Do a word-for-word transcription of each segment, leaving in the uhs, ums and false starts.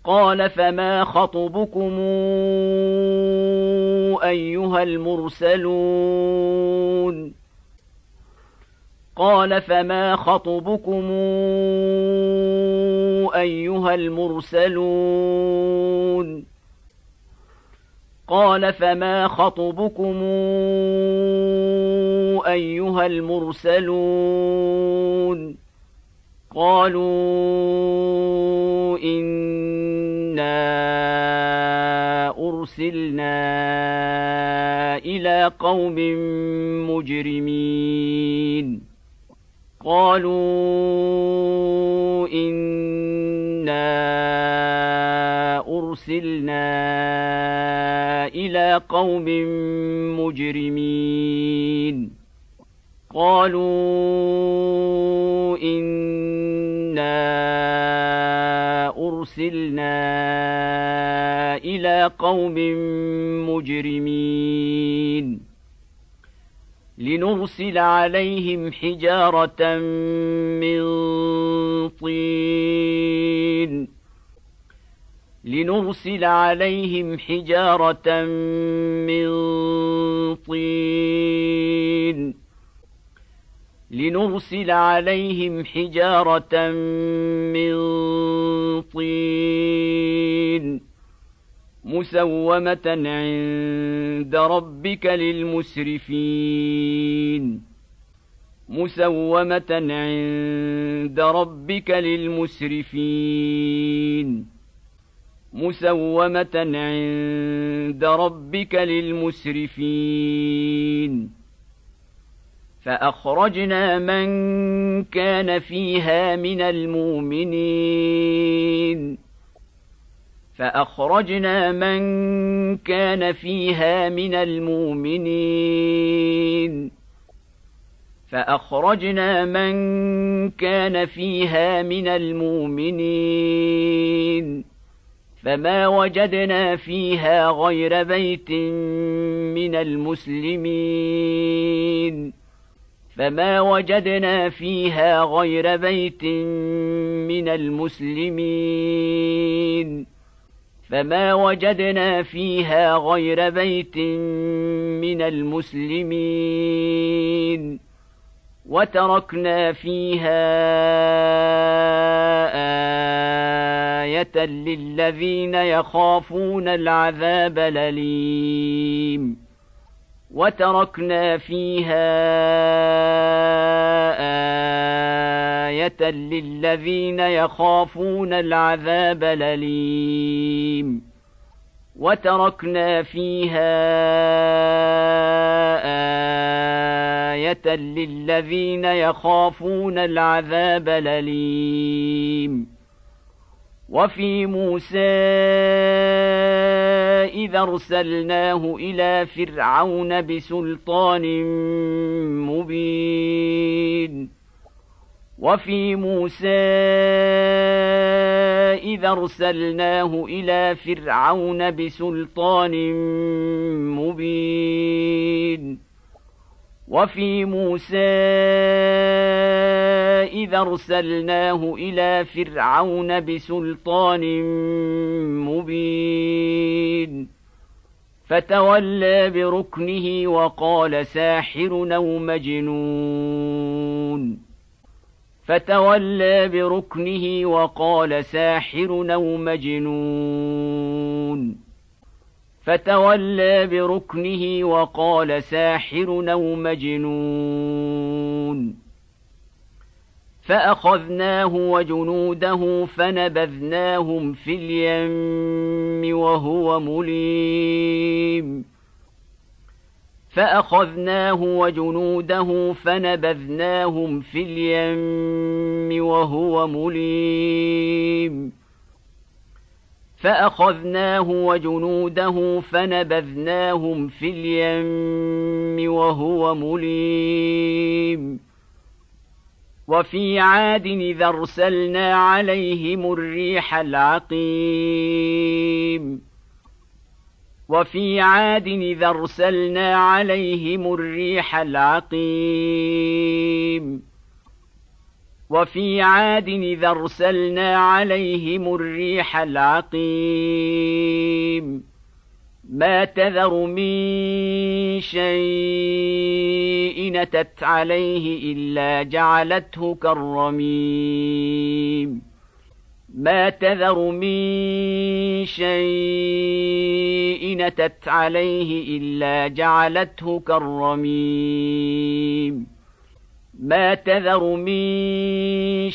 قال فما خطبكم أيها المرسلون قال فما خطبكم أيها المرسلون قال فما خطبكم أيها المرسلون قالوا إنا أرسلنا إلى قوم مجرمين قالوا إنا أرسلنا إلى قوم مجرمين قالوا إنا أرسلنا إلى قوم مجرمين لنرسل عليهم حجارة من طين لنرسل عليهم حجارة من طين لنرسل عليهم حجارة من طين مسومة عند ربك للمسرفين مسومة عند ربك للمسرفين مسومة عند ربك للمسرفين فأخرجنا من كان فيها من المؤمنين فأخرجنا من كان فيها من المؤمنين فأخرجنا من كان فيها من المؤمنين فما وجدنا فيها غير بيت من المسلمين فما وجدنا فيها غير بيت من المسلمين فما وجدنا فيها غير بيت من المسلمين وتركنا فيها آية للذين يخافون العذاب الأليم وتركنا فيها آية للذين يخافون العذاب الأليم وتركنا فيها آية للذين يخافون العذاب الأليم وفي موسى إذا أرسلناه إلى فرعون بسلطان مبين وفي موسى إذا أرسلناه إلى فرعون بسلطان مبين وفي موسى إذا أرسلناه إلى فرعون بسلطان مبين فتولى بركنه وقال ساحر أو مجنون فتولى بركنه وقال ساحر أو مجنون فتولى بركنه وقال ساحر أو مجنون فأخذناه وجنوده فنبذناهم في اليم وهو مليم فأخذناه وجنوده فنبذناهم في اليم وهو مليم فأخذناه وجنوده فنبذناهم في اليم وهو مليم وفي عاد إذا أرسلنا عليهم الريح العقيم وفي عاد إذا أرسلنا عليهم الريح العقيم وفي عاد إذ أرسلنا عليهم الريح العقيم ما تذر من شيء أتت عليه إلا جعلته كالرميم ما تذر من شيء أتت عليه إلا جعلته كالرميم ما تذر من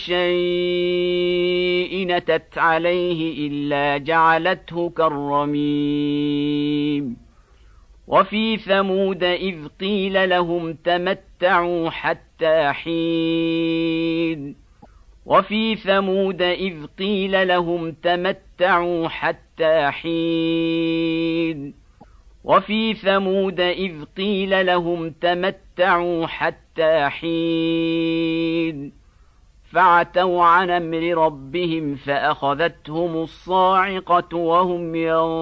شيء أتت عليه إلا جعلته كالرميم وفي ثمود إذ قيل لهم تمتعوا حتى حين وفي ثمود إذ قيل لهم تمتعوا حتى حين وفي ثمود إذ قيل لهم تمتعوا حتى حين فعتوا عن أمر ربهم فأخذتهم الصاعقة وهم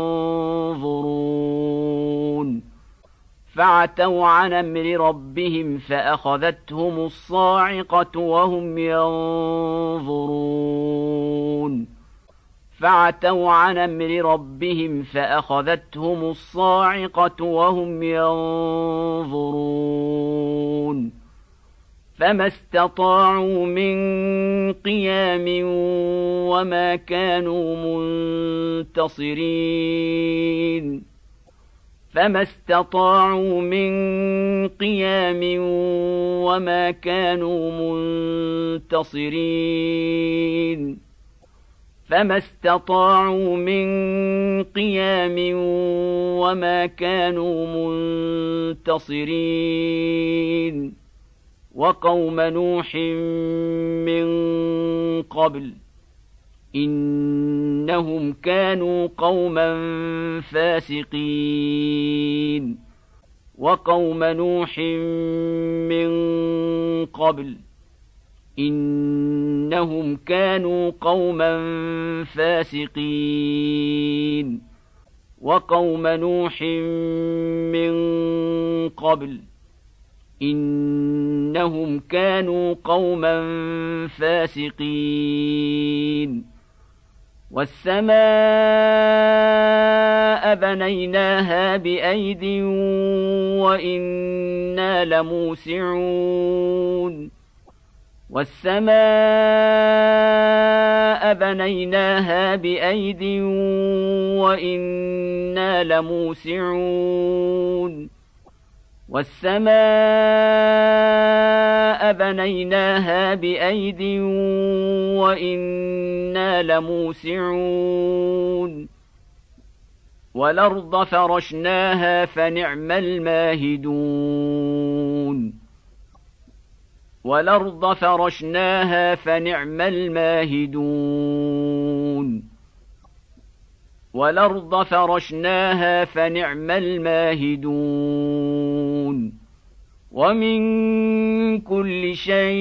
ينظرون فعتوا عن أمر ربهم فأخذتهم الصاعقة وهم ينظرون فعتوا عن أمر ربهم فأخذتهم الصاعقة وهم ينظرون فما استطاعوا من قيام وما كانوا منتصرين فما استطاعوا من قيام وما كانوا منتصرين فما استطاعوا من قيام وما كانوا منتصرين وقوم نوح من قبل إنهم كانوا قوما فاسقين وقوم نوح من قبل إنهم كانوا قوما فاسقين وقوم نوح من قبل إنهم كانوا قوما فاسقين والسماء بنيناها بأيد وإنا لموسعون والسماء بنيناها بأيد وإنا لموسعون والسماء بنيناها بأيد وإنا لموسعون والأرض فرشناها فنعم الماهدون والأرض فرشناها فنعم الماهدون والأرض فرشناها فنعم الماهدون ومن كل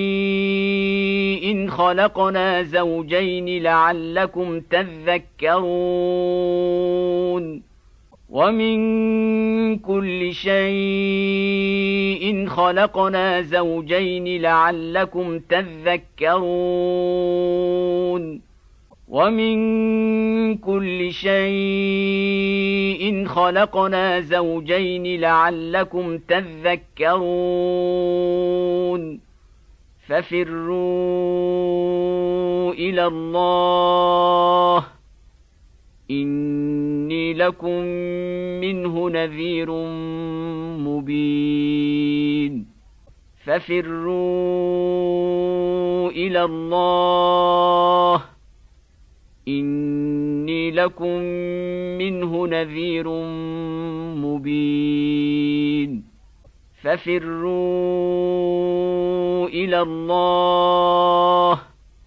شيء خلقنا زوجين لعلكم تذكرون ومن كل شيء خلقنا زوجين لعلكم تذكرون ومن كل شيء خلقنا زوجين لعلكم تذكرون ففروا إلى الله إني لكم منه نذير مبين ففروا إلى الله إني لكم منه نذير مبين ففروا إلى الله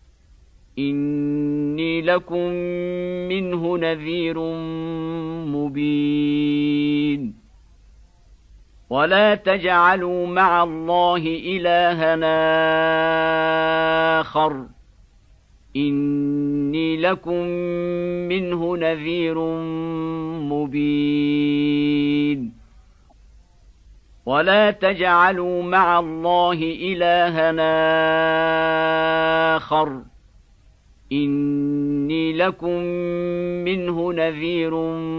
إني لكم منه نذير مبين ولا تجعلوا مع الله إلهنا آخر إني لكم منه نذير مبين ولا تجعلوا مع الله إلهًا آخر إني لكم منه نذير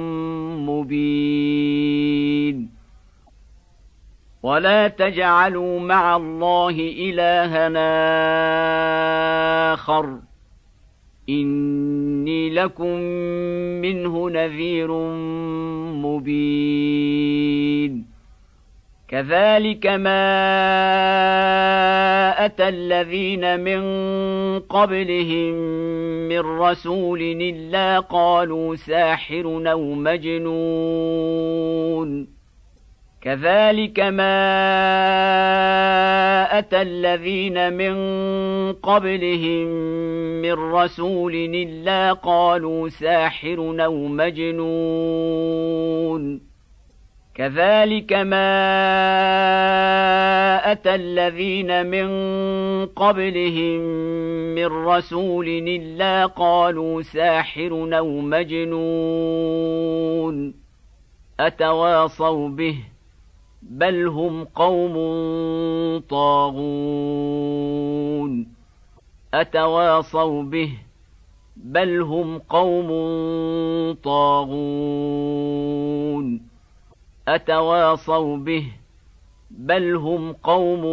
مبين ولا تجعلوا مع الله إلهًا آخر إني لكم منه نذير مبين كذلك ما أتى الذين من قبلهم من رسول إلا قالوا ساحر أو مجنون كذلك ما أتى الذين من قبلهم من رسول إلا قالوا ساحر أو مجنون كذلك ما أتى الذين من قبلهم من رسول إلا قالوا ساحر أو مجنون أتواصوا به بل هم قوم طاغون أتواصوا به بل هم قوم طاغون أتواصوا به بل هم قوم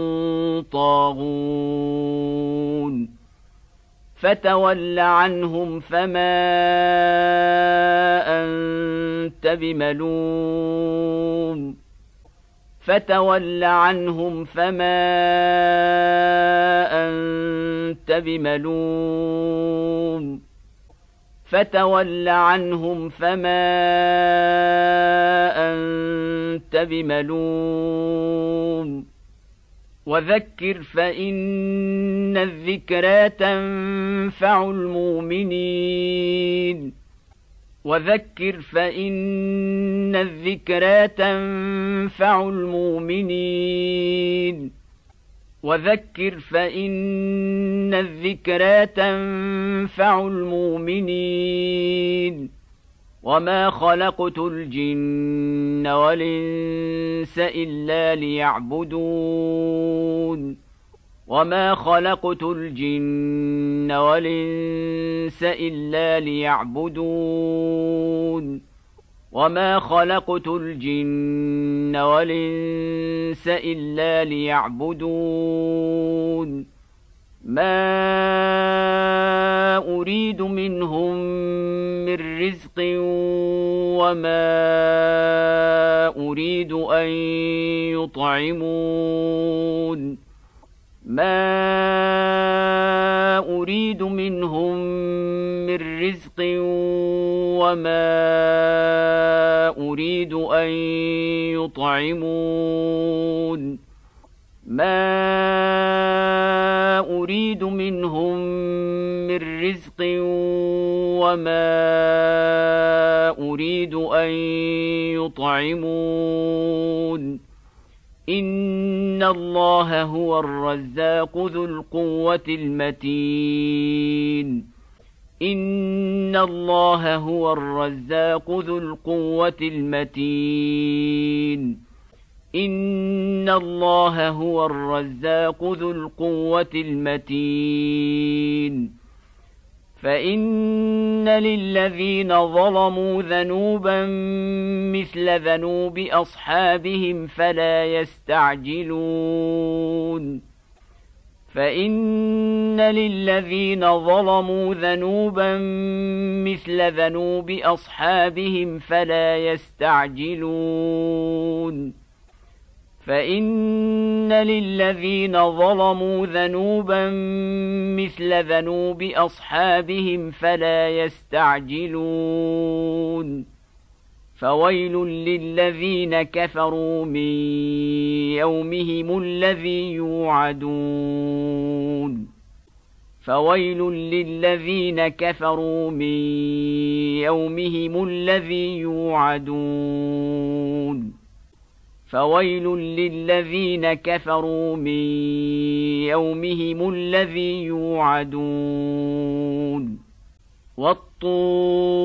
طاغون فتول عنهم فما أنت بملوم فتول عنهم فما أنت بملوم فتول عنهم فما أنت بملوم وذكر فإن الذكرى تنفع المؤمنين وذكر فإن الذكرى تنفع المؤمنين وذكر فإن الذكرى تنفع المؤمنين وما خلقت الجن والإنس إلا ليعبدون وما خلقت الجن والإنس إلا ليعبدون وما خلقت الجن والإنس إلا ليعبدون ما أريد منهم من رزق وما أريد أن يطعمون ما أريد منهم من رزق وما أريد أن يطعمون ما أريد منهم من رزق وما أريد أن يطعمون إن الله هو الرزاق ذو القوة المتين إن الله هو الرزاق ذو القوة المتين إن الله هو الرزاق ذو القوة المتين فإن للذين ظلموا ذنوبا مثل ذنوب أصحابهم فلا يستعجلون فإن للذين ظلموا ذنوبا مثل ذنوب أصحابهم فلا يستعجلون فإن للذين ظلموا ذنوبا مثل ذنوب أصحابهم فلا يستعجلون فويل للذين كفروا من يومهم الذي يوعدون فويل للذين كفروا من يومهم الذي يوعدون فويل للذين كفروا من يومهم الذي يوعدون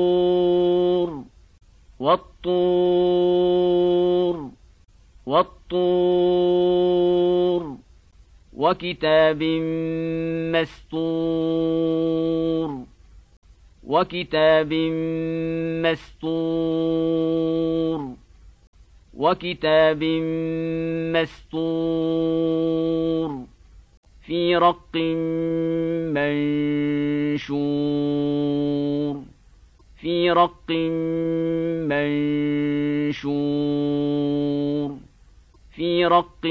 والطور والطور والطور مسطور وكتاب مسطور وكتاب مسطور وكتاب مسطور في رق منشور في رق منشور في رق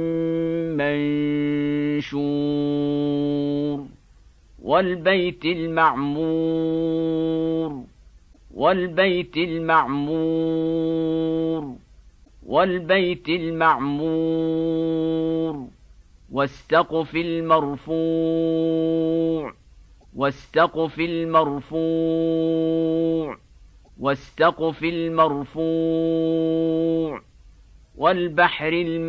منشور والبيت المعمور والبيت المعمور والبيت المعمور والسقف المرفوع والسقف المرفوع والسقف المرفوع والبحر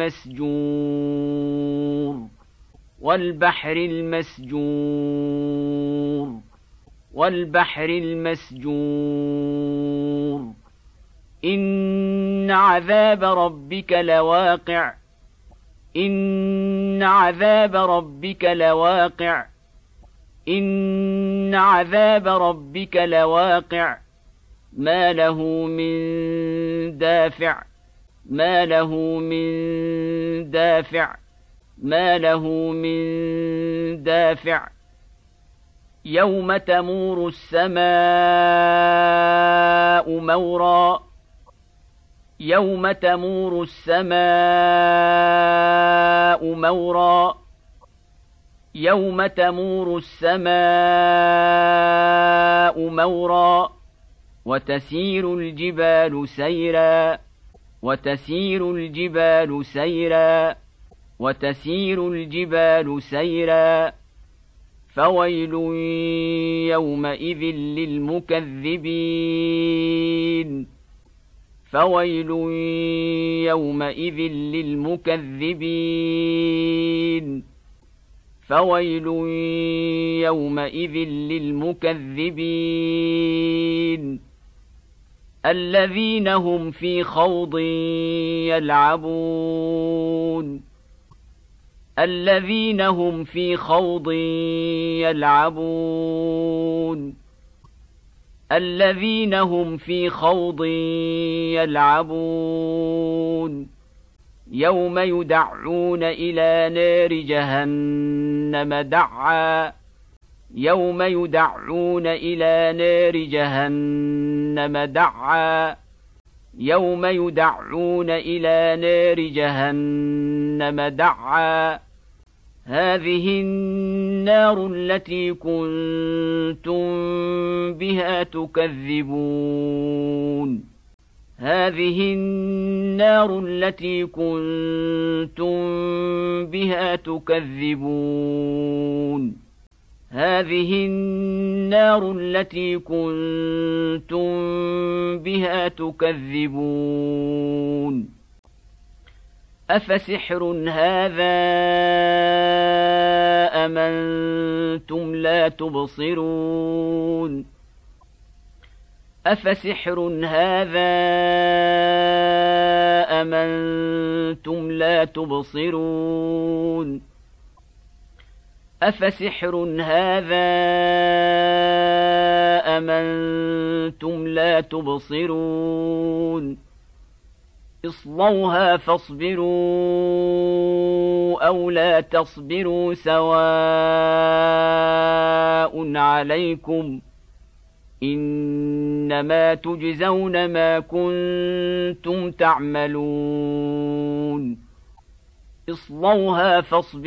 المسجور والبحر المسجور والبحر المسجور إن عذاب ربك لواقع إن عذاب ربك لواقع إن عذاب ربك لواقع ما له من دافع ما له من دافع ما له من دافع يوم تمور السماء مورا يوم تمور السماء مورا يوم تمور السماء مورا وتسير الجبال سيرا وتسير الجبال سيرا وتسير الجبال سيرا فويل يومئذ للمكذبين فويل يومئذ للمكذبين فويل يومئذ للمكذبين الذين هم في خوض يلعبون الذين هم في خوض يلعبون الذين هم في خوض يلعبون يوم يدعون إلى نار جهنم دعا يوم يدعون إلى نار جهنم دعا يوم يدعون إلى نار جهنم دعا هذه النار التي كنتم بها تكذبون هذه النار التي كنتم بها تكذبون هذه النار التي كنتم بها تكذبون أفسحر هذا أم أنتم لا تبصرون أفسحر هذا أم أنتم لا تبصرون أفسحر هذا أم أنتم لا تبصرون اصلوها فاصبروا أو لا تصبروا سواء عليكم إنما تجزون ما كنتم تعملون اصلوها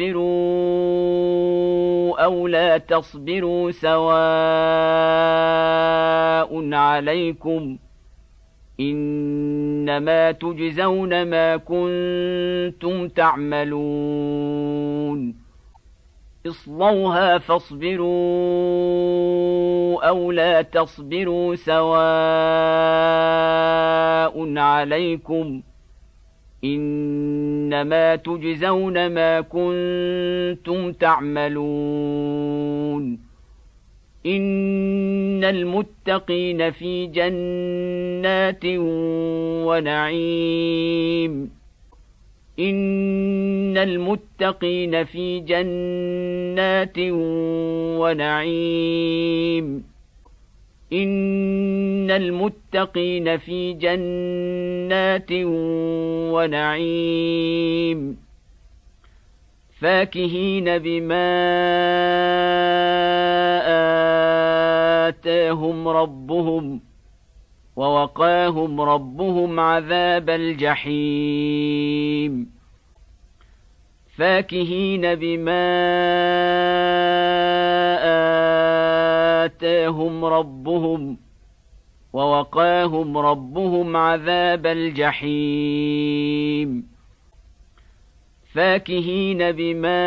فاصبروا أو لا تصبروا سواء عليكم إنما تجزون ما كنتم تعملون اصلوها فاصبروا أو لا تصبروا سواء عليكم إنما تجزون ما كنتم تعملون إن المتقين في جنات ونعيم إن المتقين في جنات ونعيم إن المتقين في جنات ونعيم فاكهين بما آتاهم ربهم ووقاهم ربهم عذاب الجحيم فاكهين بما آتاهم ربهم ووقاهم ربهم عذاب الجحيم فاكهين بما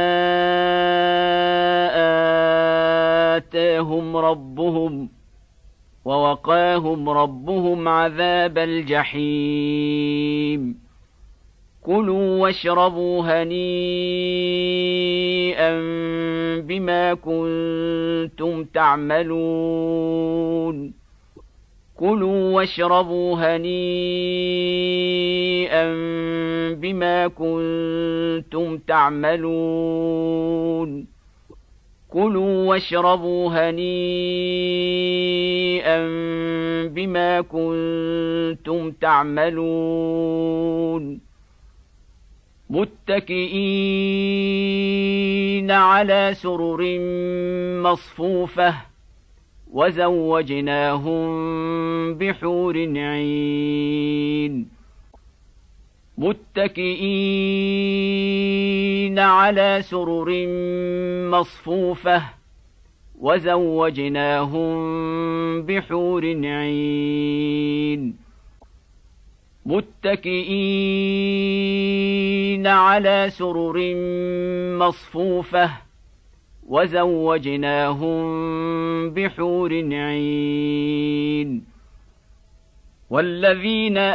آتاهم ربهم ووقاهم ربهم عذاب الجحيم كلوا واشربوا هنيئا بما كنتم تعملون كلوا واشربوا هنيئا بما كنتم تعملون كلوا واشربوا هنيئا بما كنتم تعملون متكئين على سرر مصفوفة وزوجناهم بحور عين متكئين على سرر مصفوفة وزوجناهم بحور عين متكئين على سرر مصفوفة وزوجناهم بحور عين والذين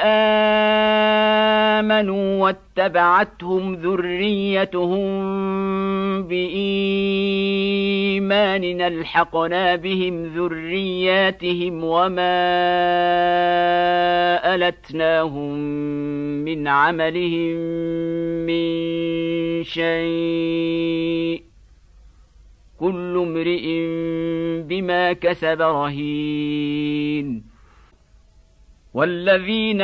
آمنوا واتبعتهم ذريتهم بإيمان ألحقنا بهم ذرياتهم وما ألتناهم من عملهم من شيء كل امرئ بما كسب رهين والذين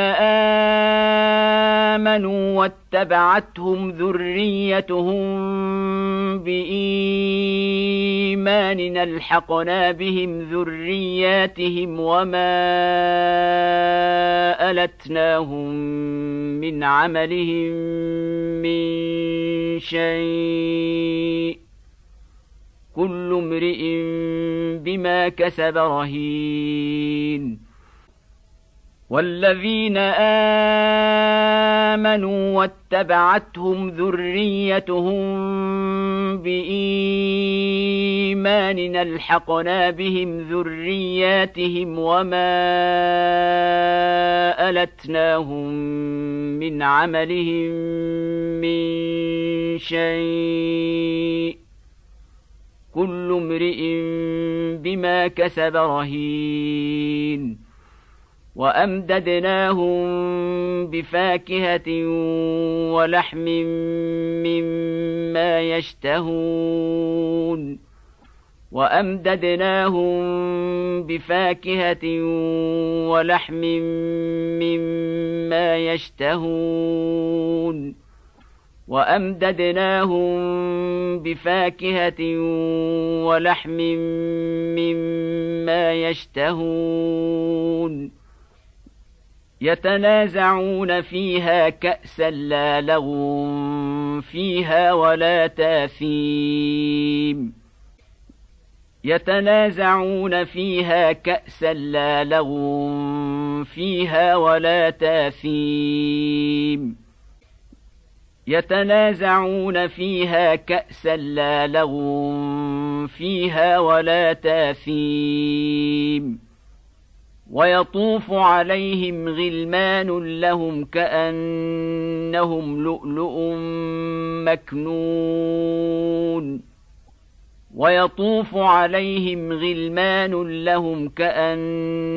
آمنوا واتبعتهم ذريتهم بإيمان ألحقنا بهم ذرياتهم وما ألتناهم من عملهم من شيء كل امرئ بما كسب رهين والذين آمنوا واتبعتهم ذريتهم بإيمان ألحقنا بهم ذرياتهم وما ألتناهم من عملهم من شيء كل امرئ بما كسب رهين وأمددناهم بفاكهة ولحم مما يشتهون وأمددناهم بفاكهة ولحم مما يشتهون وأمددناهم بفاكهة ولحم مما يشتهون يتنازعون فيها كأسا لا لغو فيها ولا تاثيم يتنازعون فيها كأسا لا لغو فيها ولا تاثيم يتنازعون فيها كأسا لا لغو فيها ولا تاثيم ويطوف عليهم غلمان لهم كأنهم لؤلؤ مكنون ويطوف عليهم غلمان لهم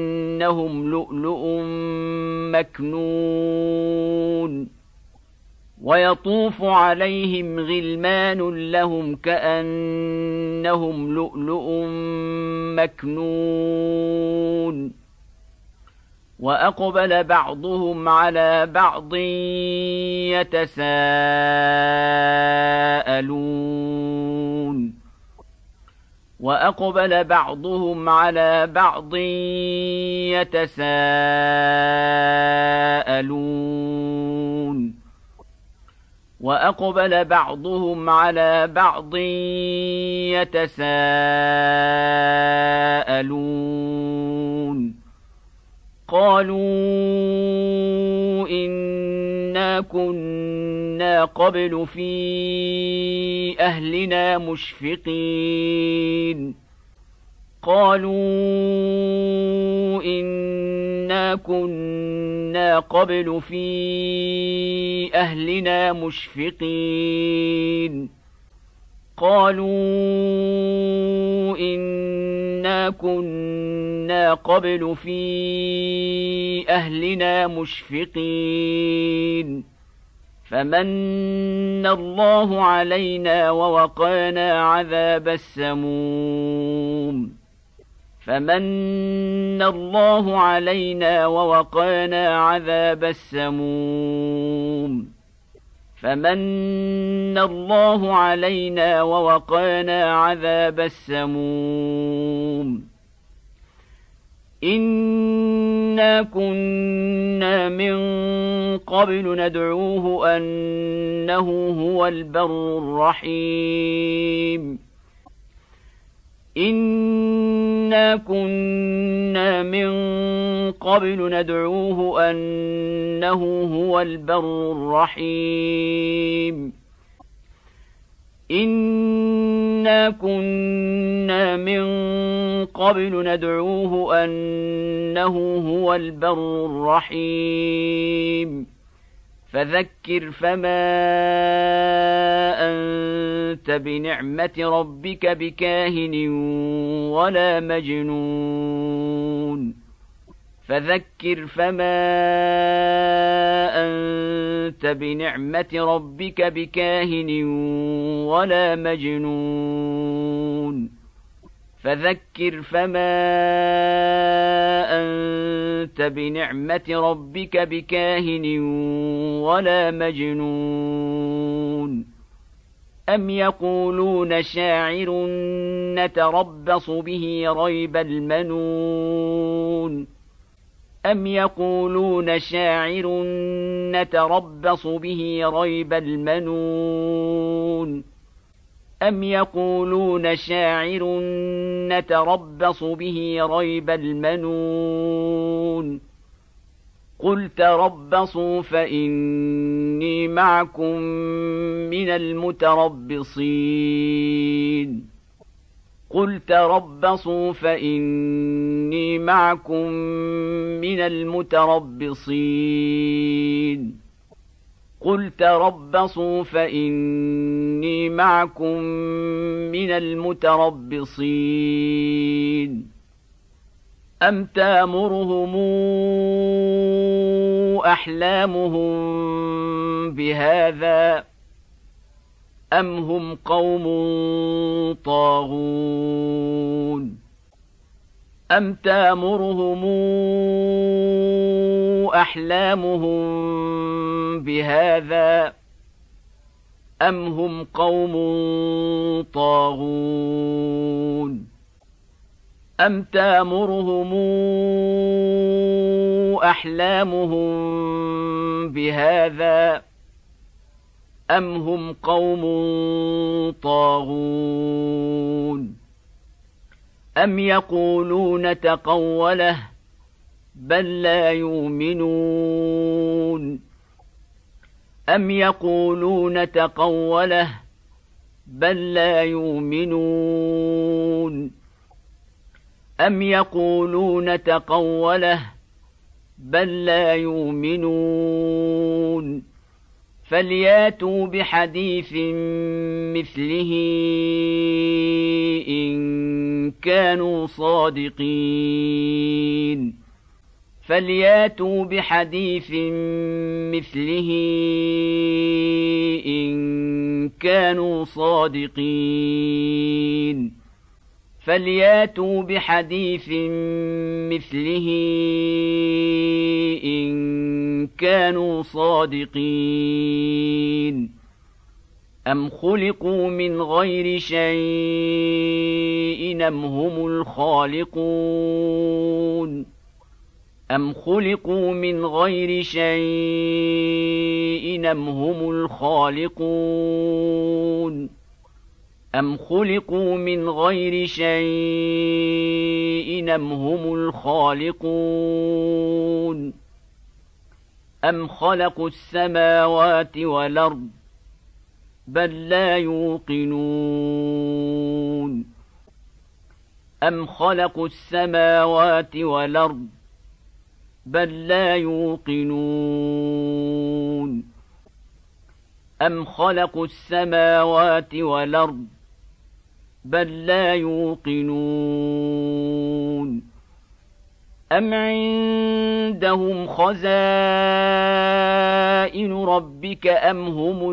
كأنهم لؤلؤ مكنون ويطوف عليهم غلمان لهم كأنهم لؤلؤ مكنون وأقبل بعضهم على بعض يتساءلون وأقبل بعضهم على بعض يتساءلون وأقبل بعضهم على بعض يتساءلون قالوا إنا كنا قبل في أهلنا مشفقين قالوا إنا كنا قبل في أهلنا مشفقين قالوا إنا كنا قبل في أهلنا مشفقين فمن الله علينا ووقانا عذاب السموم فمن الله علينا ووقانا عذاب السموم فمن الله علينا ووقانا عذاب السموم إنا كنا من قبل ندعوه أنه هو البر الرحيم إنا كنا من قبل ندعوه أنه هو البر الرحيم إنا كنا من قبل ندعوه أنه هو البر الرحيم فذكر فما أنت بنعمة ربك بكاهن ولا مجنون فذكر فما أنت بنعمة ربك بكاهن ولا مجنون فذكر فما أنت بنعمة ربك بكاهن ولا مجنون أم يقولون شاعر نتربص به ريب المنون أم يقولون شاعر نتربص به ريب المنون أم يقولون شاعر نتربص به ريب المنون قل تربصوا فإني معكم من المتربصين قل تربصوا فإني معكم من المتربصين قل تربصوا فإني معكم من المتربصين أم تأمرهم أحلامهم بهذا أم هم قوم طاغون أم تأمرهم أحلامهم بهذا أم هم قوم طاغون أم تأمرهم أحلامهم بهذا أم هم قوم طاغون أم يقولون تقوله بل لا يؤمنون أم يقولون تقوله بل لا يؤمنون أم يقولون تقوله بل لا يؤمنون فلياتوا بحديث مثله إن كانوا صادقين فلياتوا بحديث مثله إن كانوا صادقين فلياتوا بحديث مثله إن كانوا صادقين أم خلقوا من غير شيء أم هم الخالقون أم خلقوا من غير شيء أم هم الخالقون أم خلقوا من غير شيء أم هم الخالقون أم خلقوا السماوات والأرض بل لا يوقنون أم خلقوا السماوات والأرض بل لا يوقنون أم خلقوا السماوات والأرض بل لا يوقنون أم عندهم خزائن ربك أم هم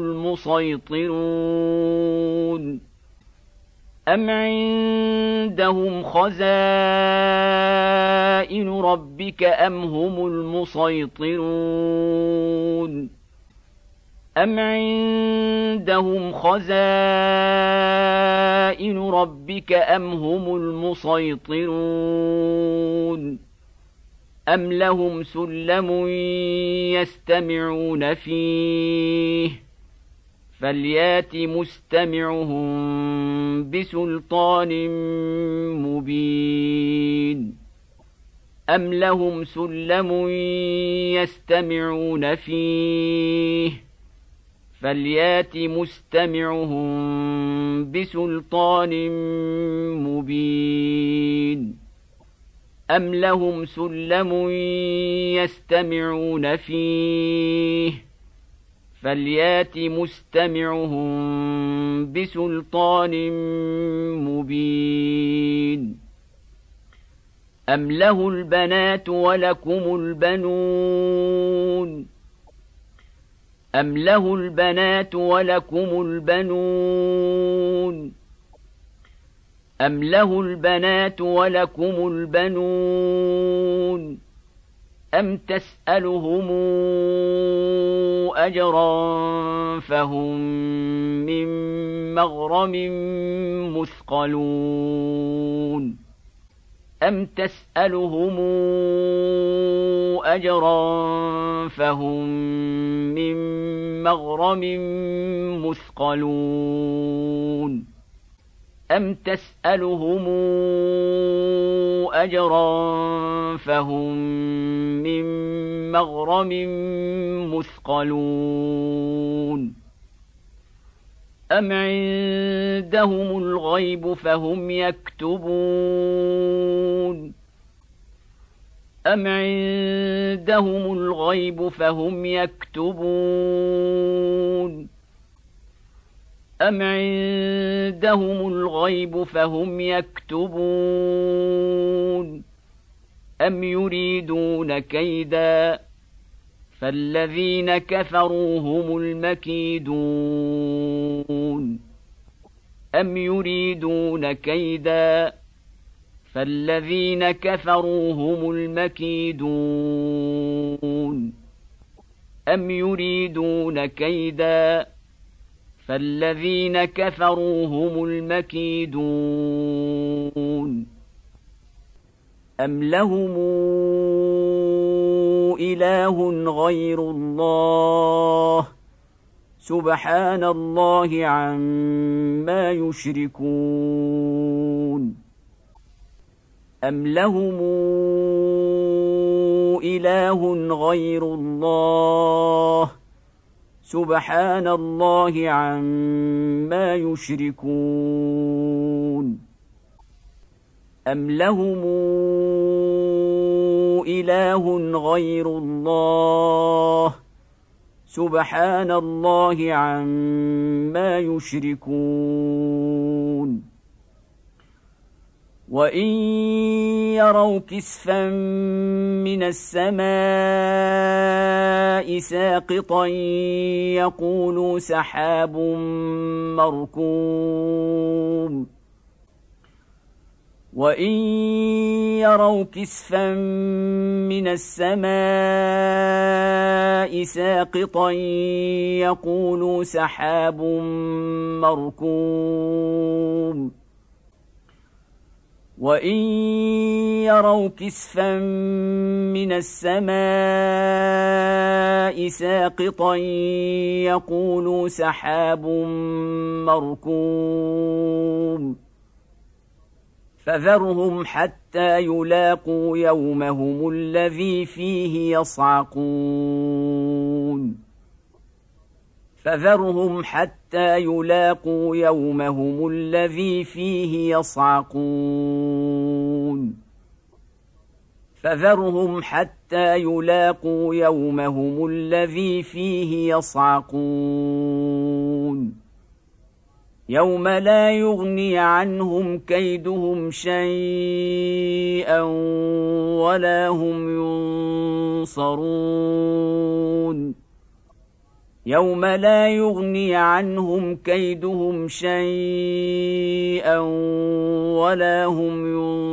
المسيطرون أم عندهم خزائن ربك أم هم المسيطرون أم عندهم خزائن ربك أم هم المسيطرون أم لهم سلم يستمعون فيه فليات مستمعهم بسلطان مبين أم لهم سلم يستمعون فيه فليات مستمعهم بسلطان مبين أم لهم سلم يستمعون فيه فليات مستمعهم بسلطان مبين أم له البنات ولكم البنون أم له البنات ولكم البنون أم له البنات ولكم البنون أم تسألهم أجرا فهم من مغرم مثقلون أم تسألهم أجرا فهم من مغرم مثقلون أم تسألهم أجرا فهم من مغرم مثقلون أم عندهم الغيب فهم يكتبون أم عندهم الغيب فهم يكتبون أم عندهم الغيب فهم يكتبون أم يريدون كيدا فالذين كفروا هم المكيدون أم يريدون كيدا فالذين كفروا هم المكيدون أم يريدون كيدا فالذين كفروا هم المكيدون أم لهم إله غير الله سبحان الله عما يشركون أم لهم إله غير الله سبحان الله عما يشركون أم لهم إله غير الله سبحان الله عما يشركون وإن يروا كسفا من السماء ساقطا يقولوا سحاب مركوم وإن يروا كسفا من السماء ساقطا يقولوا سحاب مركوم وإن يروا كسفا من السماء ساقطا يقولوا سحاب مركوم فذرهم حتى يلاقوا يومهم الذي فيه يصعقون فذرهم حتى يلاقوا يومهم الذي فيه يصعقون فذرهم حتى يلاقوا يومهم الذي فيه يصعقون يوم لا يغني عنهم كيدهم شيئا ولا هم ينصرون يوم لا يغني عنهم كيدهم شيئا ولا هم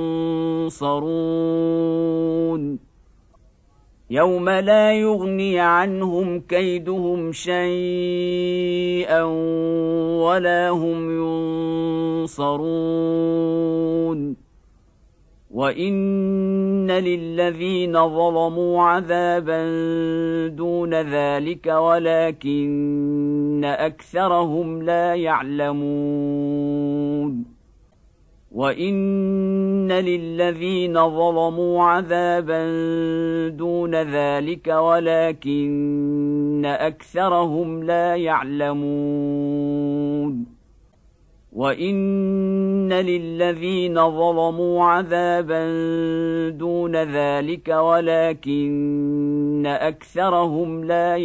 ينصرون يوم لا يغني عنهم كيدهم شيئا ولا هم ينصرون وإن للذين ظلموا عذابا دون ذلك ولكن أكثرهم لا يعلمون وإن للذين ظلموا عذابا دون ذلك ولكن أكثرهم لا يعلمون وإن للذين ظلموا عذابا دون ذلك ولكن أكثرهم لا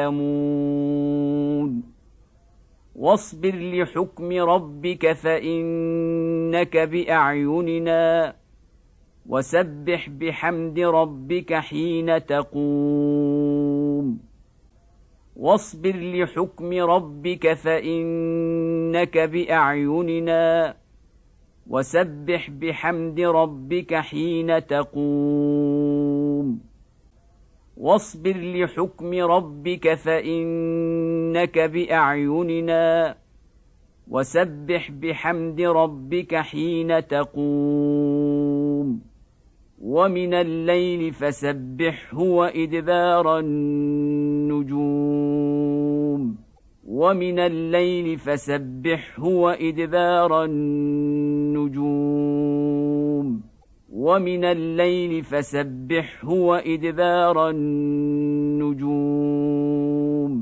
يعلمون واصبر لحكم ربك فإنك بأعيننا وسبح بحمد ربك حين تقوم واصبر لحكم ربك فإنك بأعيننا وسبح بحمد ربك حين تقوم واصبر لحكم ربك فإنك بأعيننا وسبح بحمد ربك حين تقوم ومن الليل فسبحه وإدبار النجوم ومن الليل فسبحه وإدبار النجوم ومن الليل فسبحه وإدبار النجوم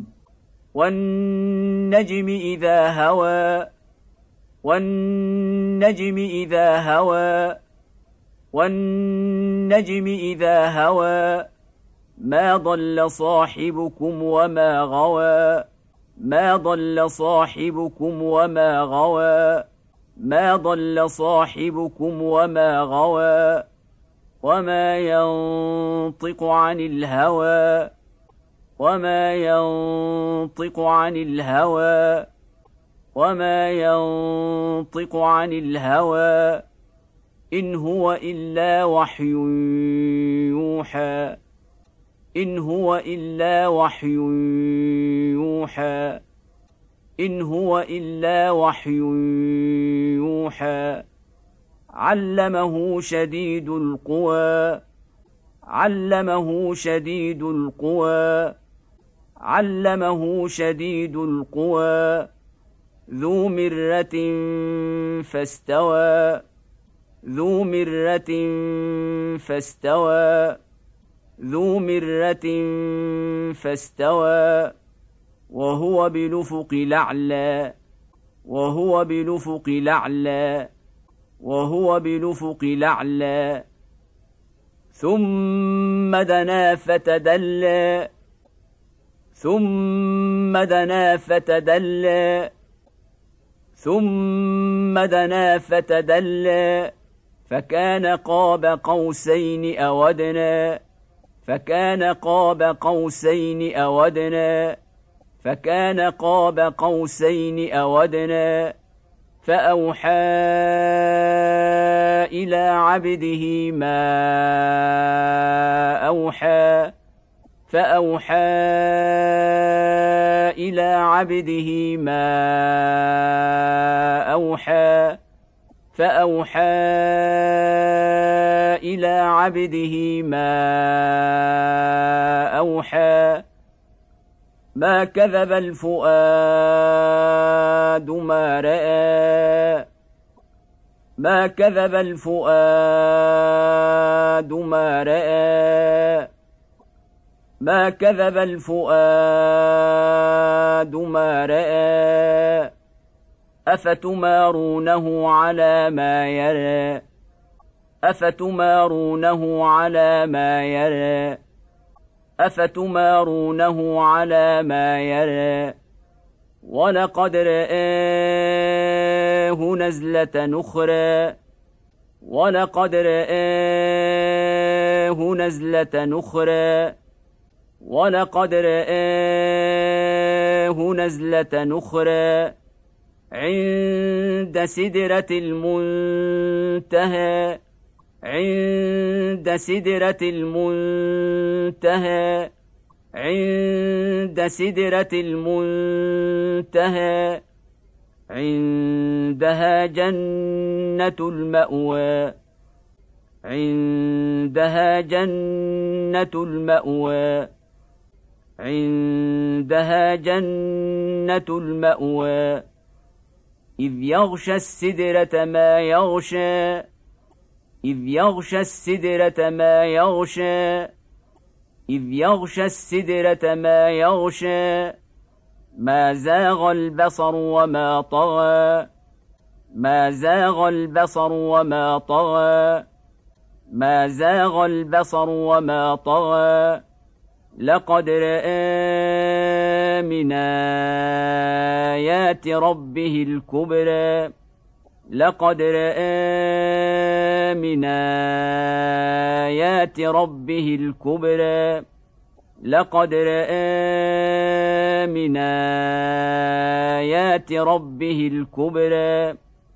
والنجم إذا هوى والنجم إذا هوى والنجم إذا هوى ما ضل صاحبكم وما غوى ما ضل صاحبكم وما غوى ما ضل صاحبكم وما غوى وما ينطق عن الهوى وما ينطق عن الهوى وما ينطق عن الهوى إن هو إلا وحي يوحى إن هو إلا وحي يوحى إن هو إلا وحي يوحى علمه شديد القوى علمه شديد القوى علمه شديد القوى ذو مرة فاستوى ذو مرة فاستوى ذو مرة فاستوى وهو بالأفق الأعلى وهو بالأفق الأعلى وهو بالأفق الأعلى ثم دنا فتدلى ثم دنا فتدلى ثم دنا فتدلى فكان قاب قوسين أو أدنى فكان قاب قوسين أو أدنى فكان قاب قوسين أو أدنى فأوحى إلى عبده ما أوحى فأوحى إلى عبده ما أوحى فأوحى إلى عبده ما أوحى ما كذب الفؤاد ما رأى ما كذب الفؤاد ما رأى ما كذب الفؤاد ما رأى أفتمارونه على ما يرى أفتمارونه على ما يرى أفتمارونه على ما يرى ولقد رآه نزلة أخرى ولقد رآه نزلة أخرى ولقد رآه نزلة أخرى عند سدرة المنتهى عند سدرة المنتهى عند سدرة المنتهى عندها جنة المأوى عندها جنة المأوى عندها جنة المأوى إذ يغشى السدرة ما يغشى إذ يغشى السدرة ما يغشى إذ يغشى السدرة ما يغشى ما زاغ البصر وما طغى ما زاغ البصر وما طغى ما زاغ البصر وما طغى لقد رأى من آيات ربه الكبرى لقد رأى من آيات ربه الكبرى لقد رأى من آيات ربه الكبرى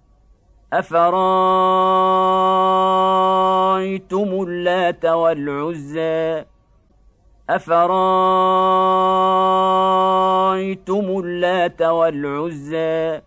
أفرأيتم اللات والعزى أفرأيتم اللات والعزى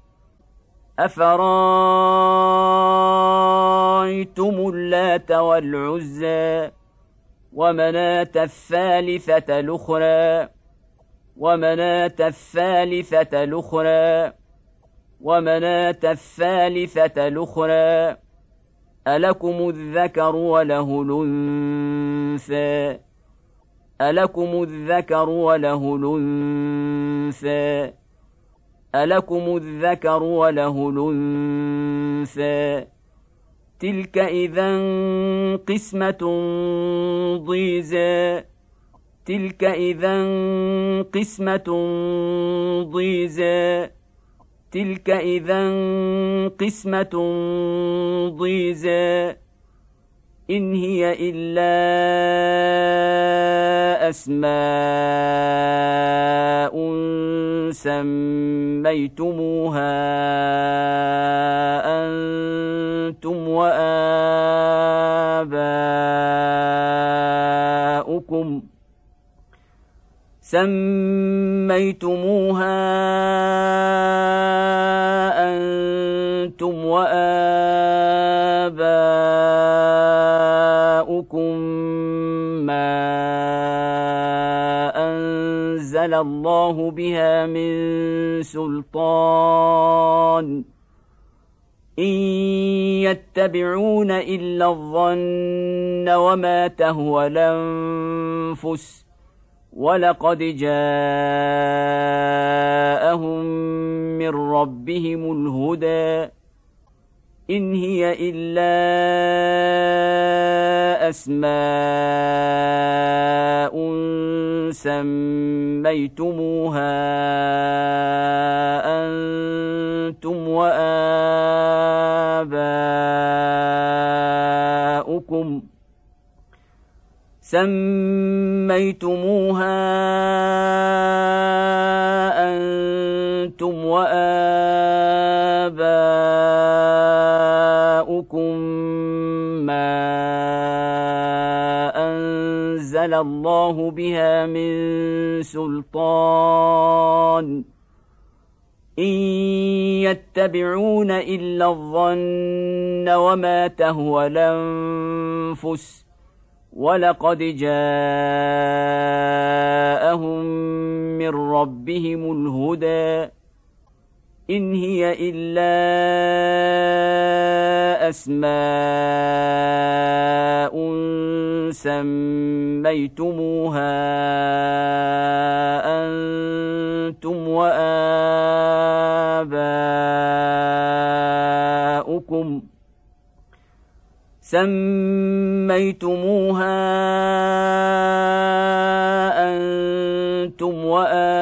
أفرأيتم اللات والعزى ومناة الثالثة الأخرى ومناة الثالثة الأخرى ومناة الثالثة الأخرى ألكم الذكر وله الأنثى ألكم الذكر وله الأنثى ألكم الذكر وله الأنثى تلك إذا قسمة ضيزى تلك إذا قسمة ضيزى تلك إذا قسمة ضيزى إن هي إلا أسماء سميتموها أنتم وآباؤكم سميتموها أنتم وآباؤكم ما أنزل الله بها من سلطان إن يتبعون إلا الظن وما تهوى الأنفس ولقد جاءهم من ربهم الهدى إن هي إلا أسماء سميتموها أنتم وآباؤكم سميتموها أنتم وآباؤكم ما أنزل الله بها من سلطان إن يتبعون إلا الظن وما تهوى الأنفس ولقد جاءهم من ربهم الهدى إن هي إلا أسماء سميتموها أنتم وآباؤكم سميتموها أنتم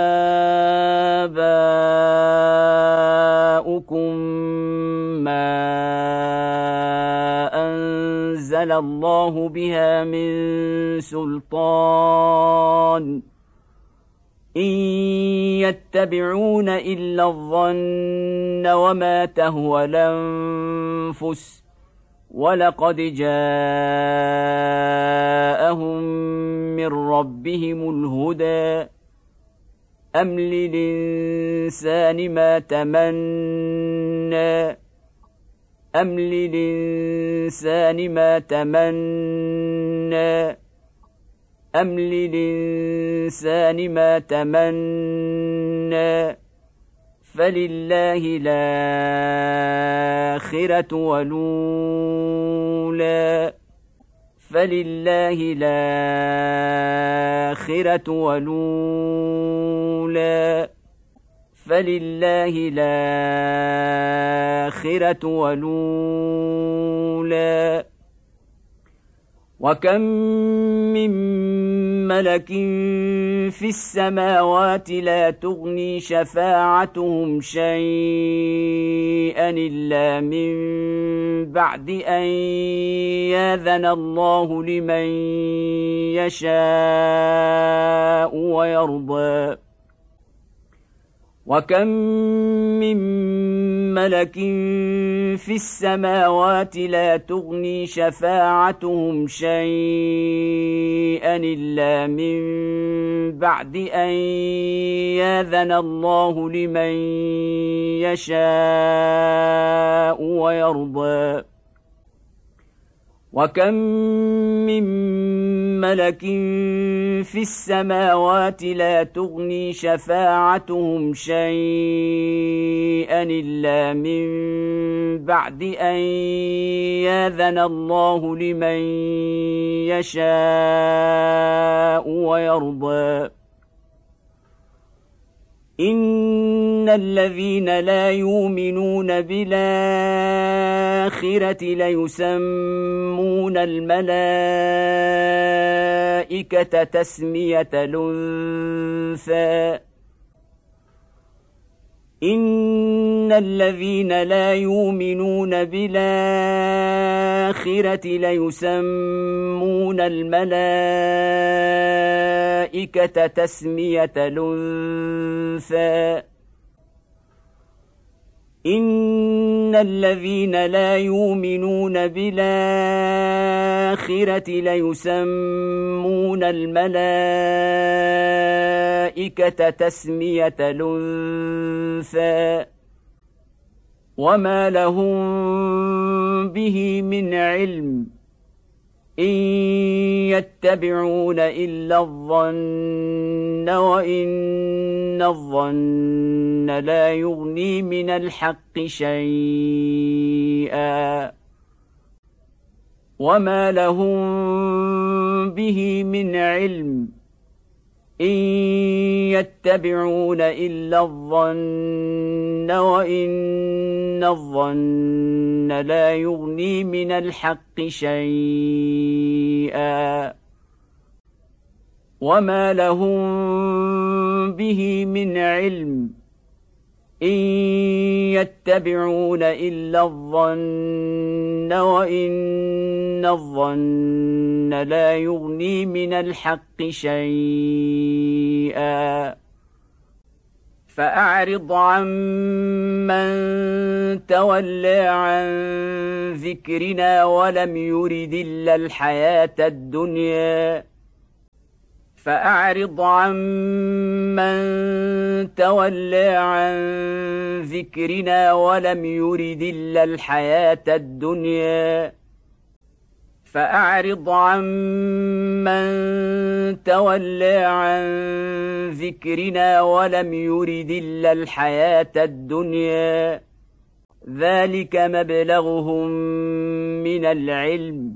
وآباؤكم ما أنزل الله بها من سلطان إن يتبعون إلا الظن وما تهوى الأنفس ولقد جاءهم من ربهم الهدى أم للإنسان ما تمنى أم للإنسان ما تمنى أم للإنسان ما تمنى فلله الآخرة والأولى فلله الآخرة والأولى فلله الآخرة والأولى وكم من ملك في السماوات لا تغني شفاعتهم شيئا إلا من بعد أن يأذن الله لمن يشاء ويرضى وكم من ملك في السماوات لا تغني شفاعتهم شيئا إلا من بعد أن يأذن الله لمن يشاء ويرضى وكم من ملك في السماوات لا تغني شفاعتهم شيئا إلا من بعد أن يأذن الله لمن يشاء ويرضى إن الذين لا يؤمنون بالآخرة ليسمون الملائكة تسمية الأنثى إن الذين لا يؤمنون بالآخرة ليسمون الملائكة تسمية الأنثى إن الذين لا يؤمنون بالآخرة ليسمون الملائكة تسمية الأنثى وما لهم به من علم إن يتبعون إلا الظن وإن الظن لا يغني من الحق شيئا وما لهم به من علم إن يتبعون إلا الظن وإن الظن لا يغني من الحق شيئا وما لهم به من علم إن يتبعون إلا الظن وإن الظن لا يغني من الحق شيئا فأعرض عمن تولى عن ذكرنا ولم يرد إلا الحياة الدنيا فأعرض عمن تولى عن ذكرنا ولم يرد إلا الحياة الدنيا فأعرض عمن تولى عن ذكرنا ولم يرد إلا الحياة الدنيا ذلك مبلغهم من العلم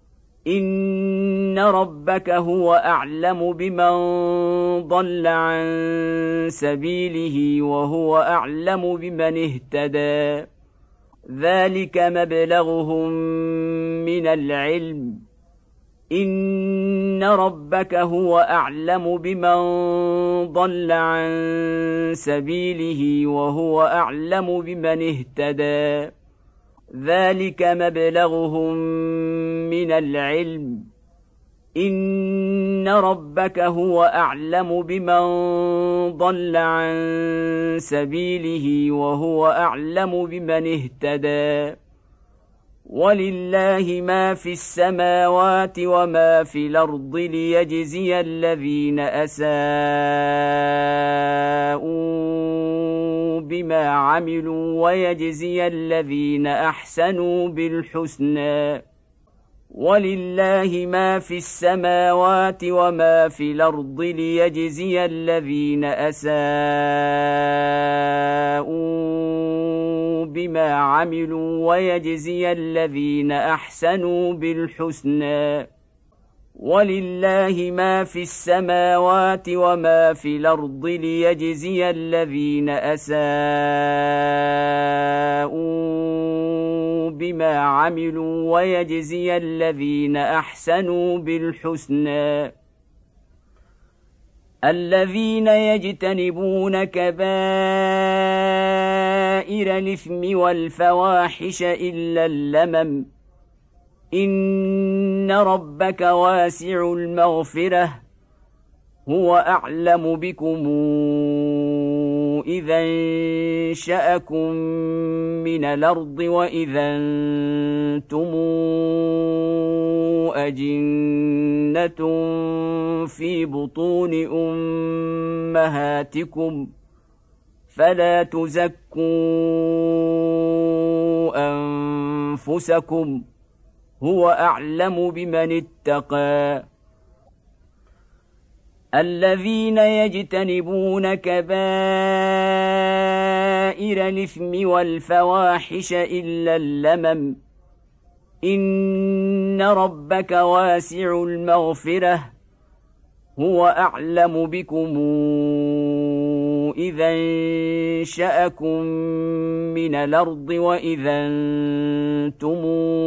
إن ربك هو أعلم بمن ضل عن سبيله وهو أعلم بمن اهتدى ذلك مبلغهم من العلم إن ربك هو أعلم بمن ضل عن سبيله وهو أعلم بمن اهتدى ذلك مبلغهم من العلم إن ربك هو أعلم بمن ضل عن سبيله وهو أعلم بمن اهتدى ولله ما في السماوات وما في الأرض ليجزي الذين أساءوا بما عملوا ويجزي الذين أحسنوا بالحسنى ولله ما في السماوات وما في الأرض ليجزي الذين أساءوا بما عملوا ويجزي الذين أحسنوا بالحسنى ولله ما في السماوات وما في الأرض ليجزي الذين أساءوا بما عملوا ويجزي الذين أحسنوا بالحسنى الذين يجتنبون كبائر الإثم والفواحش إلا اللمم إن ربك واسع المغفرة هو أعلم بكم إذا انشأكم من الأرض وإذا أنتم أجنة في بطون أمهاتكم فلا تزكوا أنفسكم هو أعلم بمن اتقى الذين يجتنبون كبائر الإثم والفواحش إلا اللمم إن ربك واسع المغفرة هو أعلم بكم إذا انشأكم من الأرض وإذا أنتم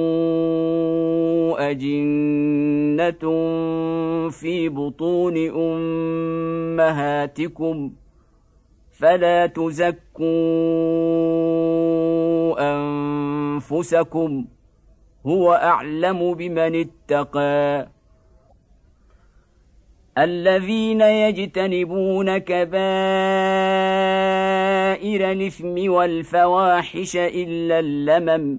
أجنة في بطون أمهاتكم فلا تزكوا أنفسكم هو أعلم بمن اتقى الذين يجتنبون كبائر الإثم والفواحش إلا اللمم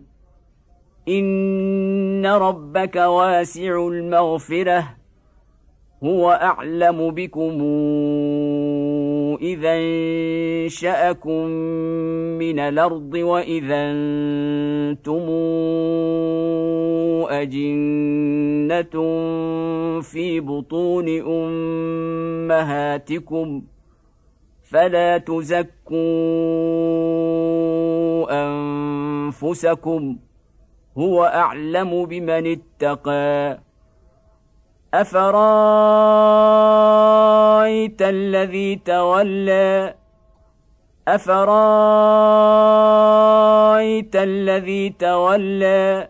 إن ربك واسع المغفرة هو أعلم بكم إذا انشأكم من الأرض وإذا أنتم أجنة في بطون أمهاتكم فلا تزكوا أنفسكم هو أعلم بمن اتقى أفرأيت الذي تولى أفرأيت الذي تولى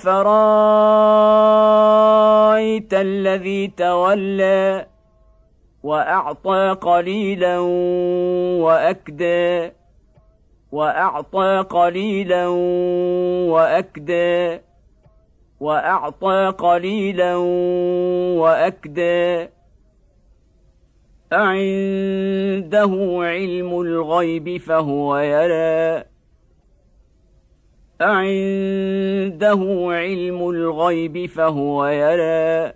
أفرأيت الذي تولى وأعطى قليلا وأكدى وأعطى قليلا وأكدى وأعطى قليلا وأكدى أعنده علم الغيب فهو يرى أعنده علم الغيب فهو يرى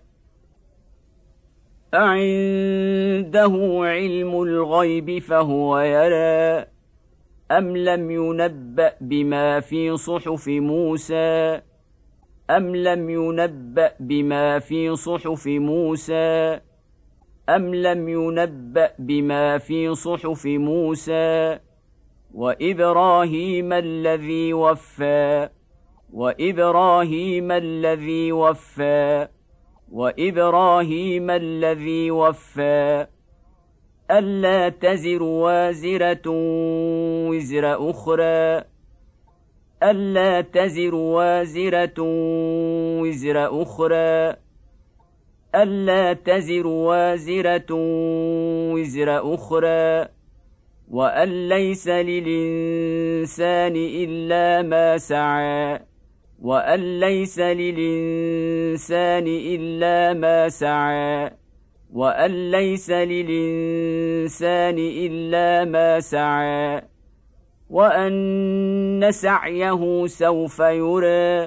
أعنده علم الغيب فهو يرى أم لم ينبأ بما في صحف موسى أم لم ينبأ بما في صحف موسى أم لم ينبأ بما في صحف موسى وإبراهيم الذي وفى وإبراهيم الذي وفى وإبراهيم الذي وفى ألا تزر وازرة وزر أخرى ألا تزر وازرة وزر أخرى ألا تزر وازرة وزر أخرى وأن ليس للإنسان إلا ما سعى وأن ليس للإنسان إلا ما سعى وأن ليس للإنسان إلا ما سعى وأن سعيه سوف يرى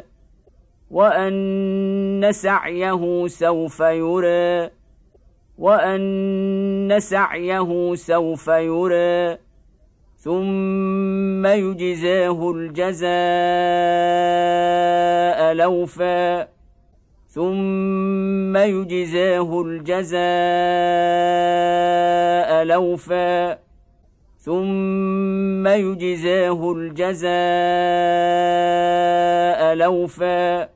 وأن سعيه سوف يرى وأن سعيه سوف يرى ثم يجزاه الجزاء الأوفى ثم يجزاه الجزاء الأوفى ثم يجزاه الجزاء الأوفى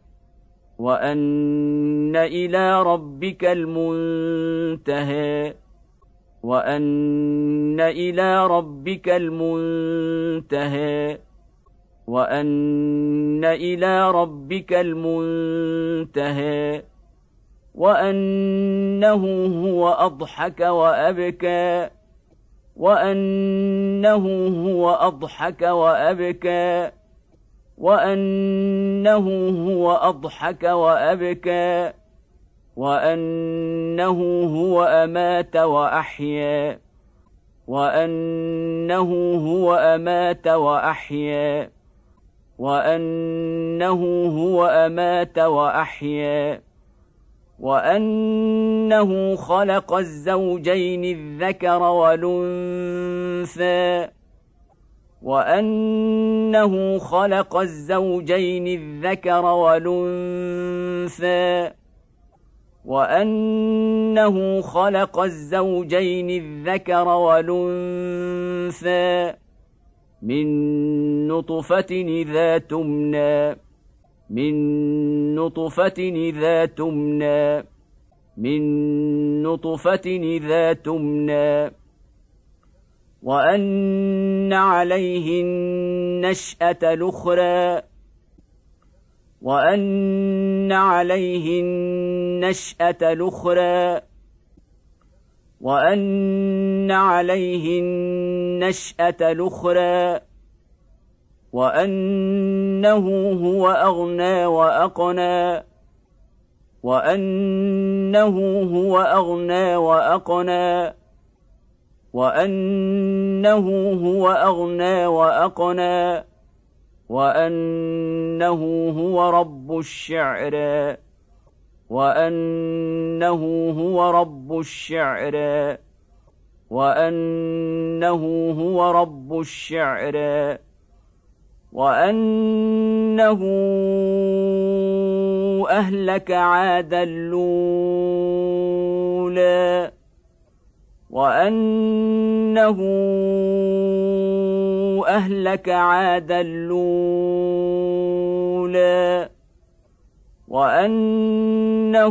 وأن إلى ربك المنتهى وأن إلى ربك المنتهى وأن إلى ربك المنتهى وأنه هو أضحك وأبكى وأنه هو أضحك وأبكى وأنه هو أضحك وأبكى وأنه هو أمات وأحيا وأنه هو أمات وأحيا وأنه هو أمات وأحيا وأنه خلق الزوجين الذكر والأنثى وأنه خلق الزوجين الذكر والأنثى وأنه خلق الزوجين الذكر والأنثى من نطفة إذا تمنى من نطفة إذا تمنى من نطفة إذا تمنى وأن عليه النشأة الأخرى وأن عليه النشأة الأخرى وأن عليه النشأة الأخرى وأنه هو أغنى وأقنى وأنه هو أغنى وأقنى وأنه هو أغنى وأقنى وأنه هو رب الشعرى وأنه هو رب الشعرى وأنه هو رب الشعرى وأنه أهلك عادا الأولى وأنه أهلك عادا الأولى وأنه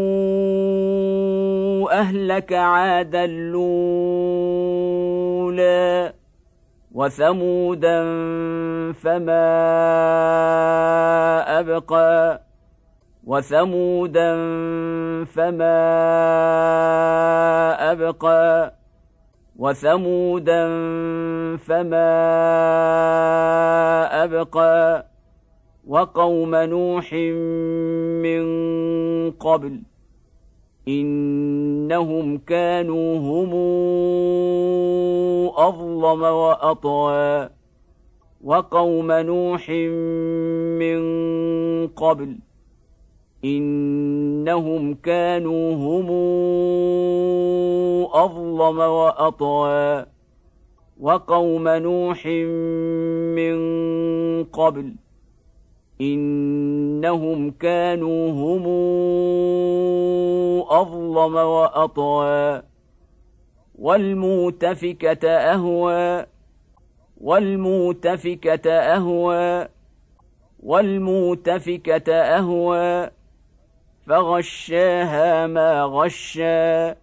أهلك عادا الأولى وثمودا فما أبقى وثمودا فما أبقى أبقى وثمودا فما أبقى وقوم نوح من قبل إنهم كانوا هم أظلم وأطغى وقوم نوح من قبل إنهم كانوا هم أظلم وأطغى وقوم نوح من قبل إنهم كانوا هم أظلم وأطغى والمؤتفكة أهوى والمؤتفكة أهوى والمؤتفكة أهوى فغشاها ما غشا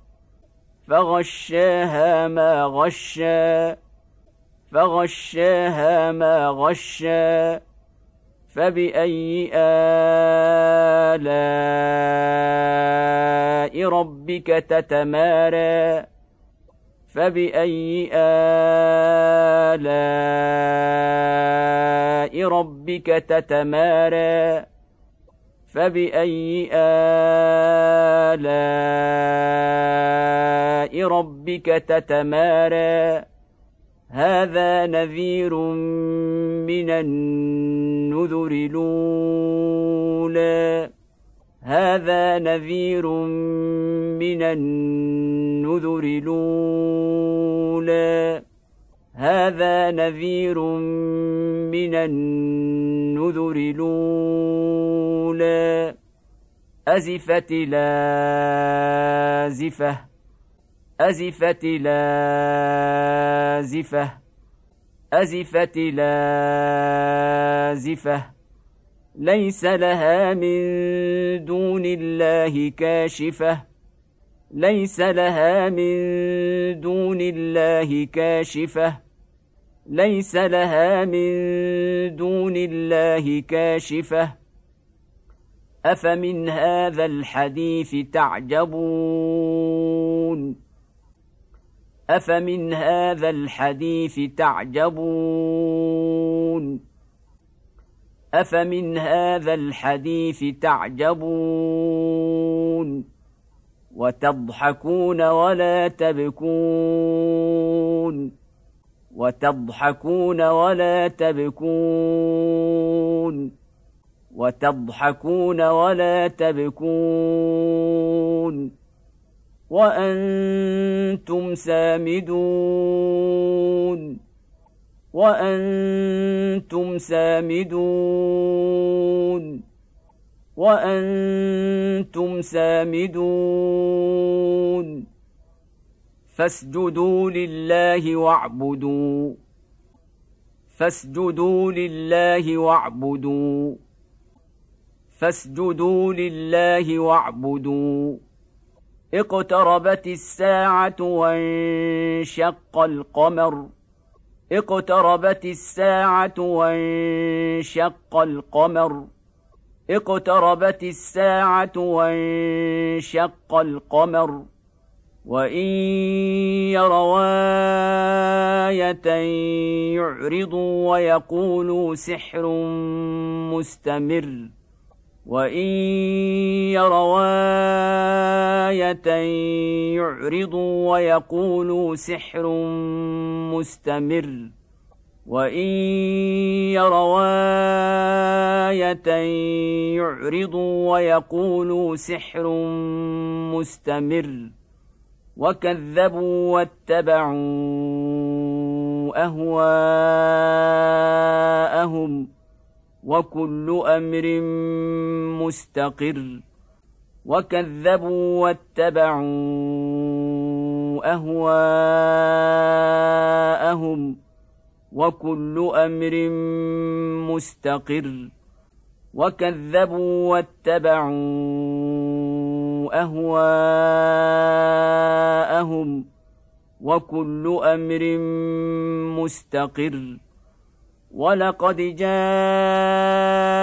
فغشاها ما غشا فغشاها ما غشا فبأي آلاء ربك تتمارى فبأي آلاء ربك تتمارى فبأي آلاء ربك تتمارى هذا نذير من النذر الأولى هذا نذير من النذر الأولى هذا نذير من النذر الأولى أزفت لازفة أزفت لازفة أزفت لازفة ليس لها من دون الله كاشفة ليس لها من دون الله كاشفة ليس لها من دون الله كاشفة أفمن هذا الحديث تعجبون أفمن هذا الحديث تعجبون أفمن هذا الحديث تعجبون وتضحكون ولا تبكون وتضحكون ولا تبكون وتضحكون ولا تبكون وأنتم سامدون وأنتم سامدون وأنتم سامدون فاسجدوا لله واعبدوا فاسجدوا لله واعبدوا فاسجدوا لله واعبدوا اقتربت الساعة وانشق القمر اقتربت الساعة وانشق القمر اقتربت الساعة وانشق القمر وإن يروا آية يعرضوا ويقولوا سحر مستمر وإن يروا آية يعرضوا ويقولوا سحر مستمر وإن يروا آية يعرضوا ويقولوا سحر مستمر وكذبوا واتبعوا أهواءهم وكل أمر مستقر وكذبوا واتبعوا أهواءهم وكل أمر مستقر وكذبوا واتبعوا أهواءهم وكل أمر مستقر ولقد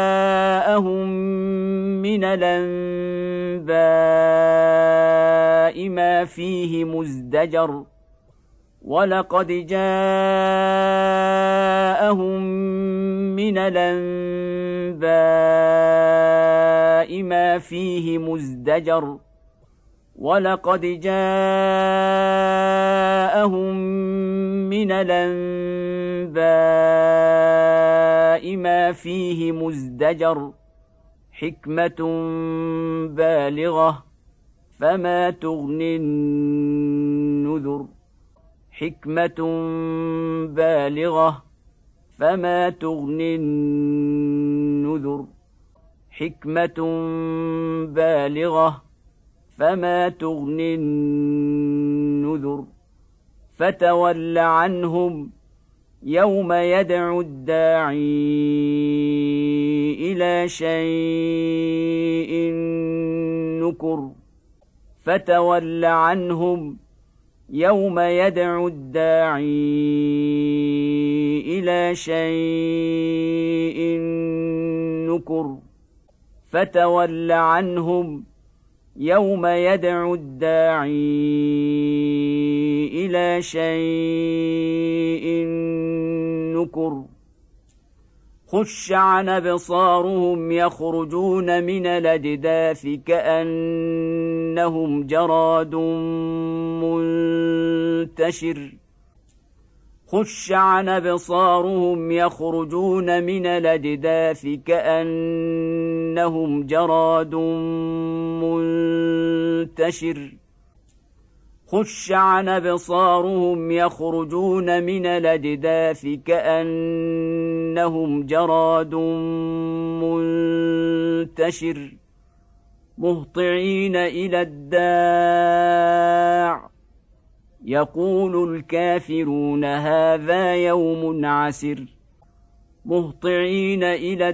جاءهم من الأنباء ما فيه مزدجر ولقد جاءهم من الأنباء ما فيه مزدجر ولقد جاءهم من الأنباء ما فيه مزدجر حكمة بالغة فما تغني النذر حكمة بالغة فما تغني النذر حكمة بالغة فما تغني النذر فتول عنهم يوم يدعو الداعي إلى شيء نكر فتول عنهم يوم يدعو الداعي إلى شيء نكر فتول عنهم يوم يدعو الداعي إلى شيء نكر خش عن أبصارهم يخرجون من الأجداث كأنهم جراد منتشر خش عن أبصارهم يخرجون من الأجداث كأنهم جراد منتشر خش عن أبصارهم يخرجون من الأجداث كأنهم جراد منتشر مهطعين إلى الداع يقول الكافرون هذا يوم عسر مهطعين إلى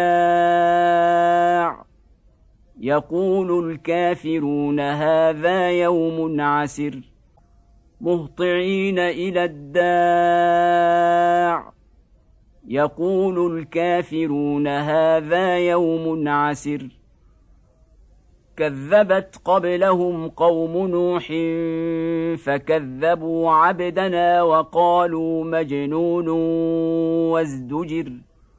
الداع يقول الكافرون هذا يوم عسر مهطعين إلى الداع يقول الكافرون هذا يوم عسر كذبت قبلهم قوم نوح فكذبوا عبدنا وقالوا مجنون وازدجر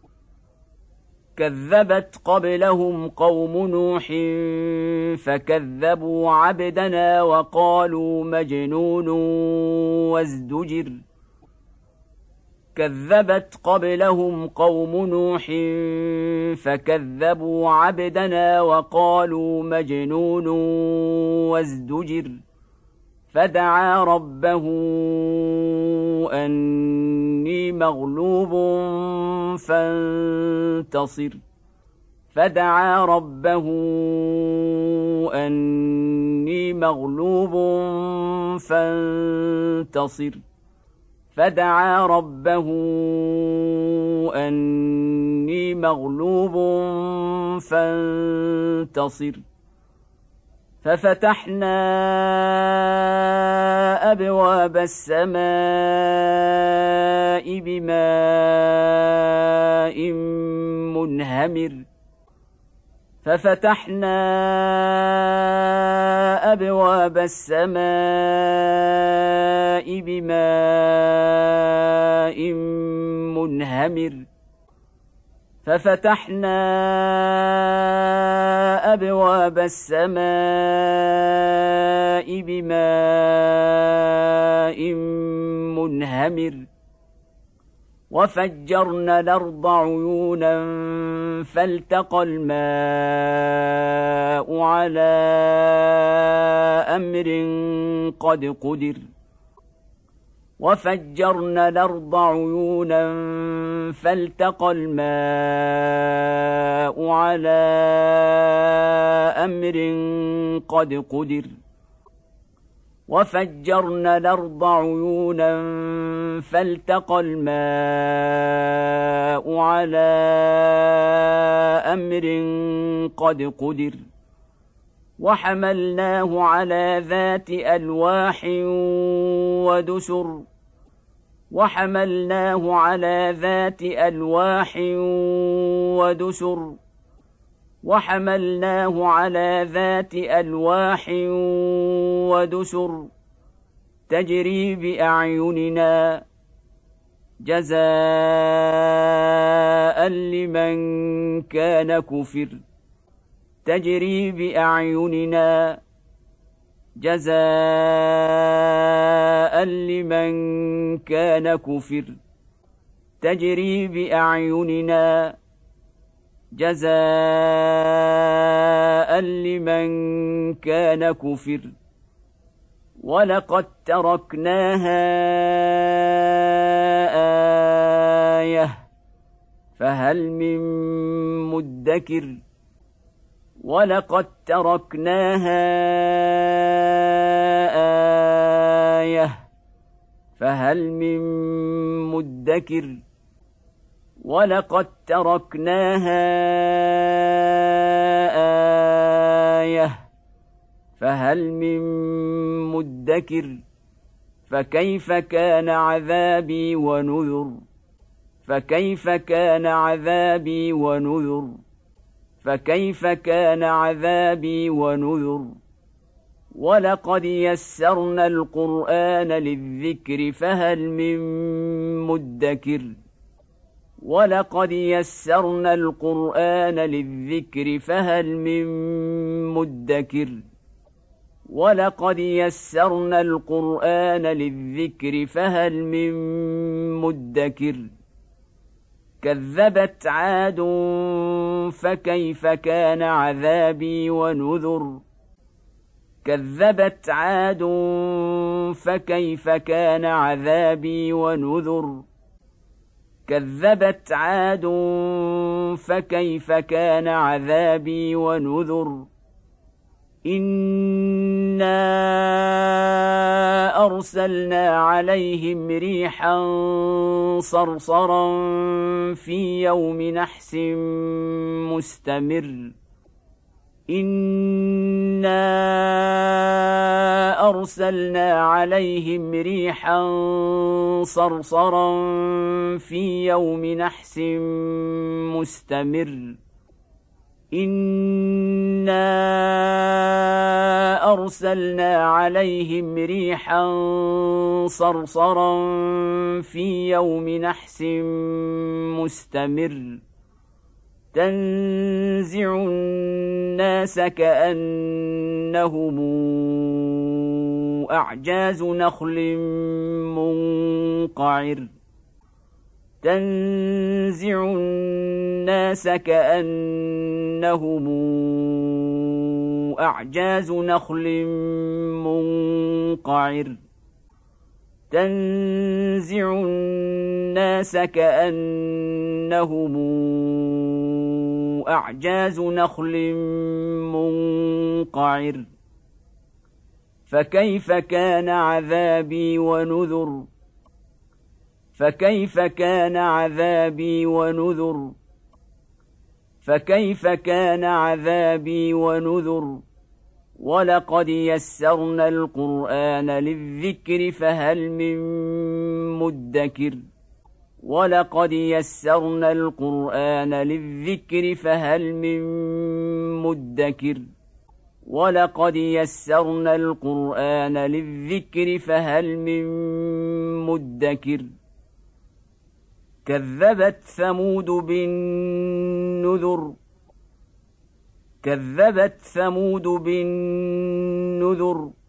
كذبت قبلهم قوم نوح فكذبوا عبدنا وقالوا مجنون وازدجر كذبت قبلهم قوم نوح فكذبوا عبدنا وقالوا مجنون وازدجر فدعا ربه أني مغلوب فانتصر فدعا ربه أني مغلوب فانتصر فدعا ربه أني مغلوب فانتصر ففتحنا أبواب السماء بماء منهمر ففتحنا أبواب السماء بماء منهمر ففتحنا أبواب السماء بماء منهمر وفجرنا الأرض عيونا فالتقى الماء على أمر قد قدر وفجرنا الأرض عيونا فالتقى الماء على أمر قد قدر وفجرنا الأرض عيونا فالتقى الماء على أمر قد قدر وحملناه على ذات ألواح ودسر وحملناه على ذات ألواح ودسر وحملناه على ذات ألواح ودسر تجري بأعيننا جزاء لمن كان كفر تجري بأعيننا جزاء لمن كان كفر تجري بأعيننا جزاء لمن كان كفر ولقد تركناها آية فهل من مدكر ولقد تركناها آية فهل من مدكر ولقد تركناها آية فهل من مدكر فكيف كان عذابي ونذر فكيف كان عذابي ونذر فكيف كان عذابي ونذر ولقد يسرنا القرآن للذكر فهل من مدكر ولقد يسرنا القرآن للذكر فهل من مدكر ولقد يسرنا القرآن للذكر فهل من مدكر كذبت عاد فكيف كان عذابي ونذر كذبت عاد فكيف كان عذابي ونذر كذبت عاد فكيف كان عذابي ونذر إنا أرسلنا عليهم ريحا صرصرا في يوم نحس مستمر إنا أرسلنا عليهم ريحا صرصرا في يوم نحس مستمر إنا أرسلنا عليهم ريحا صرصرا في يوم نحس مستمر تنزع الناس كأنهم أعجاز نخل منقعر تنزع الناس كأنهم أعجاز نخل منقعر تنزع الناس كأنهم أعجاز نخل منقعر فكيف كان عذابي ونذر فكيف كان عذابي ونذر فكيف كان عذابي ونذر ولقد يسرنا القرآن للذكر فهل من مدكر ولقد يسرنا القرآن للذكر فهل من مدكر ولقد يسرنا القرآن للذكر فهل من مدكر كذبت ثمود بالنذر كذبت ثمود بالنذر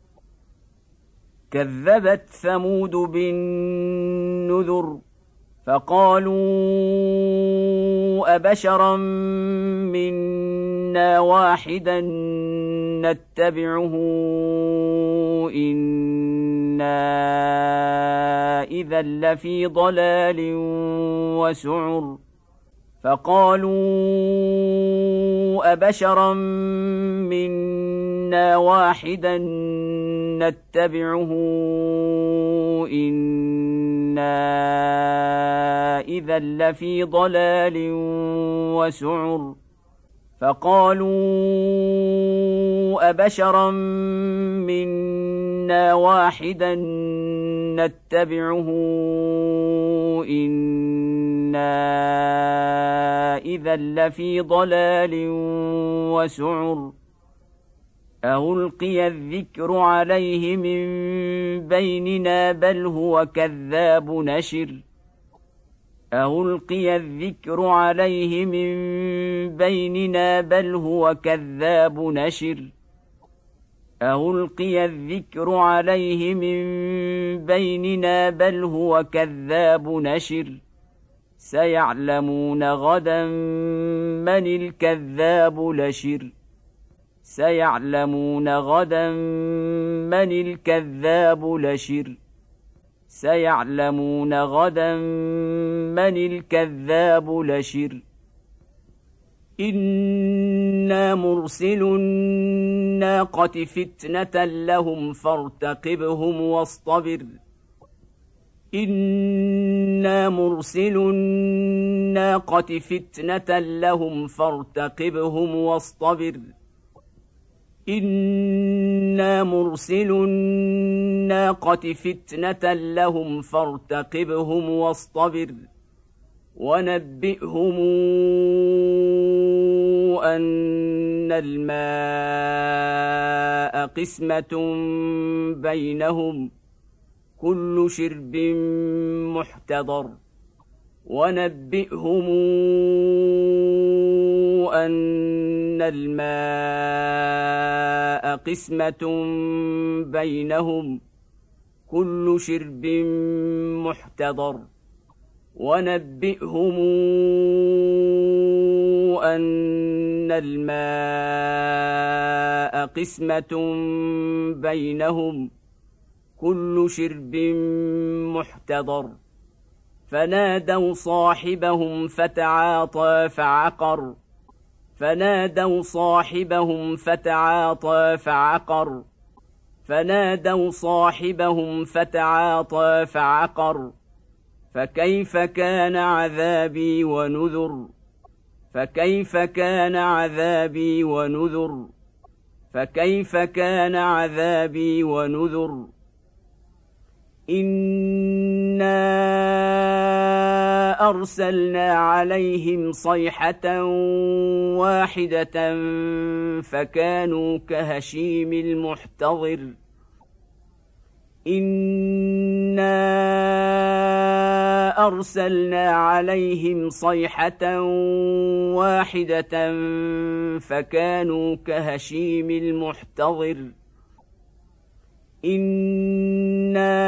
كذبت ثمود بالنذر فقالوا أبشرا منا واحدا نتبعه إنا إذا لفي ضلال وسعر فقالوا أبشرا منا واحدا نتبعه إنا إذا لفي ضلال وسعر فقالوا أبشرا منا واحدا نتبعه إنا إذا لفي ضلال وسعر ألقي الذكر عليه من بيننا بل هو كذاب نشر ألقي الذكر عليه من بيننا بل هو كذاب نشر ألقي الذكر عليه من بيننا بل هو كذاب نشر سيعلمون غدا من الكذاب لشر سيعلمون غدا من الكذاب لشر سيعلمون غدا من الكذاب لشر إنا مرسل الناقة فتنة لهم فارتقبهم واصطبر إنا مرسل الناقة فتنة لهم فارتقبهم واصطبر إنا مرسل الناقة فتنة لهم فارتقبهم واصطبر ونبئهم أن الماء قسمة بينهم كل شرب محتضر ونبئهم أن الماء قسمة بينهم كل شرب محتضر ونبئهم أن الماء قسمة بينهم كل شرب محتضر فنادوا صاحبهم فتعاطى فعقر فنادوا صاحبهم فتعاطى فعقر فنادوا صاحبهم فتعاطى فعقر فكيف كان عذابي ونذر فكيف كان عذابي ونذر فكيف كان عذابي ونذر إنا أرسلنا عليهم صيحة واحدة فكانوا كهشيم المحتضر إنا أرسلنا عليهم صيحة واحدة فكانوا كهشيم المحتضر إنا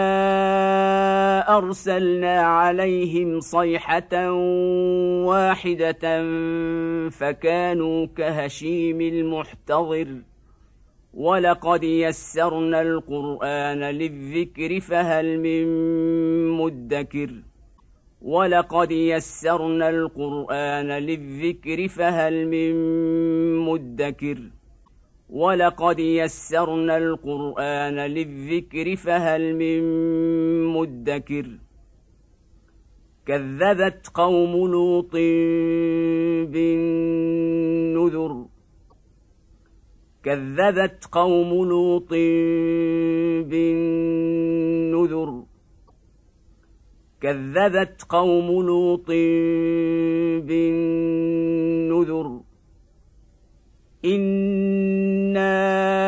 أرسلنا عليهم صيحة واحدة فكانوا كهشيم المحتضر ولقد يسرنا القرآن للذكر فهل من مدكر ولقد يسرنا القرآن للذكر فهل من مدكر ولقد يسرنا القرآن للذكر فهل من مدكر كذبت قوم لوط بالنذر كذبت قوم لوط بالنذر كذبت قوم لوط بالنذر إنا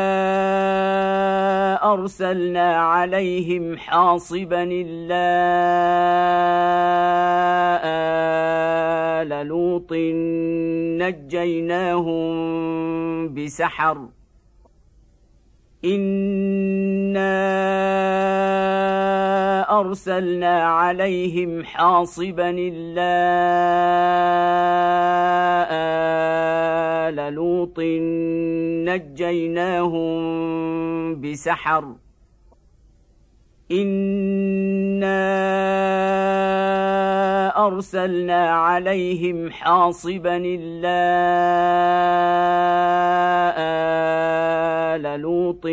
أرسلنا عليهم حاصبا إلا آل لوط نجيناهم بسحر إنا أرسلنا عليهم حاصبا إلا آل لوط نجيناهم بسحر إنا أرسلنا عليهم حاصبا إلا آل لوط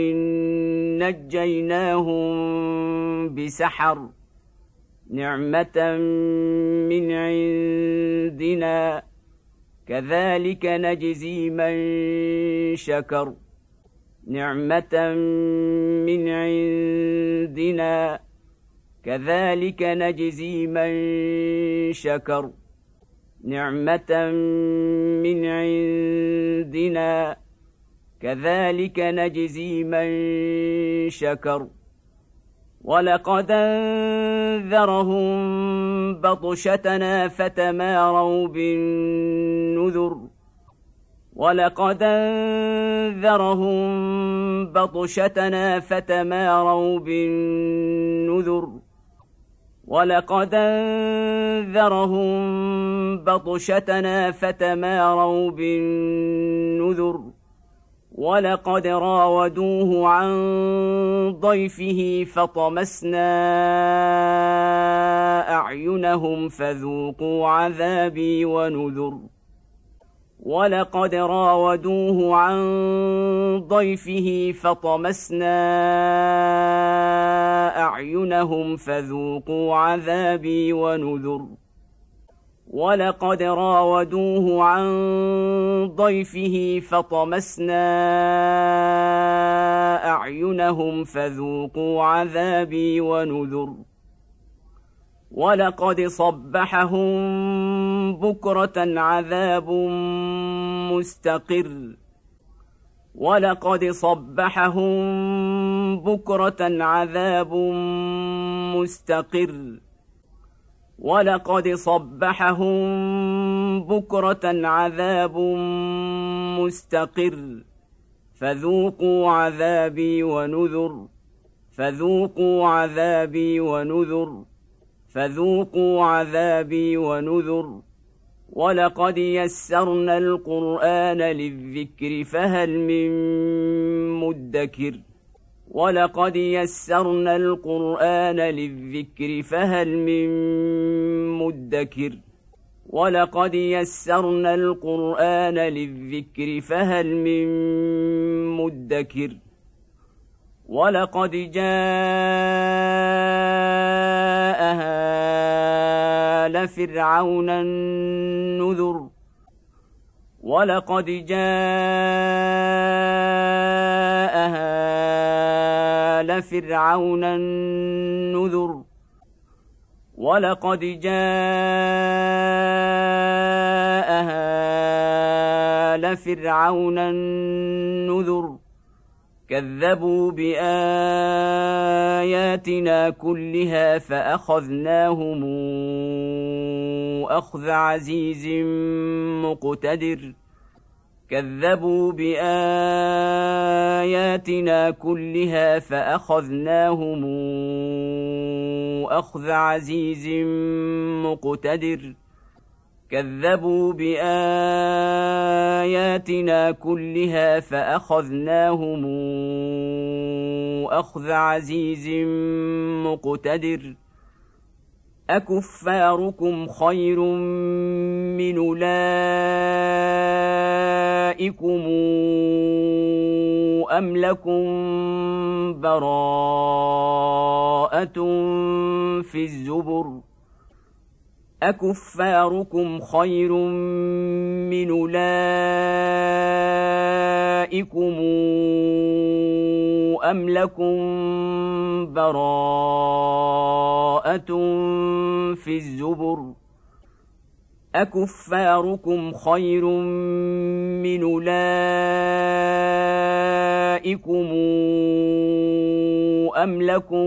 نجيناهم بسحر نعمة من عندنا كذلك نجزي من شكر نعمة من عندنا كذلك نجزي من شكر نعمة من عندنا كذلك نجزي من شكر ولقد أنذرهم بطشتنا فتماروا بالنذر ولقد أنذرهم بطشتنا فتماروا بالنذر ولقد أنذرهم بطشتنا فتماروا بالنذر ولقد راودوه عن ضيفه فطمسنا أعينهم فذوقوا عذابي ونذر ولقد راودوه عن ضيفه فطمسنا أعينهم فذوقوا عذابي ونذر ولقد راودوه عن ضيفه فطمسنا أعينهم فذوقوا عذابي ونذر ولقد صبحهم بكرة عذاب مستقر ولقد صبحهم بكرة عذاب مستقر ولقد صبحهم بكرة عذاب مستقر فذوقوا عذابي ونذر فذوقوا عذابي ونذر فذوقوا عذابي ونذر ولقد يسرنا القرآن للذكر فهل من مدكر ولقد يسرنا القرآن للذكر فهل من مدكر ولقد يسرنا القرآن للذكر فهل من مدكر ولقد جاء آل فرعون النذر ولقد جاء آل فرعون النذر ولقد جاء آل فرعون النذر كذبوا بآياتنا كلها فأخذناهم أخذ عزيز مقتدر كذبوا بآياتنا كلها فأخذناهم أخذ عزيز مقتدر كذبوا بآياتنا كلها فأخذناهم أخذ عزيز مقتدر أكفاركم خير من أولئكم أم لكم براءة في الزبر أكفاركم خير من أولئكم أم لكم براءة في الزبر أكفاركم خير من أولئكم أم لكم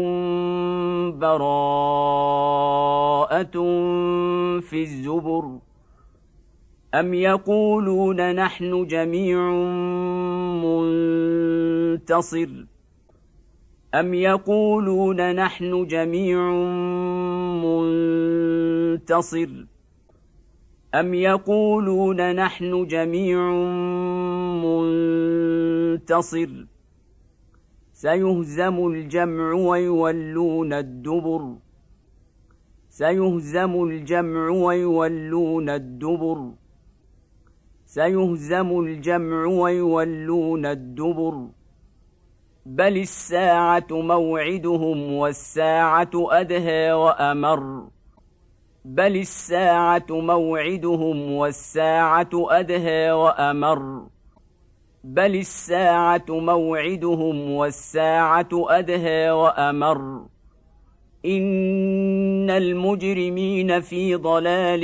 براءة في الزبر أم يقولون نحن جميع منتصر أم يقولون نحن جميع منتصر أم يقولون نحن جميع منتصر سيهزم الجمع ويولون الدبر سيهزم الجمع ويولون الدبر سيهزم الجمع ويولون الدبر بل الساعة موعدهم والساعة أدهى وأمر بل الساعة موعدهم والساعة أدهى وأمر بل الساعة موعدهم والساعة أدهى وأمر إن المجرمين في ضلال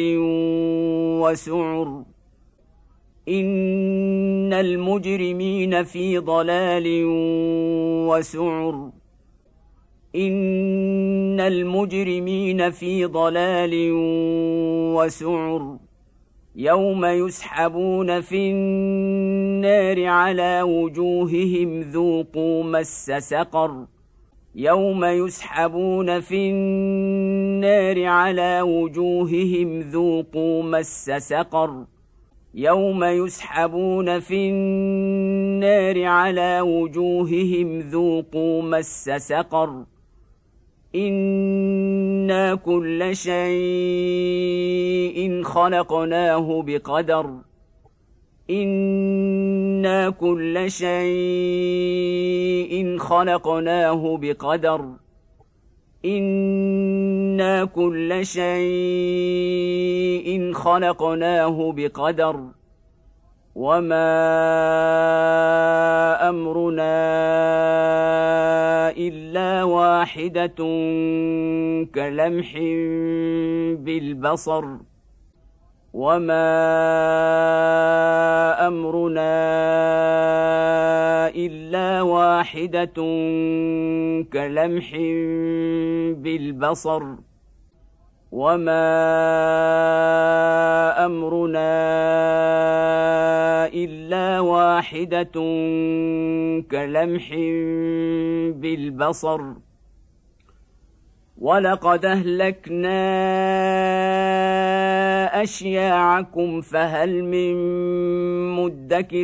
وسعر إن المجرمين في ضلال وسعر إن المجرمين في ضلال وسعر يوم يسحبون في النار على وجوههم ذوقوا مس سقر يوم يسحبون في النار على وجوههم ذوقوا مس سقر يوم يسحبون في النار على وجوههم ذوقوا مس سقر إنا كل شيء خلقناه بقدر إنا كل شيء خلقناه بقدر إنا كل شيء خلقناه بقدر وما أمرنا إلا واحدة كلمح بالبصر وما أمرنا إلا واحدة كلمح بالبصر وما أمرنا إلا واحدة كلمح بالبصر ولقد أهلكنا أشياعكم فهل من مدكر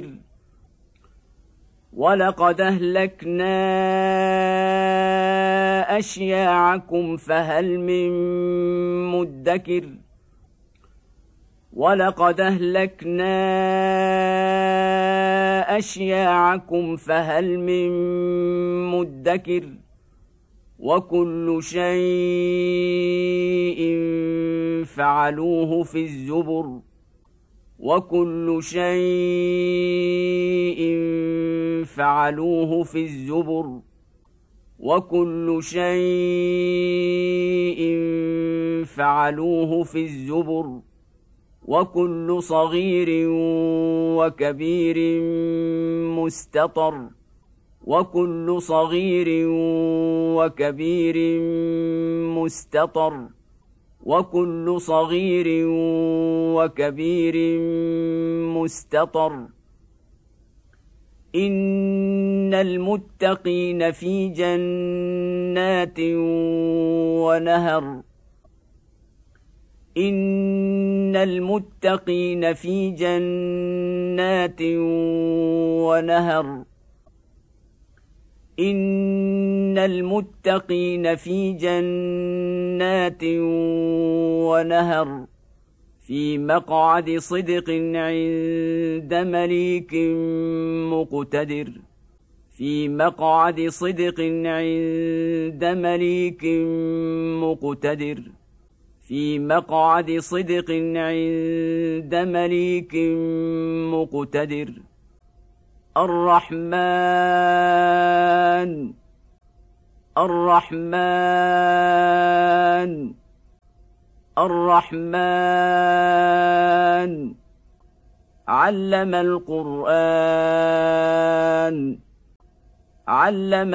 ولقد أهلكنا أشياعكم فهل من مدكر ولقد أهلكنا أشياعكم فهل من مدكر وكل شيء فعلوه في الزبر وكل شيء فعلوه في الزبر وكل شيء فعلوه في الزبر وكل صغير وكبير مستطر وكل صغير وكبير مستطر وكل صغير وكبير مستطر إن المتقين في جنات ونهر إن المتقين في جنات ونهر إن المتقين في جنات ونهر في مقعد صدق عند مليك مقتدر في مقعد صدق عند مليك مقتدر في مقعد صدق عند مليك مقتدر الرحمن الرحمن الرحمن علم القرآن علم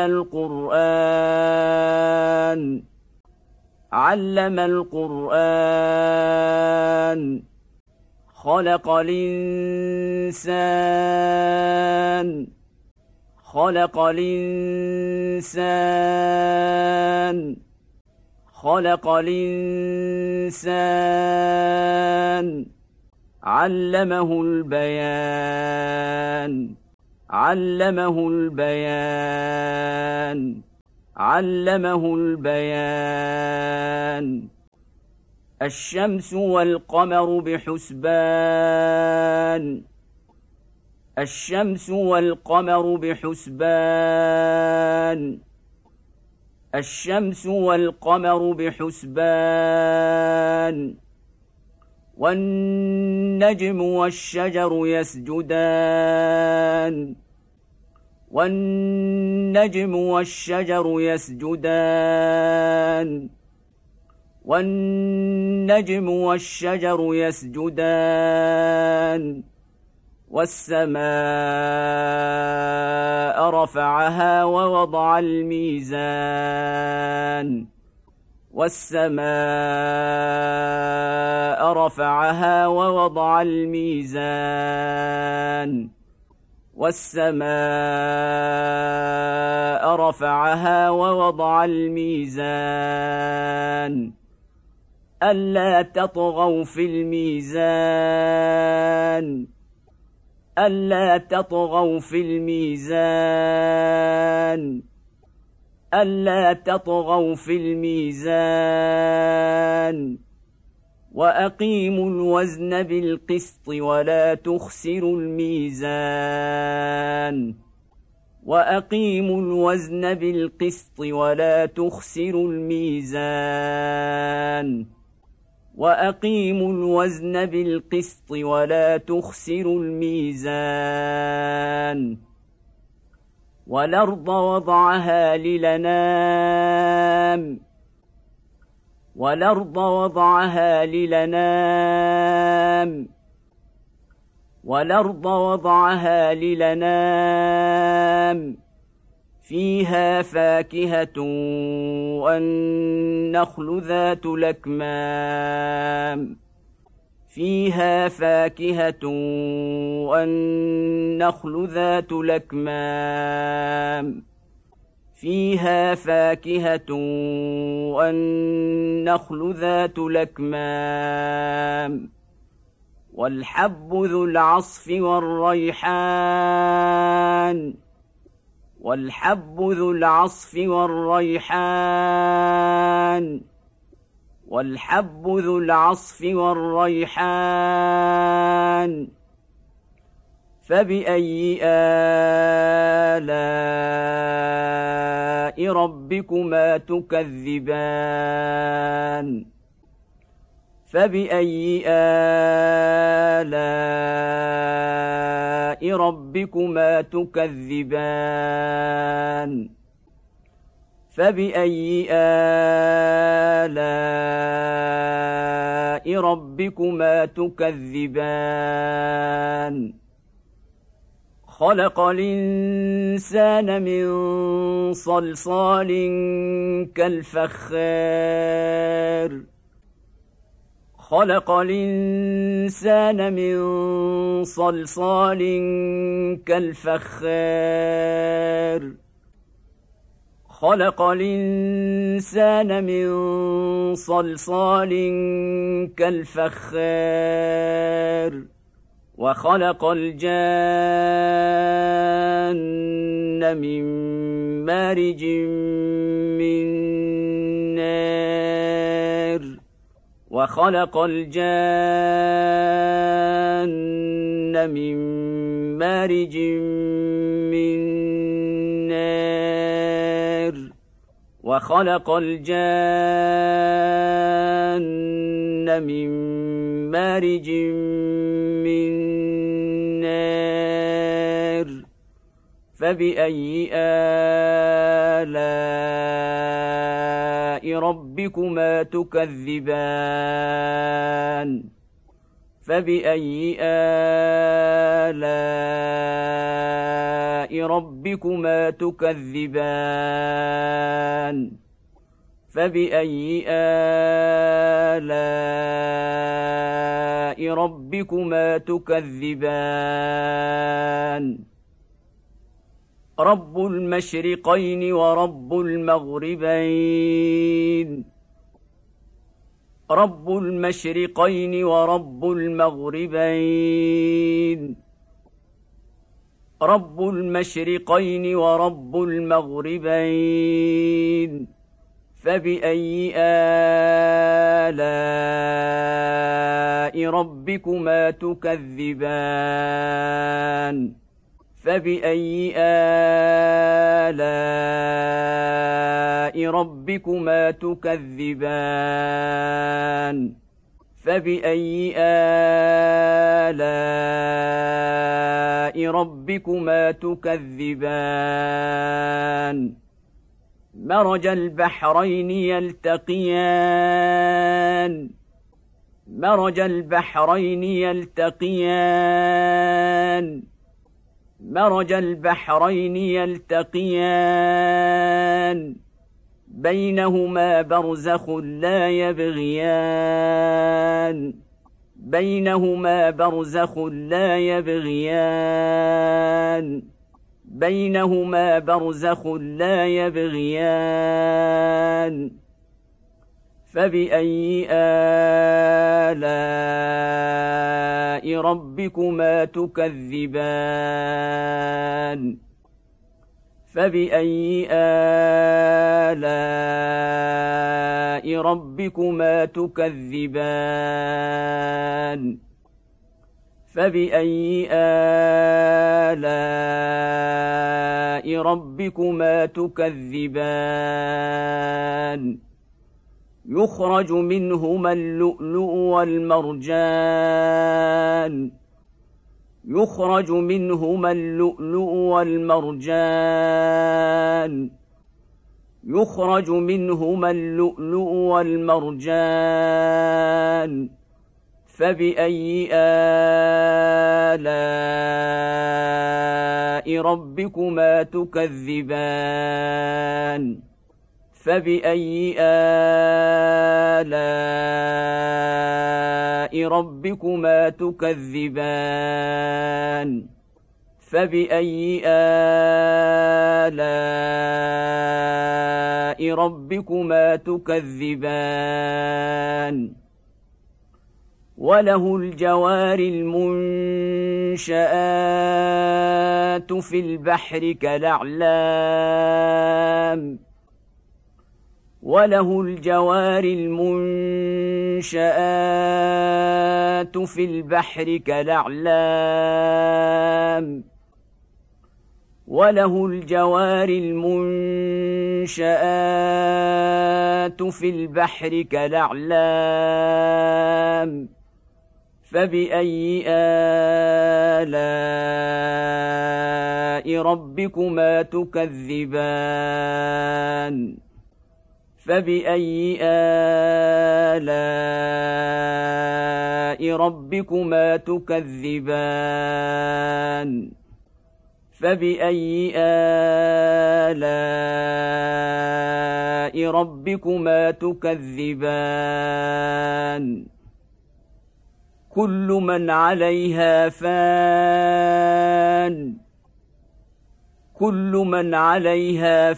القرآن علم القرآن خلق الإنسان خلق الإنسان خلق الإنسان علمه البيان علمه البيان علمه البيان الشمس والقمر بحسبان الشمس والقمر بحسبان الشمس والقمر بحسبان والنجم والشجر يسجدان والنجم والشجر يسجدان والنجم والشجر يسجدان والسماء رفعها ووضع الميزان والسماء رفعها ووضع الميزان والسماء رفعها ووضع الميزان ألا تطغوا في الميزان ألا تطغوا في الميزان ألا تطغوا في الميزان وأقيموا الوزن بالقسط ولا تخسروا الميزان وأقيموا الوزن بالقسط ولا تخسروا الميزان وأقيموا الوزن بالقسط ولا تخسروا الميزان والأرض وضعها للأنام والأرض وضعها للأنام والأرض وضعها للأنام فيها فاكهة والنخل ذات الأكمام فيها فاكهة والنخل ذات الأكمام فيها فاكهة والنخل ذات الأكمام والحب ذو العصف والريحان والحب ذو العصف والريحان والحب ذو العصف والريحان فبأي آلاء ربكما تكذبان فبأي آلاء ربكما تكذبان فبأي آلاء ربكما تكذبان خلق الإنسان من صلصال كالفخار خلق الإنسان من صلصال كالفخار خلق الإنسان من صلصال كالفخار وخلق الجان من مارج من نار وخلق الجان من مارج من نار وخلق الجان من مارج من نار فبأي آلاء ربكما تكذبان فبأي آلاء ربكما تكذبان فبأي آلاء ربكما تكذبان رب المشرقين ورب المغربين رب المشرقين ورب المغربين رب المشرقين ورب المغربين فبأي آلاء ربكما تكذبان فبأي آلاء ربكما تكذبان فبأي آلاء ربكما تكذبان مرج البحرين يلتقيان مرج البحرين يلتقيان مرج البحرين يلتقيان بينهما برزخ لا يبغيان بينهما برزخ لا يبغيان بينهما برزخ لا يبغيان فبأي آلاء ربكما تكذبان فبأي آلاء ربكما تكذبان فبأي آلاء ربكما تكذبان يخرج منهما اللؤلؤ والمرجان يخرج منهما اللؤلؤ والمرجان يخرج منهما اللؤلؤ والمرجان فبأي آلاء ربكما تكذبان فبأي آلاء ربكما تكذبان فبأي آلاء ربكما تكذبان وله الجوار المنشآت في البحر كالأعلام وله الجوار المنشآت في البحر كالأعلام وله الجوار المنشآت في البحر كالأعلام فبأي آلاء ربكما تكذبان فبأي آلاء ربكما تكذبان فبأي آلاء ربكما تكذبان كل من عليها فان كل من عليها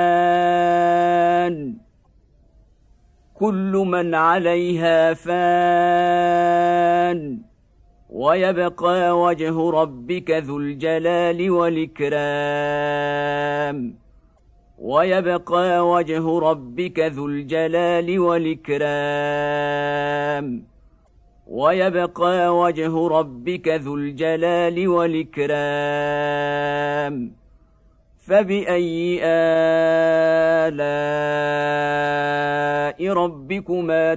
فان كل من عليها فان ويبقى وجه ربك ذو الجلال والإكرام ويبقى وجه ربك ذو الجلال والإكرام ويبقى وجه ربك ذو الجلال والإكرام فبأي آلاء ربكما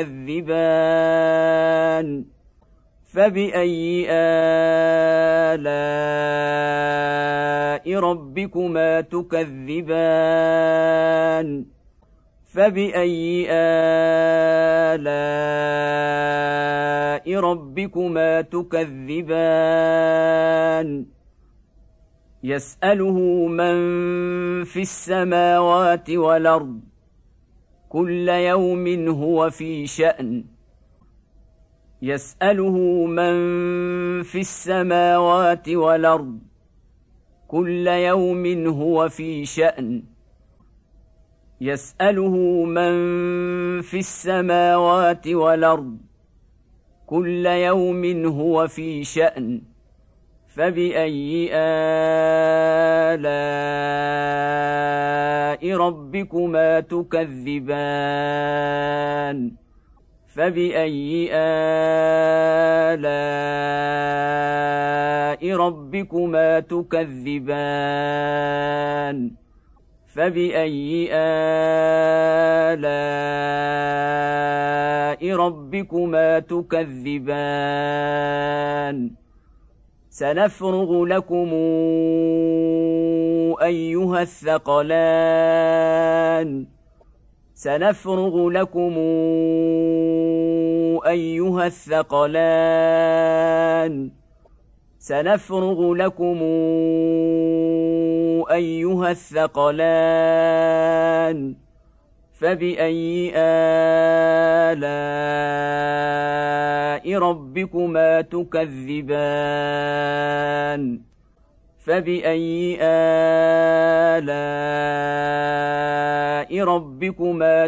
تكذبان فبأي آلاء ربكما تكذبان فبأي آلاء ربكما تكذبان يسأله من في السماوات والأرض كل يوم هو في شأن يسأله من في السماوات والأرض كل يوم هو في شأن يسأله من في السماوات والأرض كل يوم هو في شأن فبأي آلاء ربكما تكذبان فبأي آلاء ربكما تكذبان فبأي آلاء ربكما تكذبان سنفرغ لكم أيها الثقلان سنفرغ لكم أيها الثقلان سنفرغ لكم أيها الثقلان فبأي آلاء ربكما تكذبان فبأي آلاء ربكما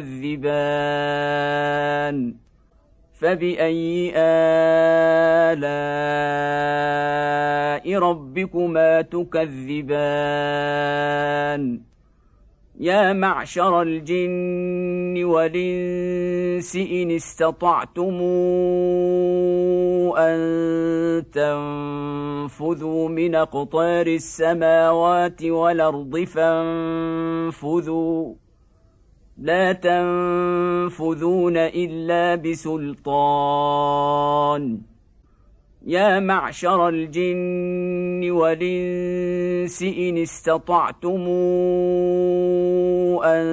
تكذبان فبأي آلاء ربكما تكذبان يا معشر الجن والإنس إن استطعتم أن تنفذوا من أقطار السماوات والأرض فانفذوا لا تنفذون إلا بسلطان يا معشر الجن والإنس إن استطعتم أن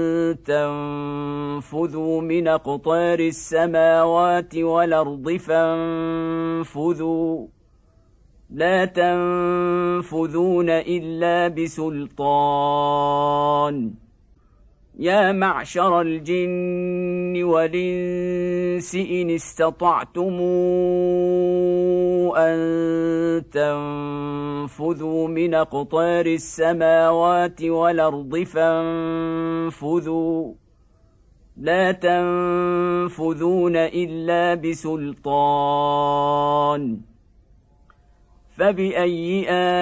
تنفذوا من أقطار السماوات والأرض فانفذوا لا تنفذون إلا بسلطان يا معشر الجن والإنس إن استطعتم أن تنفذوا من أقطار السماوات والأرض فانفذوا لا تنفذون إلا بسلطان فبأي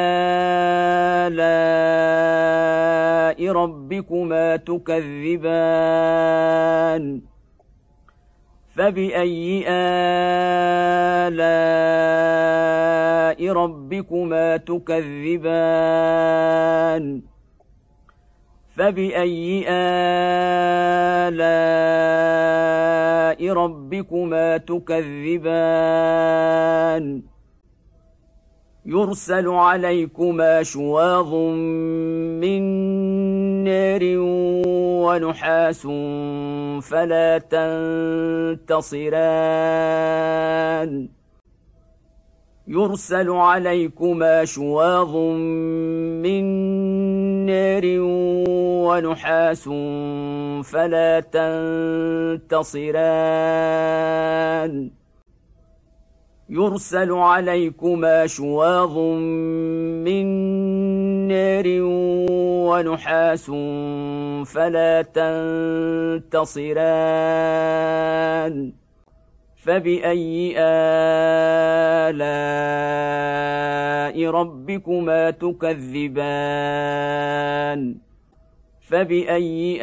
آلاء ربكما تكذبان فبأي آلاء ربكما تكذبان فبأي آلاء ربكما تكذبان يرسل عليكما شواظ من نار ونحاس فلا تنتصران يرسل عليكما شواظ من نار ونحاس فلا تنتصران يرسل عليكما شواظ من نار ونحاس فلا تنتصران فبأي آلاء ربكما تكذبان فبأي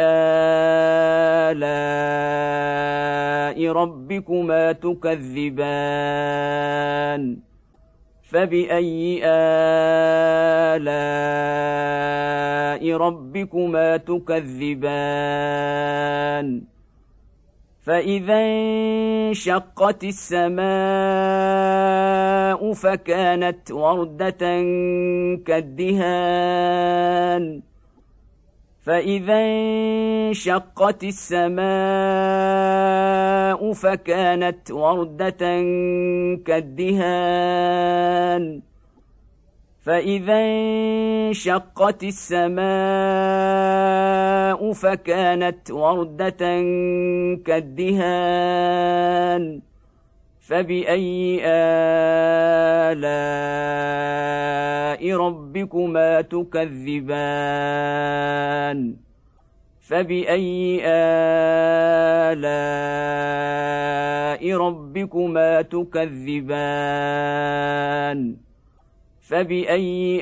آلاء ربكما تكذبان فبأي آلاء ربكما تكذبان فإذا انشقت السماء فكانت وردة كالدهان فإذا انشقت السماء فكانت وردة كالدهان فإذا انشقت السماء فكانت وردة كالدهان فبأي آلاء ربكما تكذبان فبأي آلاء ربكما تكذبان فبأي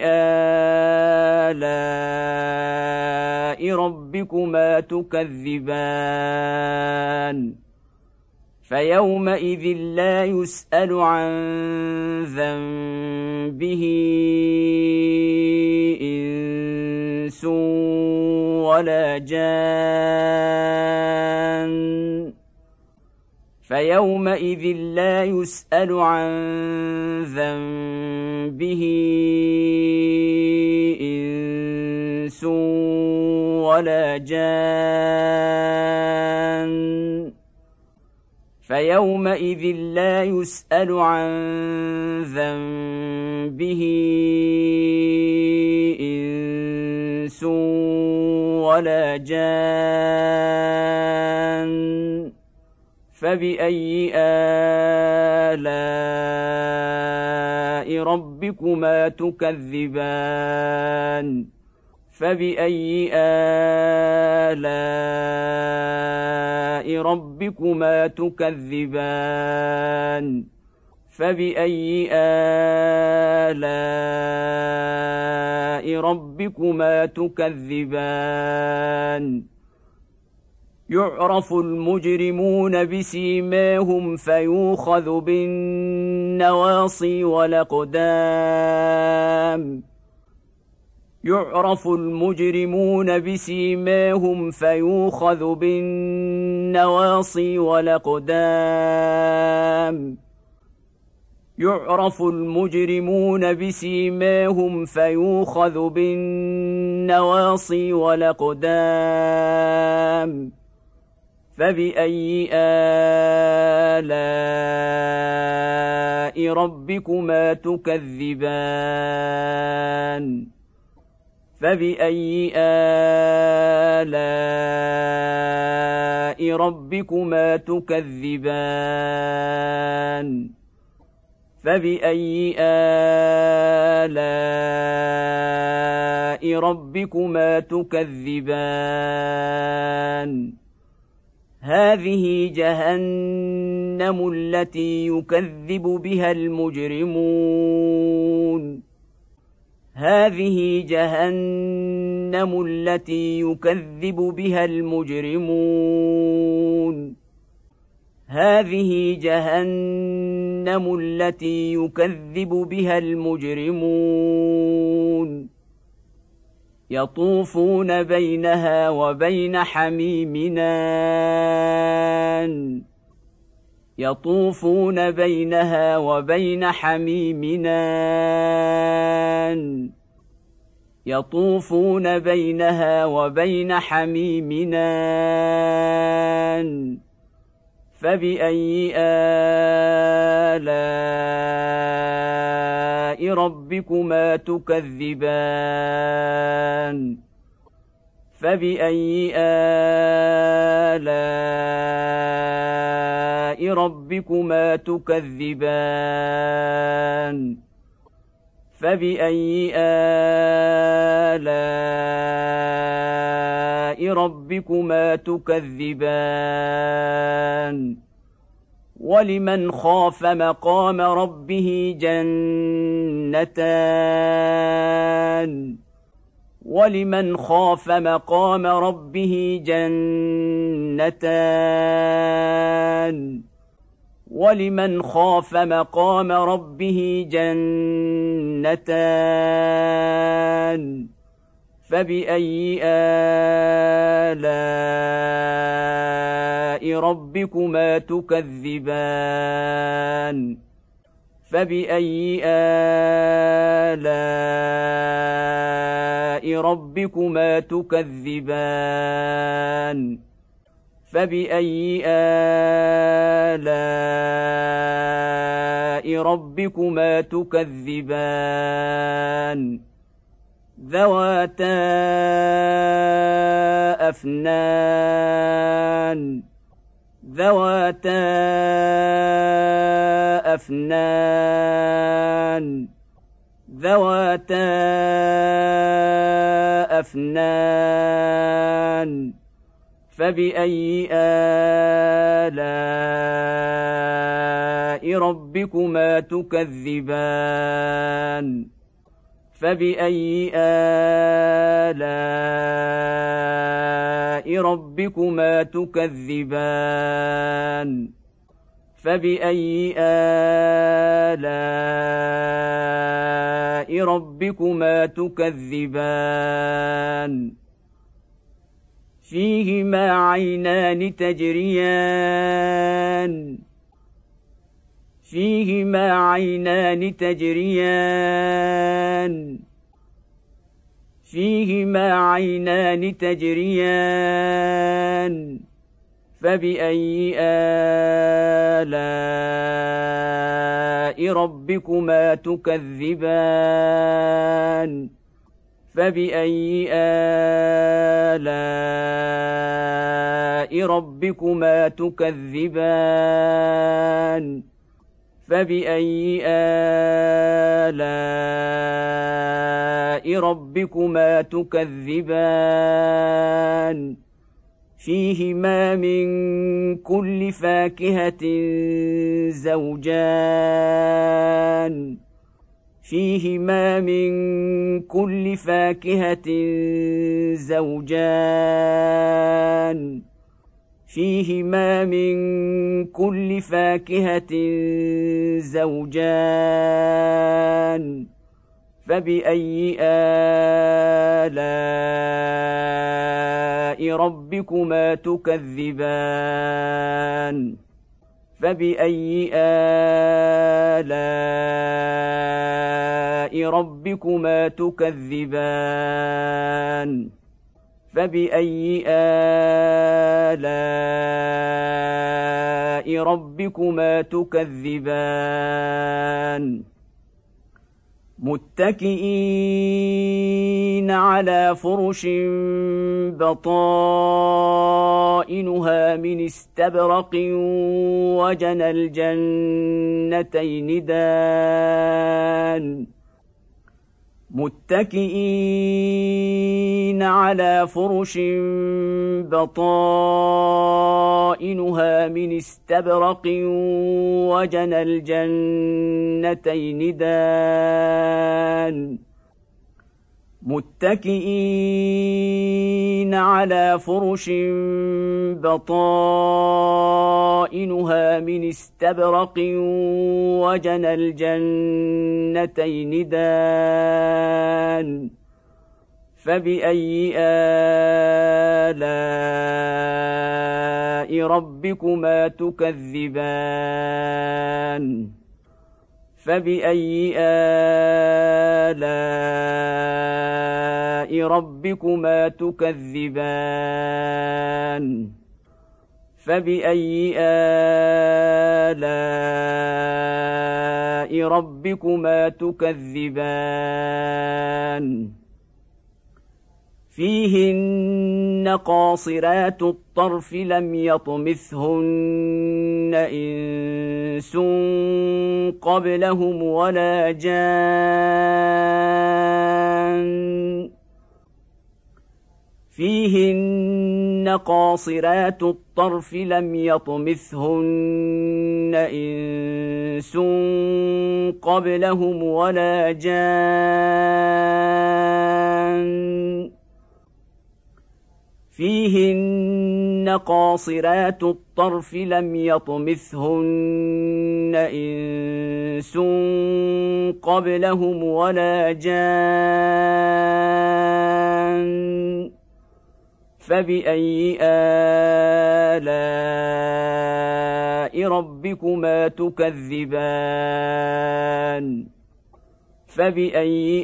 آلاء ربكما تكذبان فيومئذ لا يسأل عن ذنبه إنس إنس ولا جان فيومئذ لا يسأل عن ذنبه إنس ولا جان فيومئذ لا يسأل عن ذنبه إنس ولا جان فبأي آلاء ربكما تكذبان فبأي آلاء ربكما تكذبان فبأي آلاء ربكما تكذبان يعرف المجرمون بسيماهم فيوخذ بالنواصي والأقدام يعرف المجرمون بسيماهم فيوخذ بالنواصي والأقدام يعرف المجرمون بسيماهم فيوخذ بالنواصي والأقدام فبأي آلاء ربكما تكذبان فبأي آلاء ربكما تكذبان فبأي آلاء ربكما تكذبان هذه جهنم التي يكذب بها المجرمون هذه جهنم التي يكذب بها المجرمون هذه جهنم التي يكذب بها المجرمون يطوفون بينها وبين حميم آن يطوفون بينها وبين حميم آن يطوفون بينها وبين حميم آن فبأي آلاء ربكما تكذبان فبأي آلاء ربكما تكذبان فبأي آلاء ربكما تكذبان ولمن خاف مقام ربه جنتان ولمن خاف مقام ربه جنتان ولمن خاف مقام ربه جنتان فبأي آلاء ربكما تكذبان فبأي آلاء ربكما تكذبان فبأي آلاء ربكما تكذبان ذواتا أفنان ذواتا أفنان ذواتا أفنان فبأي آلاء ربكما تكذبان فبأي آلاء ربكما تكذبان فبأي آلاء ربكما تكذبان فيهما عينان تجريان فيهما عينان تجريان فيهما عينان تجريان فبأي آلاء ربكما تكذبان فبأي آلاء ربكما تكذبان فبأي آلاء ربكما تكذبان فيهما من كل فاكهة زوجان فيهما من كل فاكهة زوجان فيهما من كل فاكهة زوجان فبأي آلاء ربكما تكذبان فبأي آلاء ربكما تكذبان فبأي آلاء ربكما تكذبان متكئين على فرش بطائنها من استبرق وجنى الجنتين دان متكئين على فرش بطائنها من استبرق وجنى الجنتين دان متكئين على فرش بطائنها من استبرق وجنى الجنتين دان فبأي آلاء ربكما تكذبان فبأي آلاء ربكما تكذبان فبأي آلاء ربكما تكذبان فيهن قاصرات الطرف لم يطمثهن إنس قبلهم ولا جان فيهن قاصرات الطرف لم يطمثهن إنس قبلهم ولا جان فيهن قاصرات الطرف لم يطمثهن إنس قبلهم ولا جان فبأي آلاء ربكما تكذبان فبأي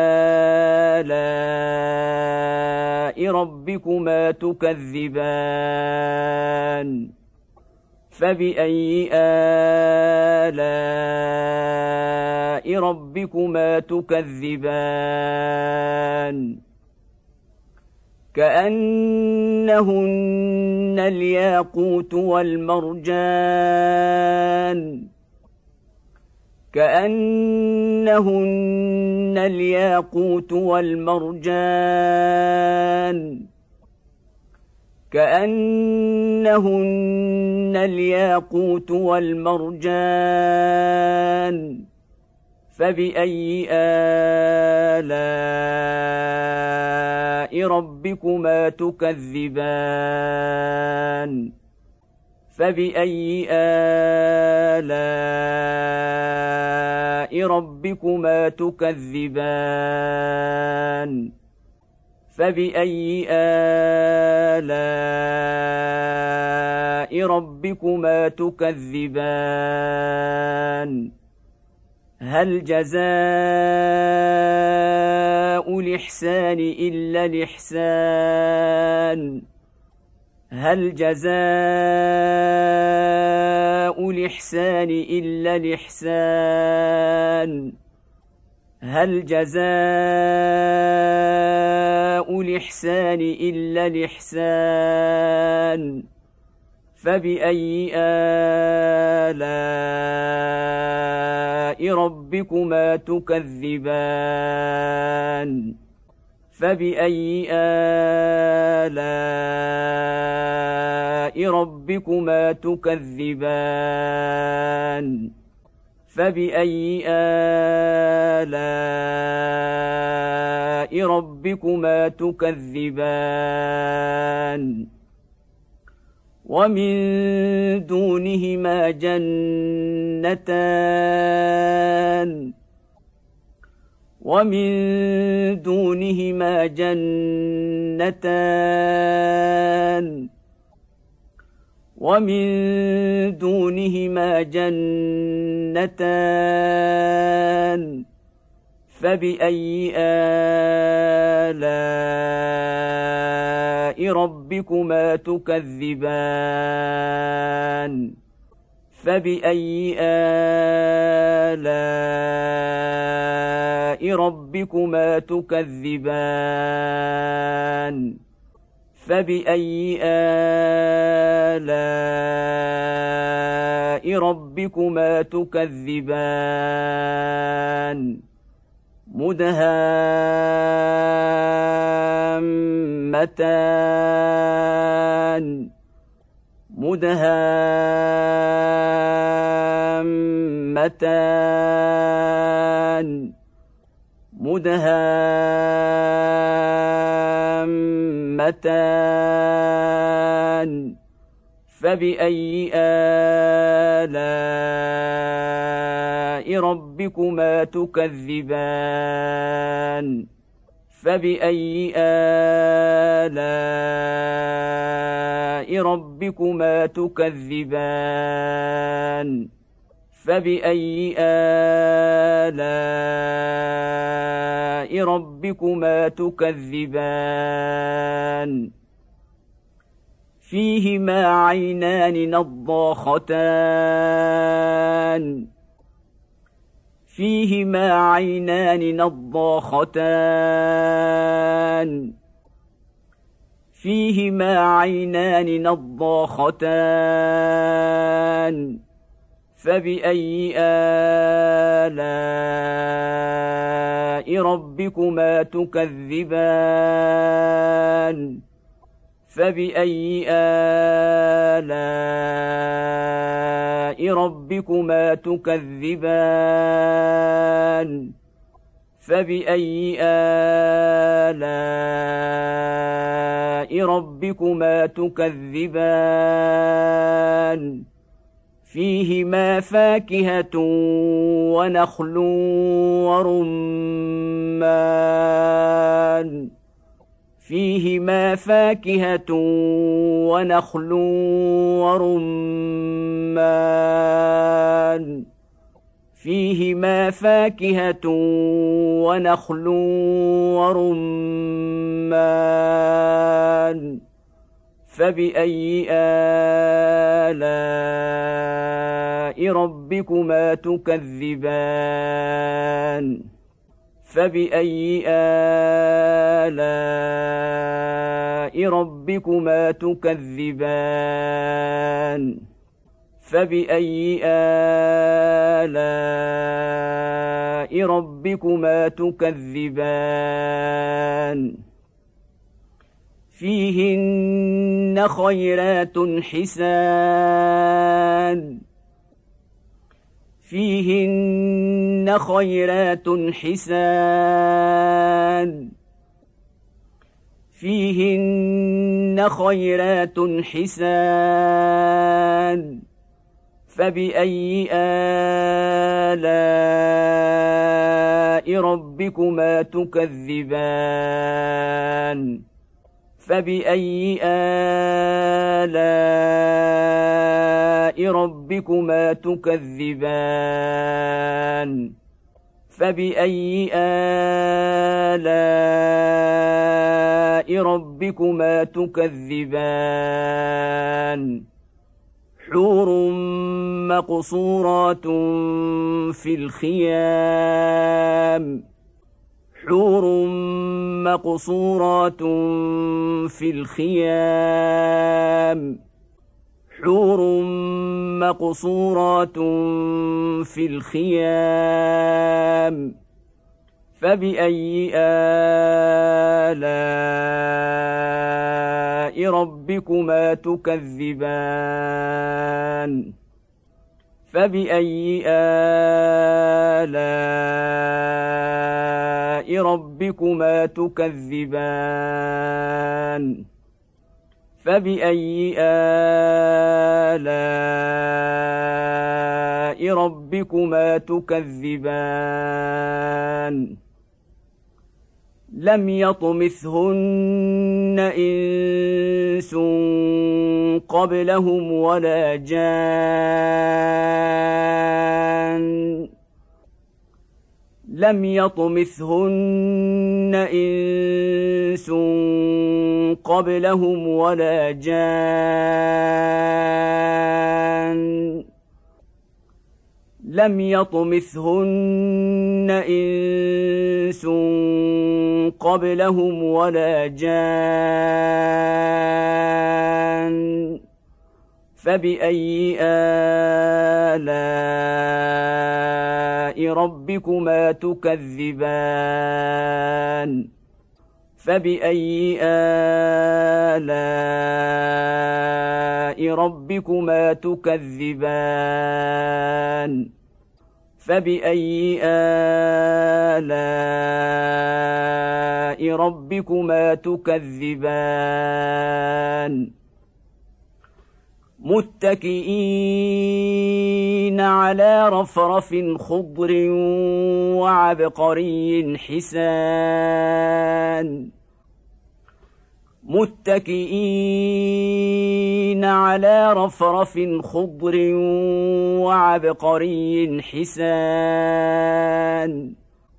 آلاء ربكما تكذبان فبأي آلاء ربكما تكذبان كأنهن الياقوت والمرجان كأنهن الياقوت والمرجان كأنهن الياقوت والمرجان فبأي آلاء ربكما تكذبان فبأي آلاء ربكما تكذبان فبأي آلاء ربكما تكذبان هل جزاء الإحسان إلا الإحسان هل جزاء الإحسان إلا الإحسان هل جزاء الإحسان إلا الإحسان فبأي آلاء ربكما تكذبان فبأي آلاء ربكما تكذبان فبأي آلاء ربكما تكذبان ومن دونهما جنتان ومن دونهما جنتان ومن دونهما جنتان فبأي آلاء ربكما تكذبان فبأي آلاء ربكما تكذبان فبأي آلاء ربكما تكذبان مدهامتان مدهامتان مدهامتان فبأي آلاء ربكما تكذبان فبأي آلاء ربكما تكذبان فبأي آلاء ربكما تكذبان فيهما عينان نضاختان فيهما عينان نضاختان فيهما عينان نضاختان فبأي آلاء ربكما تكذبان فبأي آلاء ربكما تكذبان فبأي آلاء ربكما تكذبان فيهما فاكهة ونخل ورمان فيهما فاكهة ونخل ورمان فيهما فاكهة ونخل ورمان فبأي آلاء ربكما تكذبان فبأي آلاء ربكما تكذبان فبأي آلاء ربكما تكذبان فيهن خيرات حسان فيهن خيرات حسان فيهن خيرات حسان فبأي آلاء ربكما تكذبان فبأي آلاء ربكما تكذبان فبأي آلاء ربكما تكذبان حور مقصورات في الخيام حور مقصورات في الخيام حور مقصورات في الخيام فبأي آلاء ربكما تكذبان فبأي آلاء ربكما تكذبان فبأي آلاء ربكما تكذبان لم يطمثهن إنس قبلهم ولا جان لم يطمثهن إنس قبلهم ولا جان لم يطمثهن إنس قبلهم ولا جان فبأي آلاء ربكما تكذبان فبأي آلاء ربكما تكذبان فبأي آلاء ربكما تكذبان متكئين على رفرف خضر وعبقري حسان متكئين على رفرف خضر وعبقري حسان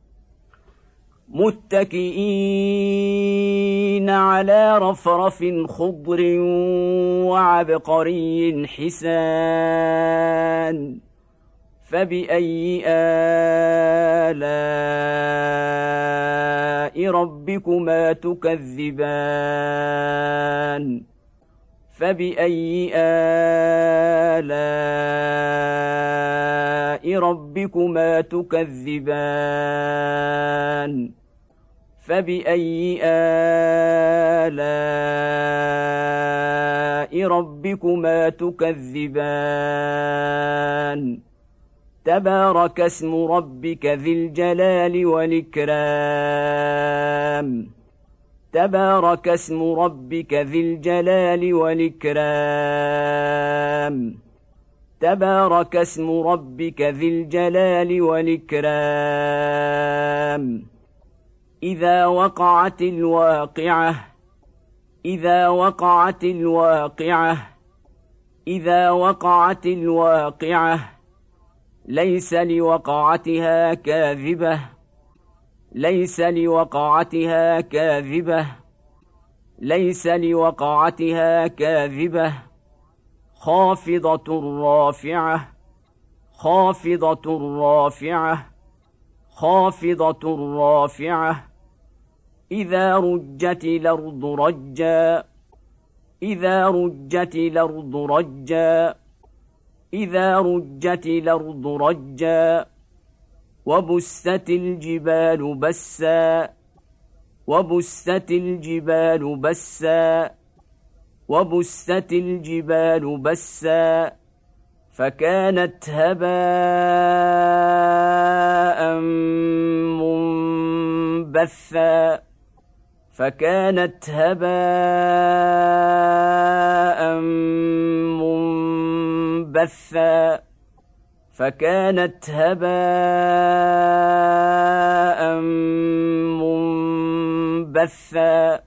متكئين على رفرف خضر وعبقري حسان فبأي آلاء ربكما تكذبان فبأي آلاء ربكما تكذبان فبأي آلاء ربكما تكذبان تبارك اسم ربك ذي الجلال والإكرام تبارك اسم ربك ذي الجلال والإكرام تبارك اسم ربك ذي الجلال والإكرام إذا وقعت الواقعة إذا وقعت الواقعة إذا وقعت الواقعة ليس لوقعتها كاذبة ليس لوقعتها كاذبة ليس لوقعتها كاذبة خافضة رافعة خافضة رافعة خافضة رافعة إذا رجت الأرض رجا إذا رجت الأرض رجا إذا رجت الأرض رجا وبست الجبال بسا وبست الجبال بسا وبست الجبال بسا فكانت هباء منبثا فكانت هباء منبثا فكانت هباء منبثا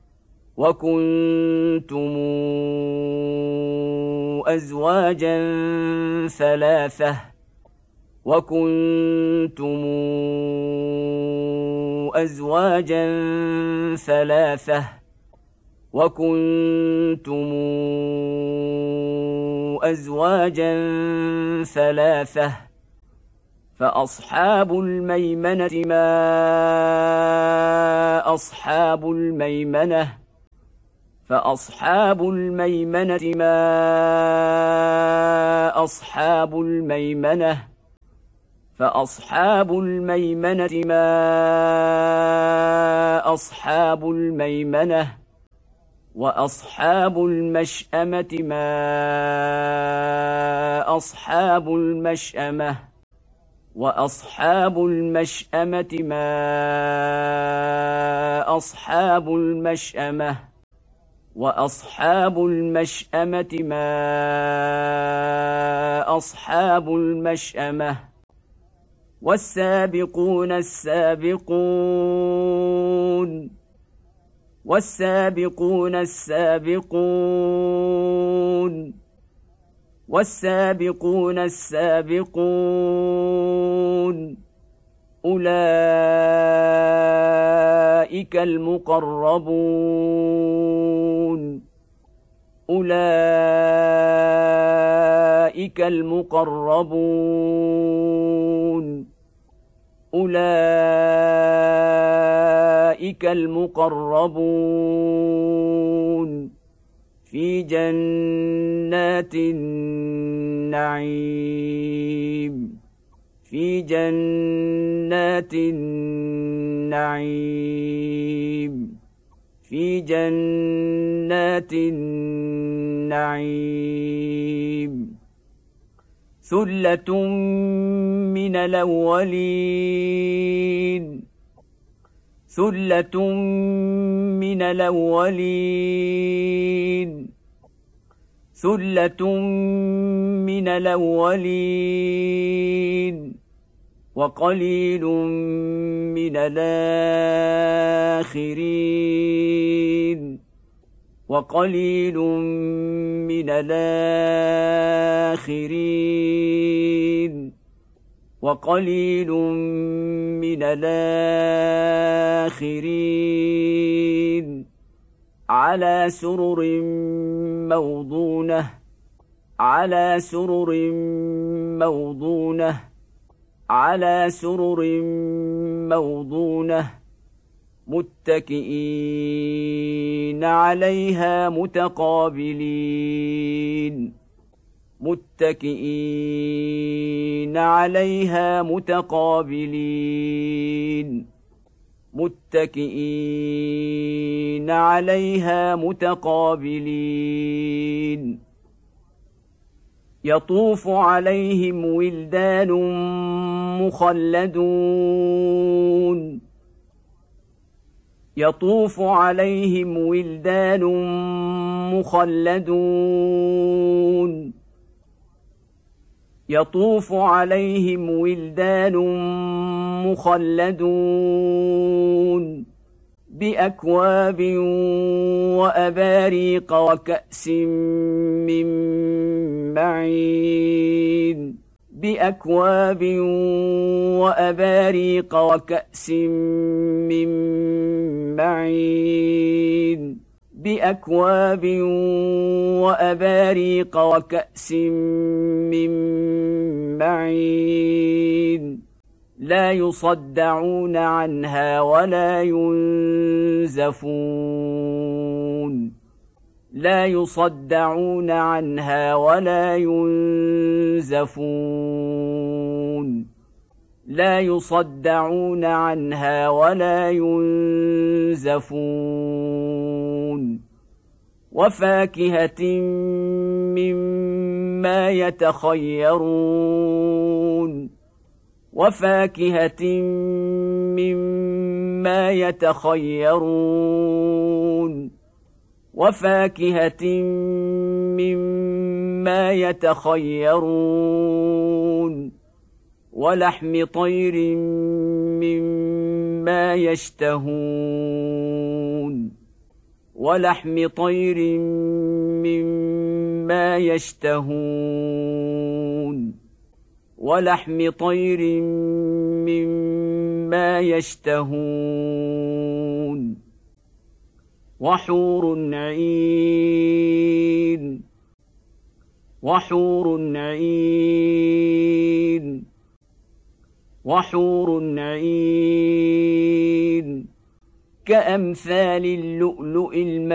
وكنتم أزواجا ثلاثة وكنتم أزواجا ثلاثة وكنتم أزواجا ثلاثة فأصحاب الميمنة ما أصحاب الميمنة فأصحاب الميمنة ما أصحاب الميمنة فأصحاب الميمنة ما أصحاب الميمنة وأصحاب المشأمة ما أصحاب المشأمة وأصحاب المشأمة ما أصحاب المشأمة وأصحاب المشأمة ما أصحاب المشأمة والسابقون السابقون والسابقون السابقون والسابقون السابقون أولئك المقربون أولئك المقربون أولئك المقربون في جنات النعيم في جنات النعيم في جنات النعيم ثلة من الأولين ثلة من الأولين ثلة من الأولين وقليل من الآخرين وقليل من الآخرين وقليل من الآخرين على سرر موضونة على سرر موضونة على سرر موضونة متكئين عليها متقابلين متكئين عليها متقابلين متكئين عليها متقابلين يطوف عليهم ولدان مخلدون يطوف عليهم ولدان مخلدون يطوف عليهم ولدان مخلدون بأكواب وأباريق وكأس من معين بأكواب وأباريق وكأس من معين بأكواب وأباريق وكأس من معين لا يصدعون عنها ولا ينزفون لا يصدعون عنها ولا ينزفون لا يصدعون عنها ولا ينزفون وفاكهة مما يتخيرون وفاكهة مما مما يتخيرون وفاكهة مما يتخيرون ولحم طير مما يشتهون ولحم طير مما يشتهون ولحم طير مما يشتهون وحور عين وحور عين وحور عين كأمثال اللؤلؤ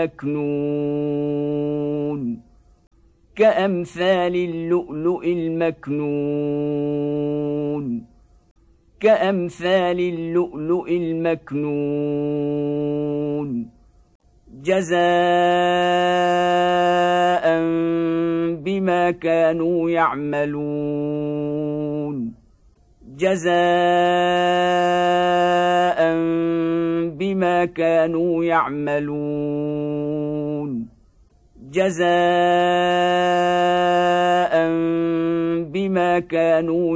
المكنون كأمثال اللؤلؤ المكنون كأمثال اللؤلؤ المكنون جزاء بما كانوا يعملون جزاء بما كانوا يعملون جزاء بما كانوا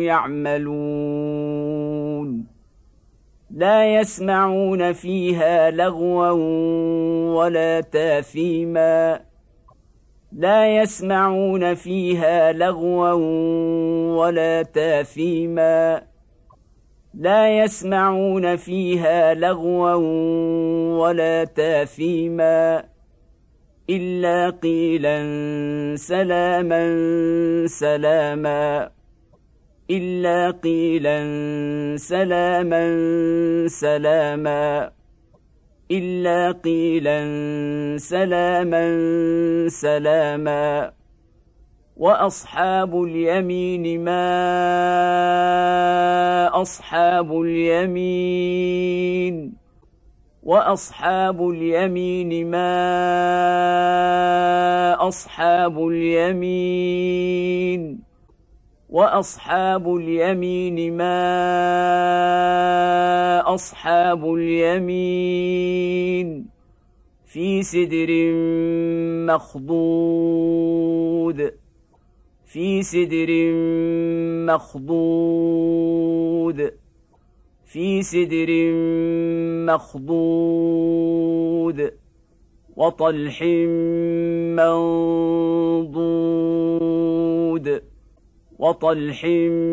يعملون لا يسمعون فيها لغوا ولا تاثيما لا يسمعون فيها لغوا ولا تاثيما لا يسمعون فيها لغوا ولا تاثيما إلا قيلا سلاما سلاما إلا قيلا سلاما سلاما إلا قيلا سلاما سلاما وأصحاب اليمين ما أصحاب اليمين وأصحاب اليمين ما أصحاب اليمين وأصحاب اليمين ما أصحاب اليمين في سدر مخضود في سدر مخضود في سدر مخضود وطلح منضود وطلح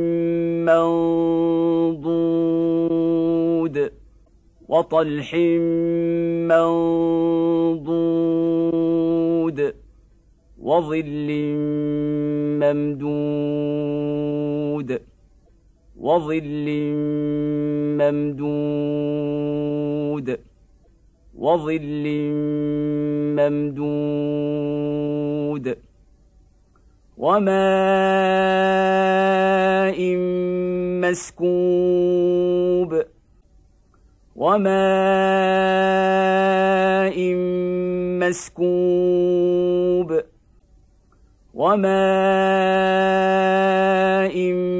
منضود وطلح منضود وظل ممدود وظل ممدود وظل ممدود وماء مسكوب وماء مسكوب وماء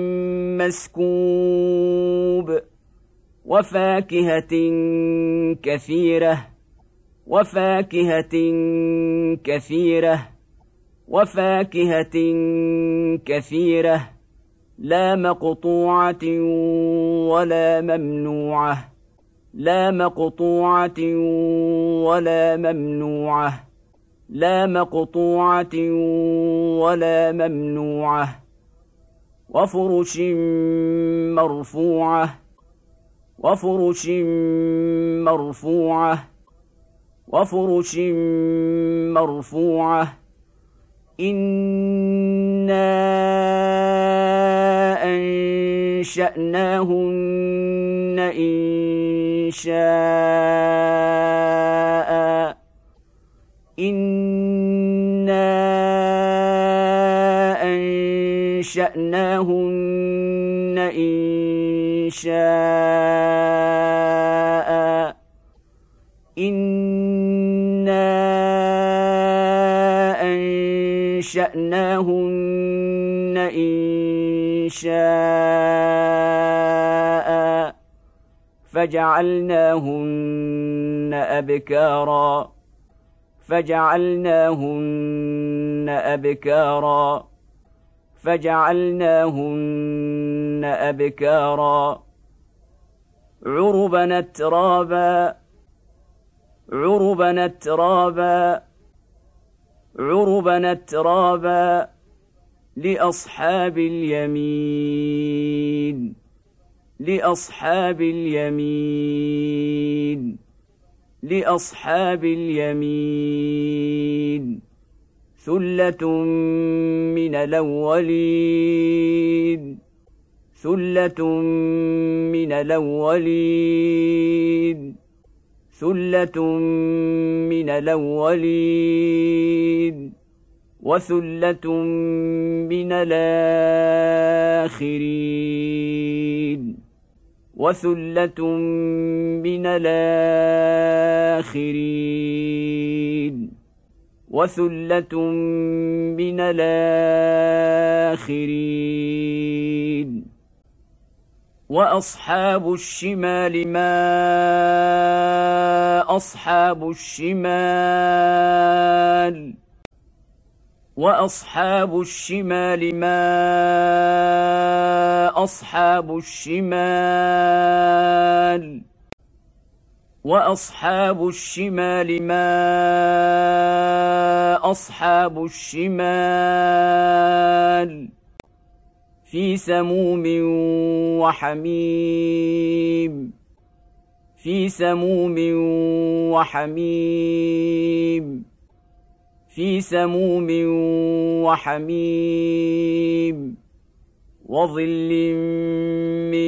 مسكوب وفاكهة كثيرة وفاكهة كثيرة وفاكهة كثيرة لا مقطوعة ولا ممنوعة لا مقطوعة ولا ممنوعة لا مقطوعة ولا ممنوعة وفرش مرفوعة وفرش مرفوعة وفرش مرفوعة إنا أنشأناهن إنشاء إنا أنشأناهن إنشاء إنا أنشأناهن إنشاء فجعلناهن أبكارا فجعلناهن أبكارا فجعلناهن أبكارا عربا أترابا عربا أترابا عربا أترابا لأصحاب اليمين لأصحاب اليمين لأصحاب اليمين ثلة من الأولين ثلة من الأولين ثلة من الأولين وثلة من الآخرين وثلة من الآخرين وثلة من الآخرين وأصحاب الشمال ما أصحاب الشمال وأصحاب الشمال ما أصحاب الشمال وأصحاب الشمال ما أصحاب الشمال في سموم وحميم في سموم وحميم في سموم وحميم وظل من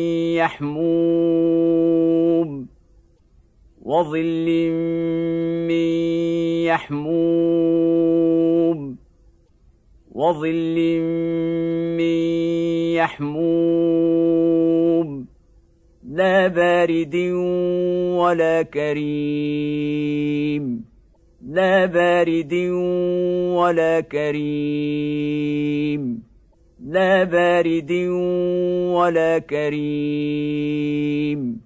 يحموم وظل من يحموم وظل من يحموم لا بارد ولا كريم لا بارد ولا كريم لا بارد ولا كريم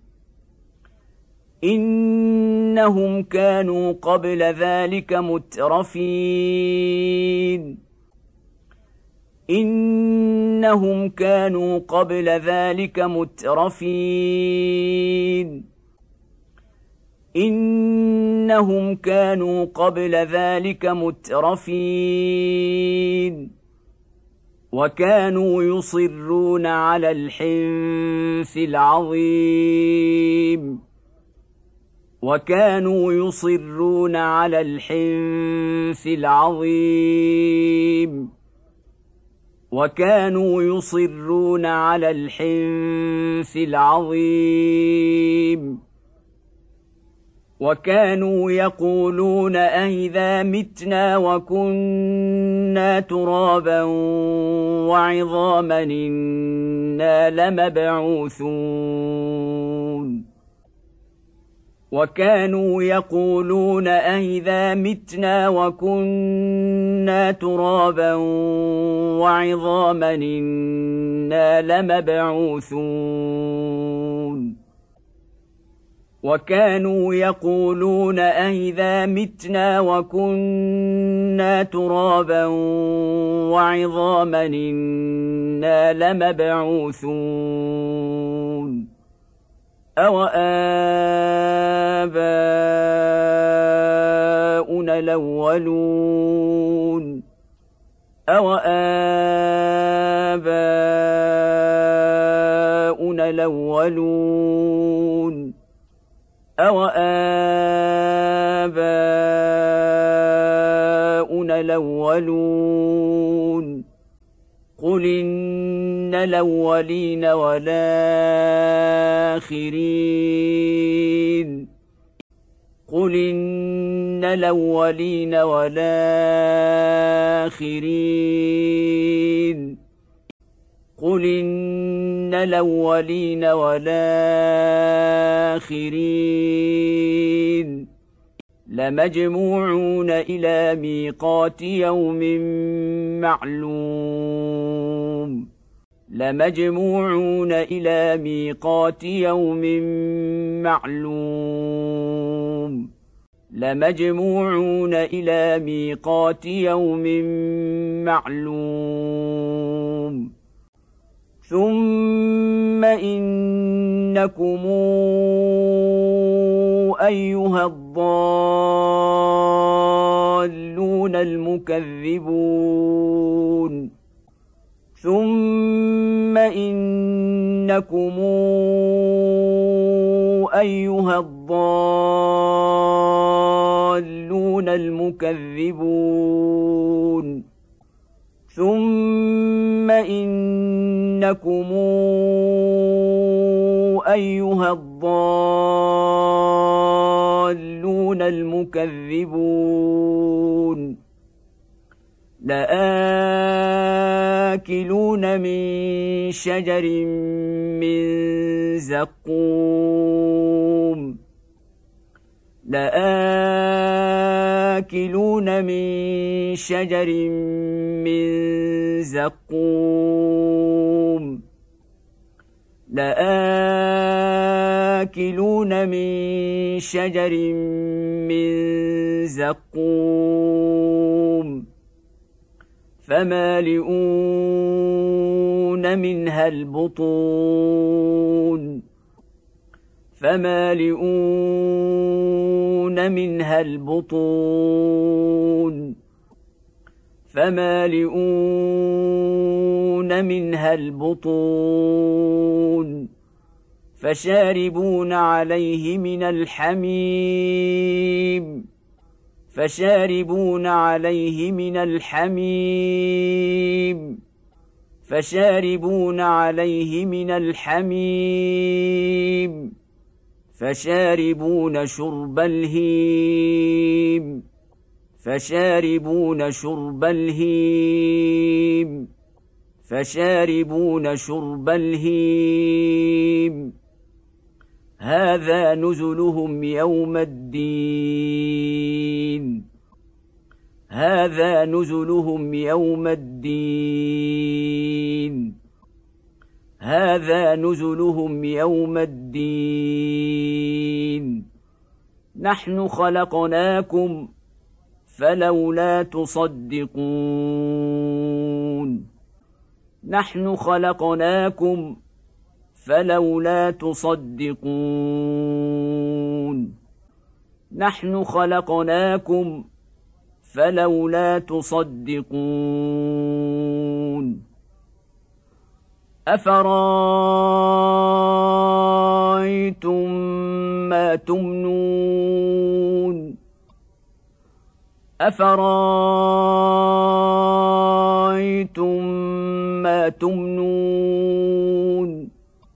إنهم كانوا قبل ذلك مترفين إنهم كانوا قبل ذلك مترفين إنهم كانوا قبل ذلك مترفين وكانوا يصرون على الحنث العظيم وكانوا يصرون على الحنث العظيم وكانوا يصرون على الحنث العظيم وكانوا يقولون أئذا متنا وكنا ترابا وعظاما إنا لمبعوثون وكانوا يقولون أئذا متنا وكنا ترابا وعظاما إنا لمبعوثون وكانوا يقولون أئذا متنا وكنا ترابا وعظاما إنا لمبعوثون أوآباؤنا الأولون أوآباؤنا الأولون أوآباؤنا الأولون قل إن الأولين والآخرين قل إن الأولين والآخرين قل إن الأولين والآخرين لمجموعون إلى ميقات يوم معلوم لمجموعون إلى ميقات يوم معلوم لمجموعون إلى ميقات يوم معلوم ثم إنكم أيها الضالون المكذبون ثم إنكم أيها الضالون المكذبون ثم إنكم أيها الضالون المكذبون لآكلون من شجر من زقوم لآكلون من شجر من زقوم لآكلون من شجر من زقوم فمالئون منها البطون فمالئون منها البطون فمالئون منها البطون فشاربون عليه من الحميم فشاربون عليه من الحميم فشاربون عليه من الحميم فشاربون شرب الهيم فشاربون شرب الهيم فشاربون شرب الهيم هذا نزلهم يوم الدين هذا نزلهم يوم الدين هذا نزلهم يوم الدين نحن خلقناكم فلولا تصدقون نحن خلقناكم فلولا تصدقون نحن خلقناكم فلولا تصدقون أفرأيتم ما تمنون أفرأيتم ما تمنون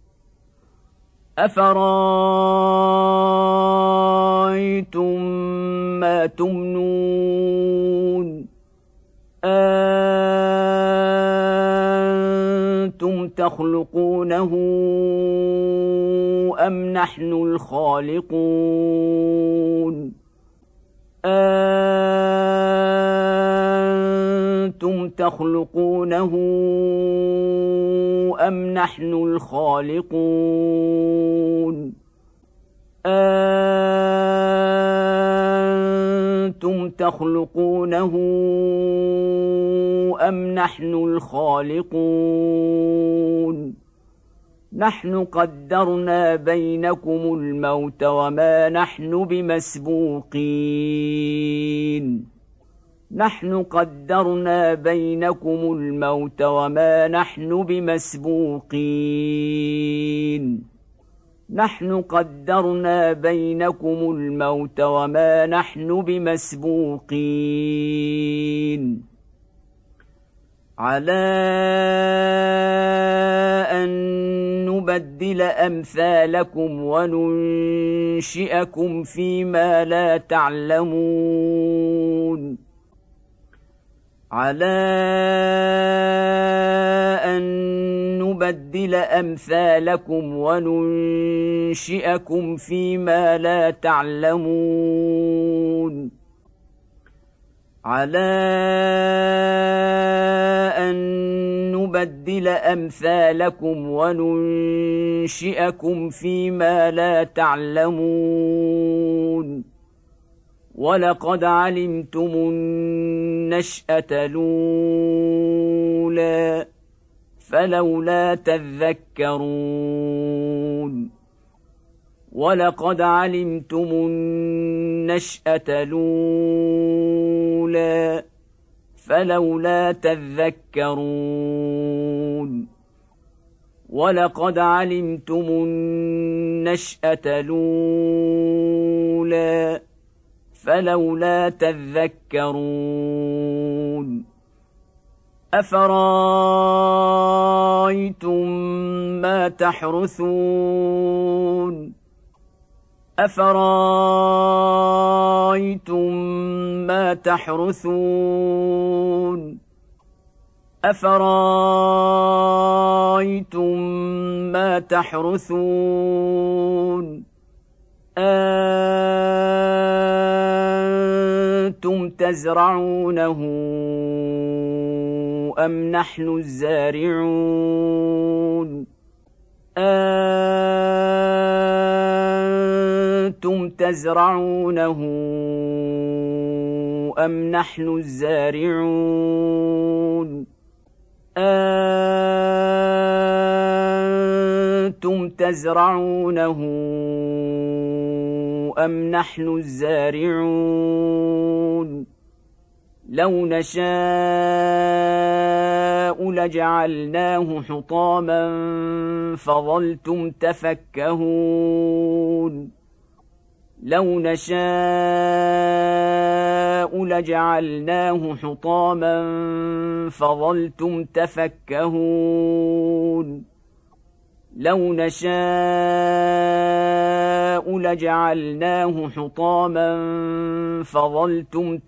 أفرأيتم ما تمنون أنتم تخلقونه أم نحن الخالقون أنتم تخلقونه أم نحن الخالقون أنتم تخلقونه أم نحن الخالقون نحن قدرنا بينكم الموت وما نحن بمسبوقين نحن قدرنا بينكم الموت وما نحن بمسبوقين نحن قدرنا بينكم الموت وما نحن بمسبوقين على أن نبدل أمثالكم وننشئكم فيما لا تعلمون على أن نبدل أمثالكم وننشئكم فيما لا تعلمون على أن نبدل نبدل أمثالكم وننشئكم فيما لا تعلمون ولقد علمتم النشأة الأولى فلولا تذكرون ولقد علمتم النشأة الأولى فلولا تذكرون ولقد علمتم النشأة الأولى فلولا تذكرون أفرأيتم ما تحرثون أفرأيتم ما تحرثون أفرأيتم ما تحرثون أنتم تزرعونه أم نحن الزارعون أنتم تزرعونه أم نحن الزارعون أنتم تزرعونه أم نحن الزارعون لو نشاء لجعلناه حطاما فظلتم تفكهون لو نشاء لجعلناه حطاما فظلتم تفكهون لو نشاء لجعلناه حطاما فظلتم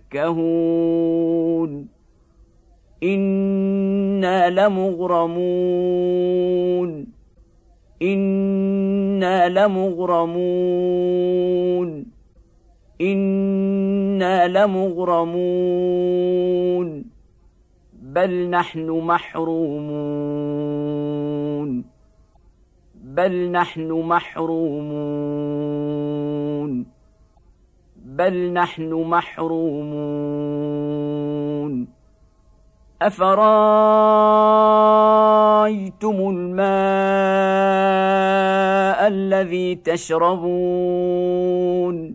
تفكهون إنا لمغرمون إنا لمغرمون إنا لمغرمون بل نحن محرومون بل نحن محرومون بل نحن محرومون أفرأيتم الماء الذي تشربون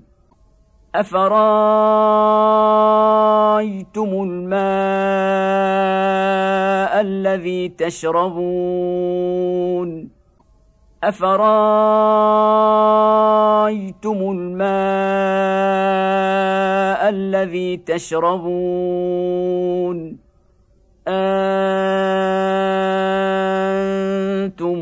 أفرأيتم الماء الذي تشربون أفرأيتم الماء الذي تشربون أنتم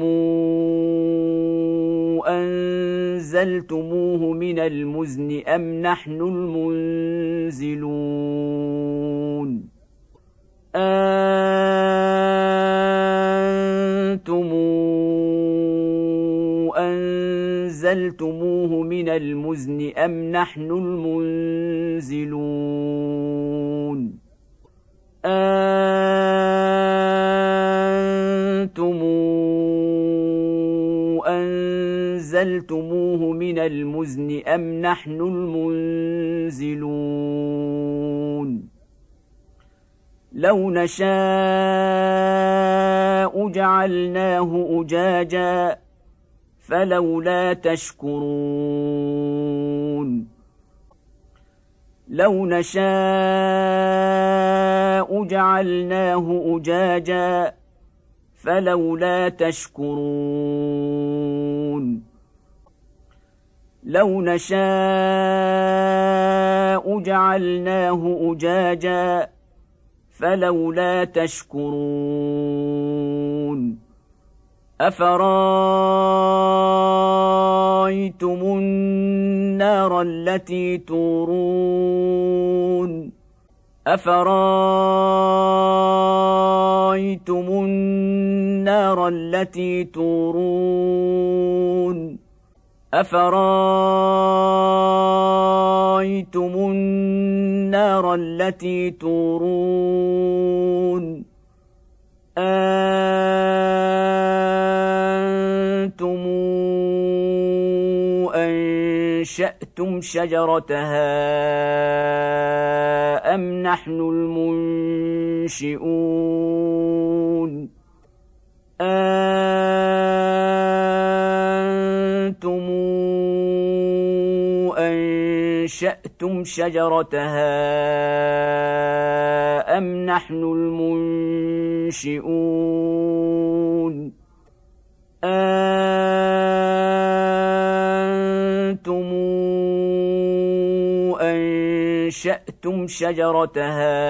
أنزلتموه من المزن أم نحن المنزلون أنتم أنزلتموه من المزن أم نحن المنزلون أنتم أنزلتموه من المزن أم نحن المنزلون لو نشاء جعلناه أجاجا فلولا تشكرون لو نشاء جعلناه أجاجا فلولا تشكرون لو نشاء جعلناه أجاجا فلولا تشكرون أفرأيتم النار التي تورون أفرأيتم النار التي تورون أفرأيتم النار التي تورون أأنتم أنشأتم شجرتها أم نحن المنشئون أأنتم أنشأتم شجرتها أم نحن المنشئون أأنتم أنشأتم شجرتها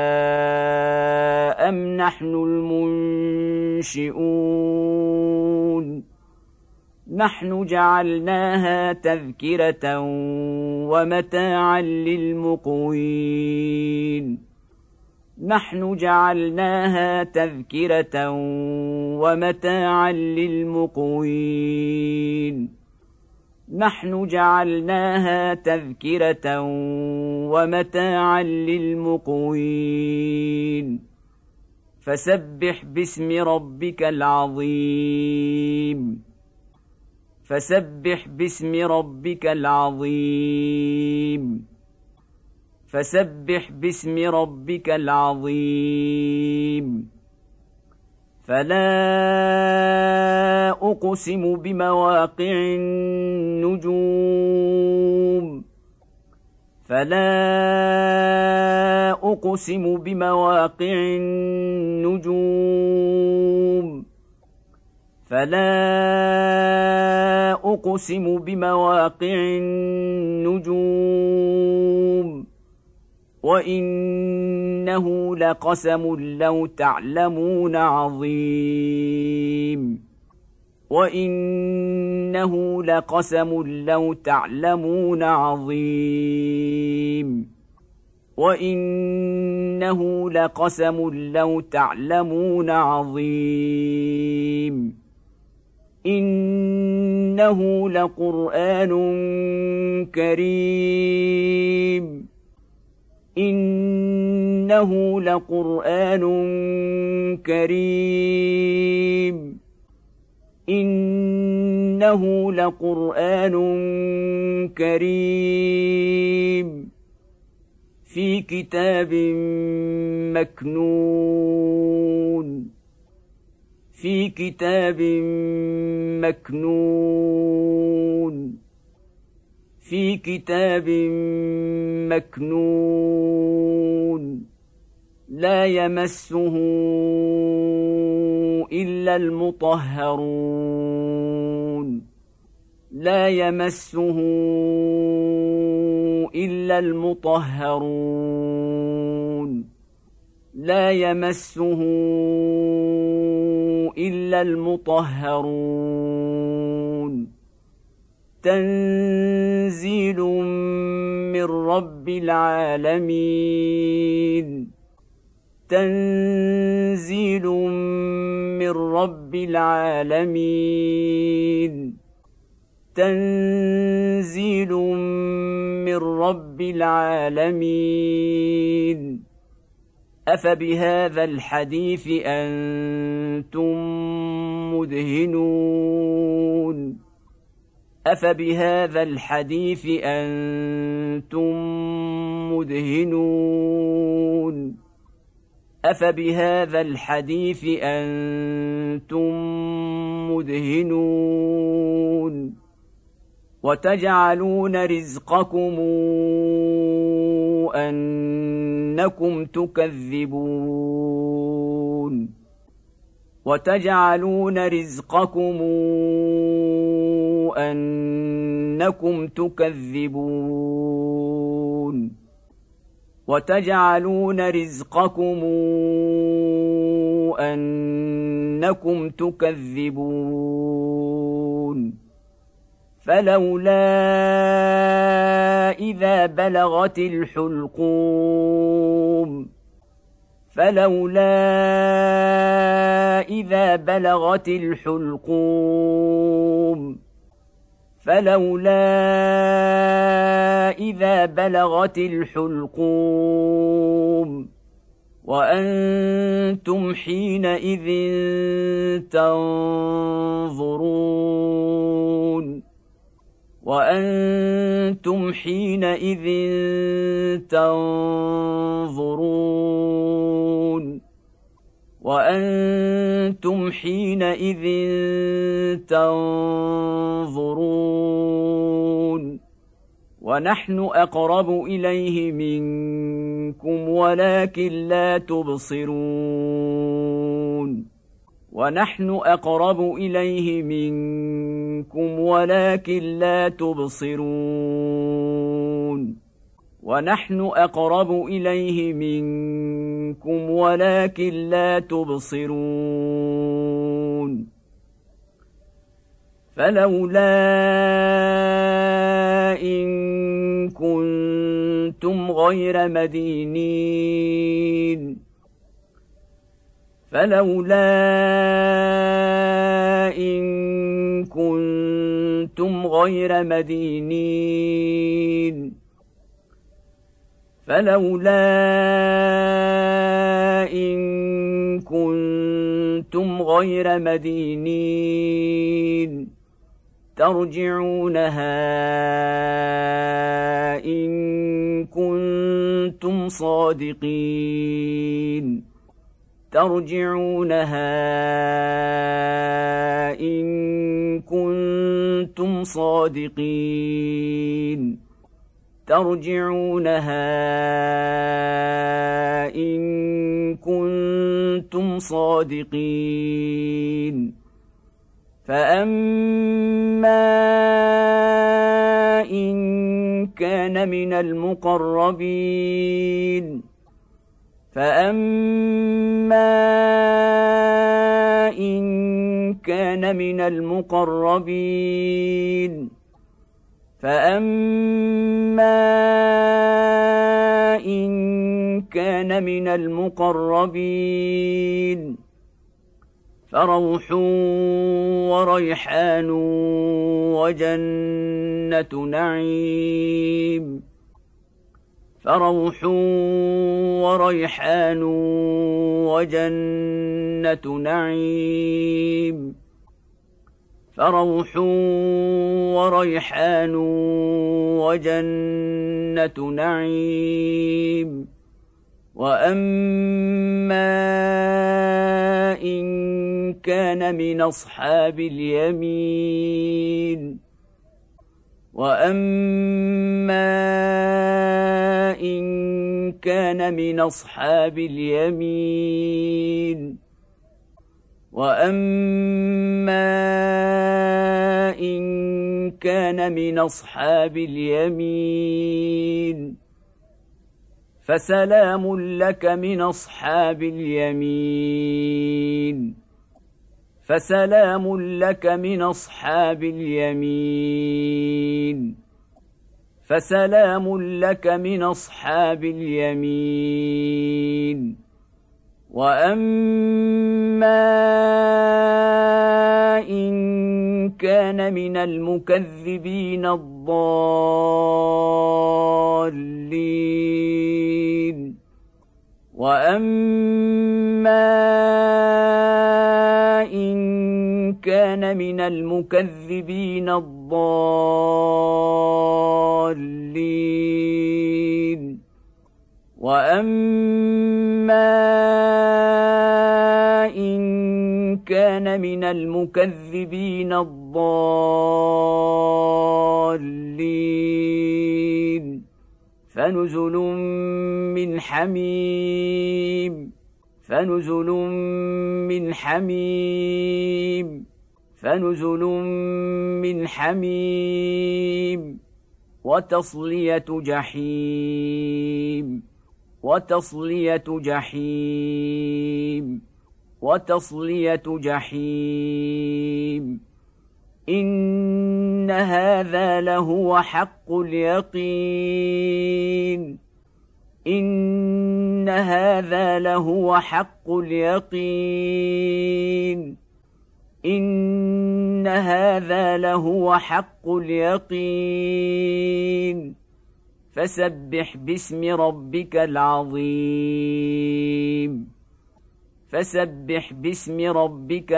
أم نحن المنشئون نحن جعلناها تذكرة ومتاعا للمقوين نحن جعلناها تذكرة ومتاعا للمقوين نحن جعلناها تذكرة ومتاعا للمقوين فسبح باسم ربك العظيم فسبح باسم ربك العظيم فسبح باسم ربك العظيم فلا أقسم بمواقع النجوم فلا أقسم بمواقع النجوم فلا أقسم بمواقع النجوم وإنه لقسم لو تعلمون عظيم وإنه لقسم لو تعلمون عظيم وإنه لقسم لو تعلمون عظيم إنه لقرآن كريم إنه لقرآن كريم إنه لقرآن كريم في كتاب مكنون في كتاب مكنون في كتاب مكنون لا يمسه إلا المطهرون لا يمسه إلا المطهرون لا يمسه إلا المطهرون تنزيل من رب العالمين تنزيل من رب العالمين تنزيل من رب العالمين أفبهذا الحديث أنتم مدهنون أفبهذا الحديث أنتم مدهنون أفبهذا الحديث أنتم مدهنون وتجعلون رزقكم أنكم تكذبون وتجعلون رزقكم أنكم تكذبون وتجعلون رزقكم أنكم تكذبون فلولا إذا بلغت الحلقوم فلولا إذا بلغت الحلقوم فلولا إذا بلغت الحلقوم وأنتم حينئذ تنظرون وأنتم حينئذ تنظرون وأنتم حينئذ تنظرون ونحن أقرب إليه منكم ولكن لا تبصرون ونحن أقرب إليه منكم ولكن لا تبصرون ونحن أقرب إليه منكم ولكن لا تبصرون فلولا إن كنتم غير مدينين فلولا إن كنتم غير مدينين فلولا إن كنتم غير مدينين ترجعونها إن كنتم صادقين ترجعونها إن كنتم صادقين ترجعونها إن كنتم صادقين فأما إن كان من المقربين فأما إن كان من المقربين فأما إن كان من المقربين فروح وريحان وجنة نعيم فروح وريحان وجنة نعيم فروح وريحان وجنة نعيم وأما إن كان من أصحاب اليمين وأما إن كان من أصحاب اليمين وأما إن كان من أصحاب اليمين فسلام لك من أصحاب اليمين فسلام لك من أصحاب اليمين فسلام لك من أصحاب اليمين وأما إن كان من المكذبين الضالين وأما إن كان من المكذبين الضالين وأما إن كان من المكذبين الضالين فنزل من حميم فنزل من حميم فنزل من حميم وتصلية جحيم وتصلية جحيم وتصلية جحيم إن هذا لهو حق اليقين إن هذا لهو حق اليقين إن هذا لهو حق اليقين فسبح باسم ربك العظيم فسبح باسم ربك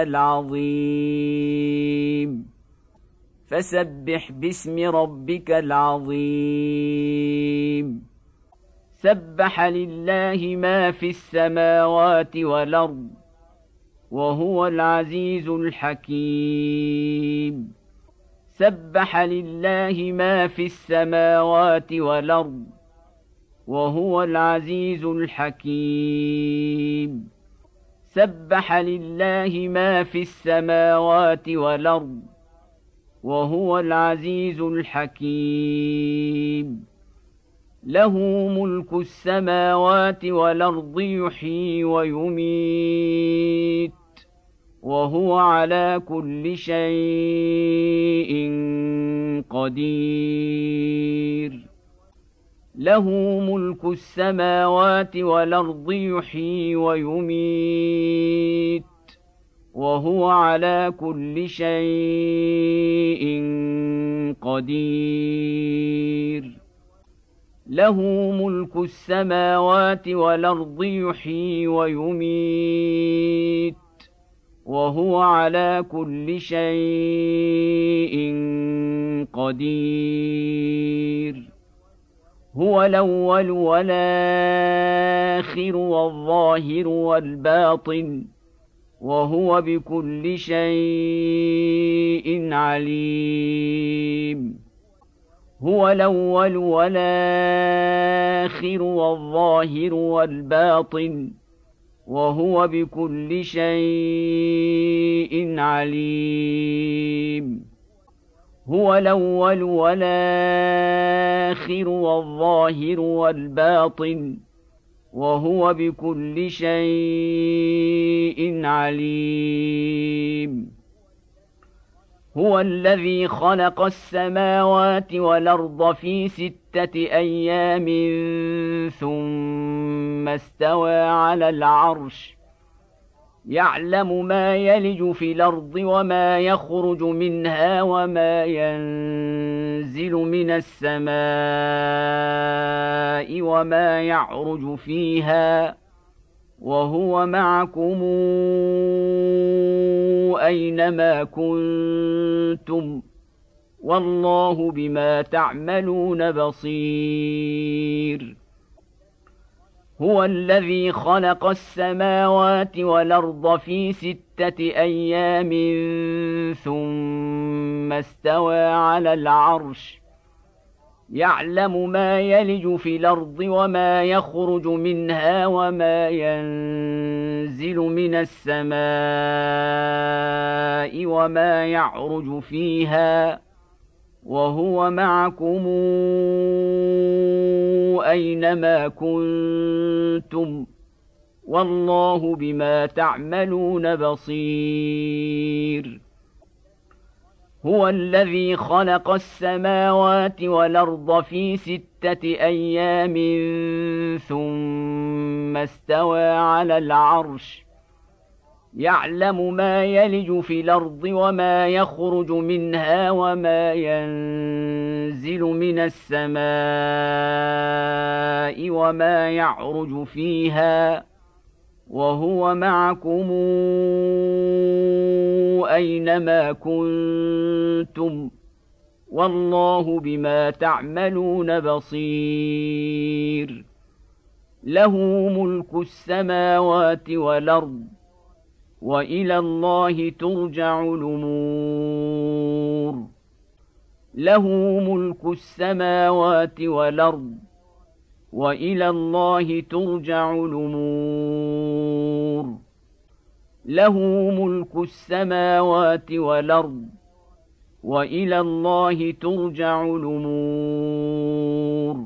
العظيم فسبح باسم ربك العظيم سبح لله ما في السماوات والأرض وهو العزيز الحكيم سبح لله ما في السماوات والأرض وهو العزيز الحكيم سبح لله ما في السماوات والأرض وهو العزيز الحكيم له ملك السماوات والأرض يحيي ويميت وهو على كل شيء قدير له ملك السماوات والأرض يحيي ويميت وهو على كل شيء قدير له ملك السماوات والأرض يحيي ويميت وهو على كل شيء قدير هو الأول والآخر والظاهر والباطن وهو بكل شيء عليم هو الأول والآخر والظاهر والباطن وهو بكل شيء عليم هو الأول والآخر والظاهر والباطن وهو بكل شيء عليم هو الذي خلق السماوات والأرض في ستة أيام ثم استوى على العرش يعلم ما يلج في الأرض وما يخرج منها وما ينزل من السماء وما يعرج فيها وهو معكم أينما كنتم والله بما تعملون بصير هو الذي خلق السماوات والأرض في ستة أيام ثم استوى على العرش يعلم ما يلج في الأرض وما يخرج منها وما ينزل من السماء وما يعرج فيها وهو معكم أينما كنتم والله بما تعملون بصير هو الذي خلق السماوات والأرض في ستة أيام ثم استوى على العرش يعلم ما يلج في الأرض وما يخرج منها وما ينزل من السماء وما يعرج فيها وهو معكم أينما كنتم والله بما تعملون بصير له ملك السماوات والأرض وإلى الله ترجع الأمور له ملك السماوات والأرض وإلى الله ترجع الأمور له ملك السماوات والأرض وإلى الله ترجع الأمور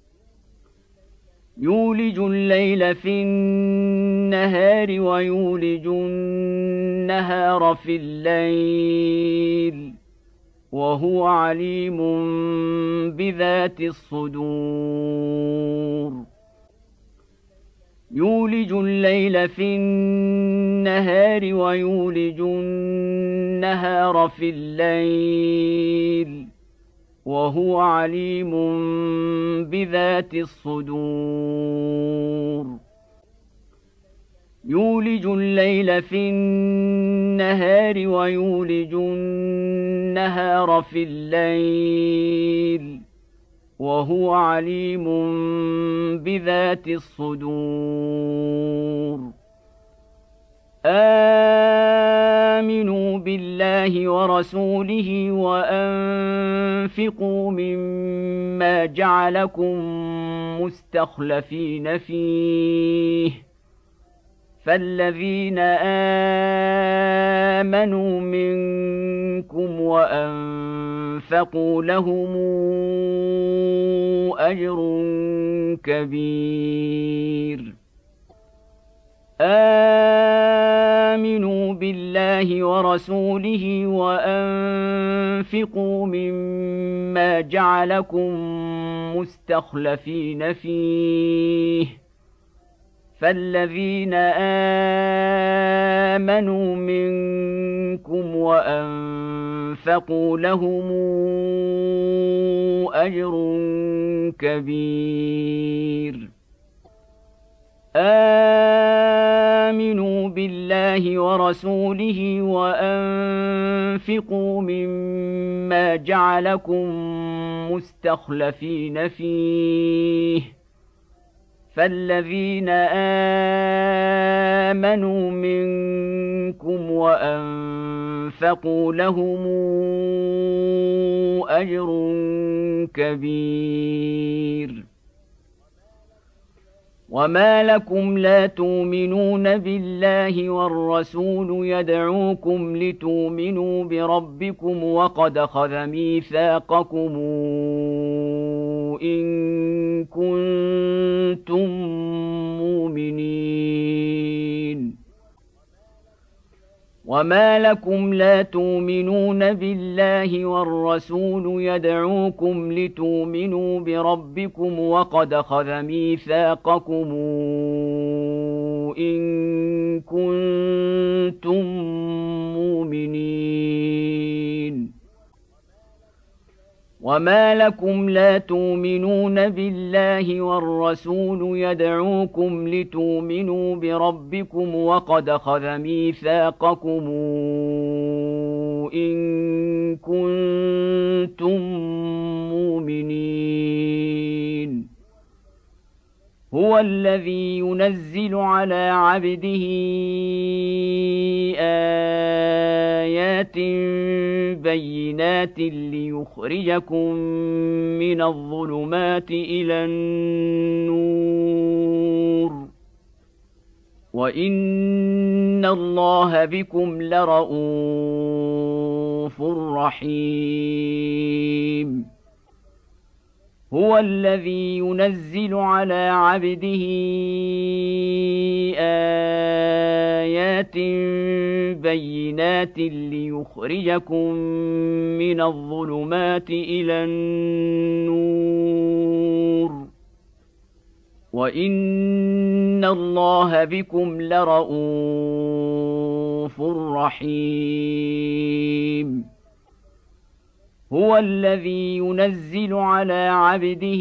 يولج الليل في النهار ويولج النهار في الليل وهو عليم بذات الصدور يولج الليل في النهار ويولج النهار في الليل وهو عليم بذات الصدور يولج الليل في النهار ويولج النهار في الليل وهو عليم بذات الصدور آمنوا بالله ورسوله وأنفقوا مما جعلكم مستخلفين فيه فالذين آمنوا منكم وأنفقوا لهم أجر كبير آمنوا بالله ورسوله وأنفقوا مما جعلكم مستخلفين فيه فالذين آمنوا منكم وأنفقوا لهم أجر كبير آمنوا بالله ورسوله وأنفقوا مما جعلكم مستخلفين فيه فالذين آمنوا منكم وأنفقوا لهم أجر كبير وما لكم لا تؤمنون بالله والرسول يدعوكم لتؤمنوا بربكم وقد أخذ ميثاقكم إن كنتم مؤمنين وما لكم لا تؤمنون بالله والرسول يدعوكم لتؤمنوا بربكم وقد أخذ ميثاقكم إن كنتم مؤمنين وما لكم لا تؤمنون بالله والرسول يدعوكم لتؤمنوا بربكم وقد أخذ ميثاقكم إن كنتم مؤمنين هو الذي ينزل على عبده آيات بينات ليخرجكم من الظلمات إلى النور وإن الله بكم لرءوف رحيم هو الذي ينزل على عبده آيات بينات ليخرجكم من الظلمات إلى النور وإن الله بكم لرءوف رحيم هو الذي ينزل على عبده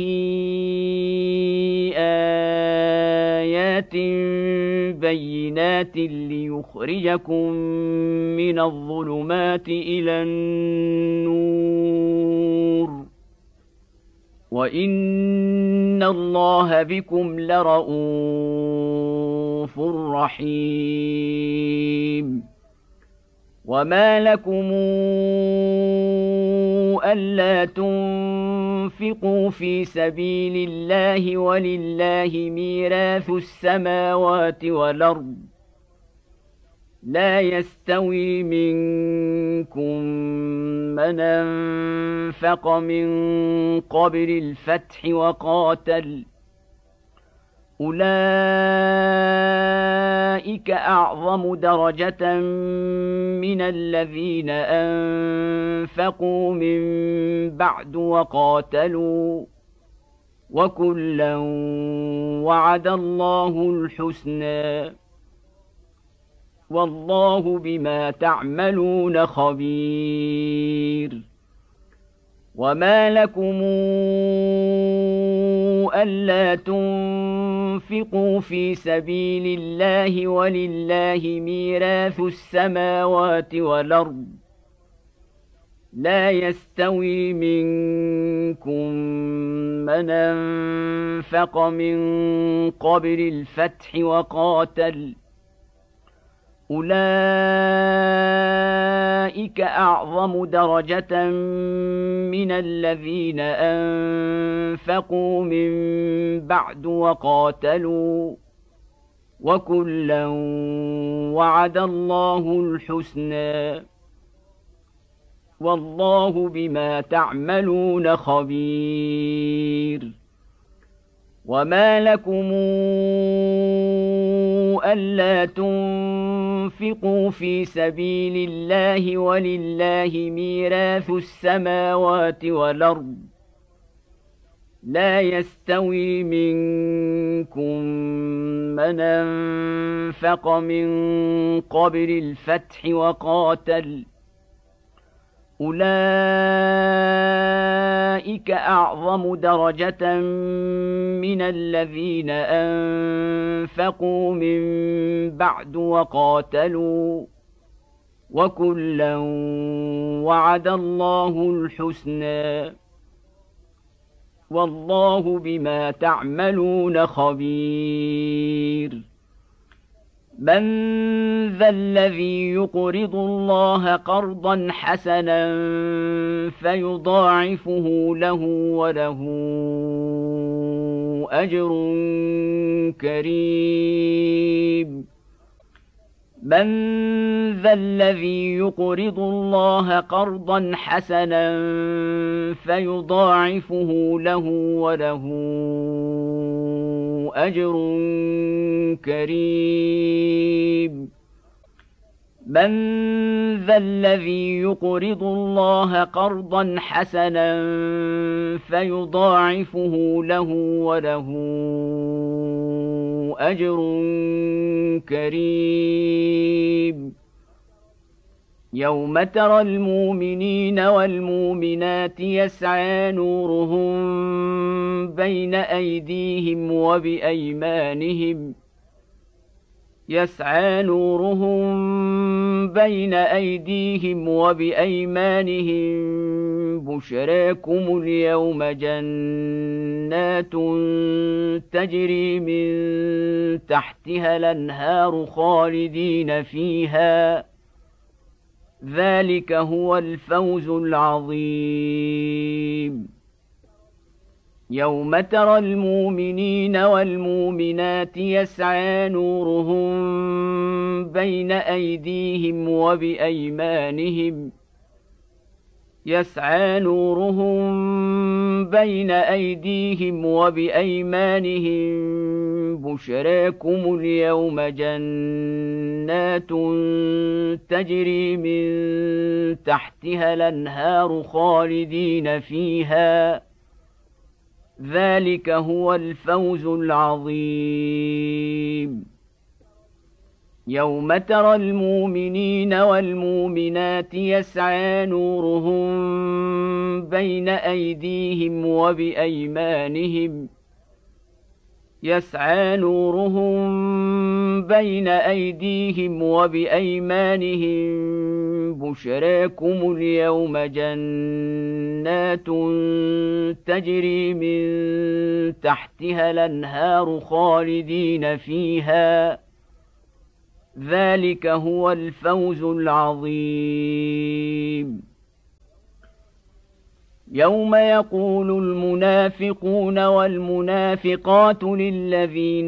آيات بينات ليخرجكم من الظلمات إلى النور وإن الله بكم لرءوف رحيم وما لكم ألا تنفقوا في سبيل الله ولله ميراث السماوات والأرض لا يستوي منكم من أنفق من قبل الفتح وقاتل أولئك أعظم درجة من الذين أنفقوا من بعد وقاتلوا وكلا وعد الله الحسنى والله بما تعملون خبير وما لكم ألا تنفقوا تنفقوا في سبيل الله ولله ميراث السماوات والأرض لا يستوي منكم من أنفق من قبل الفتح وقاتل أولئك أعظم درجة من الذين أنفقوا من بعد وقاتلوا وكلا وعد الله الحسنى والله بما تعملون خبير وما لكم ألا تنفقوا في سبيل الله ولله ميراث السماوات والأرض لا يستوي منكم من أنفق من قبل الفتح وقاتل أولئك أعظم درجة من الذين أنفقوا من بعد وقاتلوا وكلا وعد الله الحسنى والله بما تعملون خبير من ذا الذي يقرض الله قرضا حسنا فيضاعفه له وله أجر كريم من ذا الذي يقرض الله قرضا حسنا فيضاعفه له وله أجر كريم من ذا الذي يقرض الله قرضا حسنا فيضاعفه له وله أجر كريم يوم ترى المؤمنين والمؤمنات يسعى نورهم بين أيديهم وبأيمانهم يسعى نورهم بين أيديهم وبأيمانهم بشراكم اليوم جنات تجري من تحتها الأنهار خالدين فيها ذلك هو الفوز العظيم يوم ترى المؤمنين والمؤمنات يسعى نورهم بين أيديهم وبأيمانهم يسعى نورهم بين أيديهم وبأيمانهم بشراكم اليوم جنات تجري من تحتها الأنهار خالدين فيها ذلك هو الفوز العظيم يوم ترى المؤمنين والمؤمنات يسعى نورهم بين أيديهم وبأيمانهم يسعى نورهم بين أيديهم وبأيمانهم بشراكم اليوم جنات تجري من تحتها الأنهار خالدين فيها ذلك هو الفوز العظيم يوم يقول المنافقون والمنافقات للذين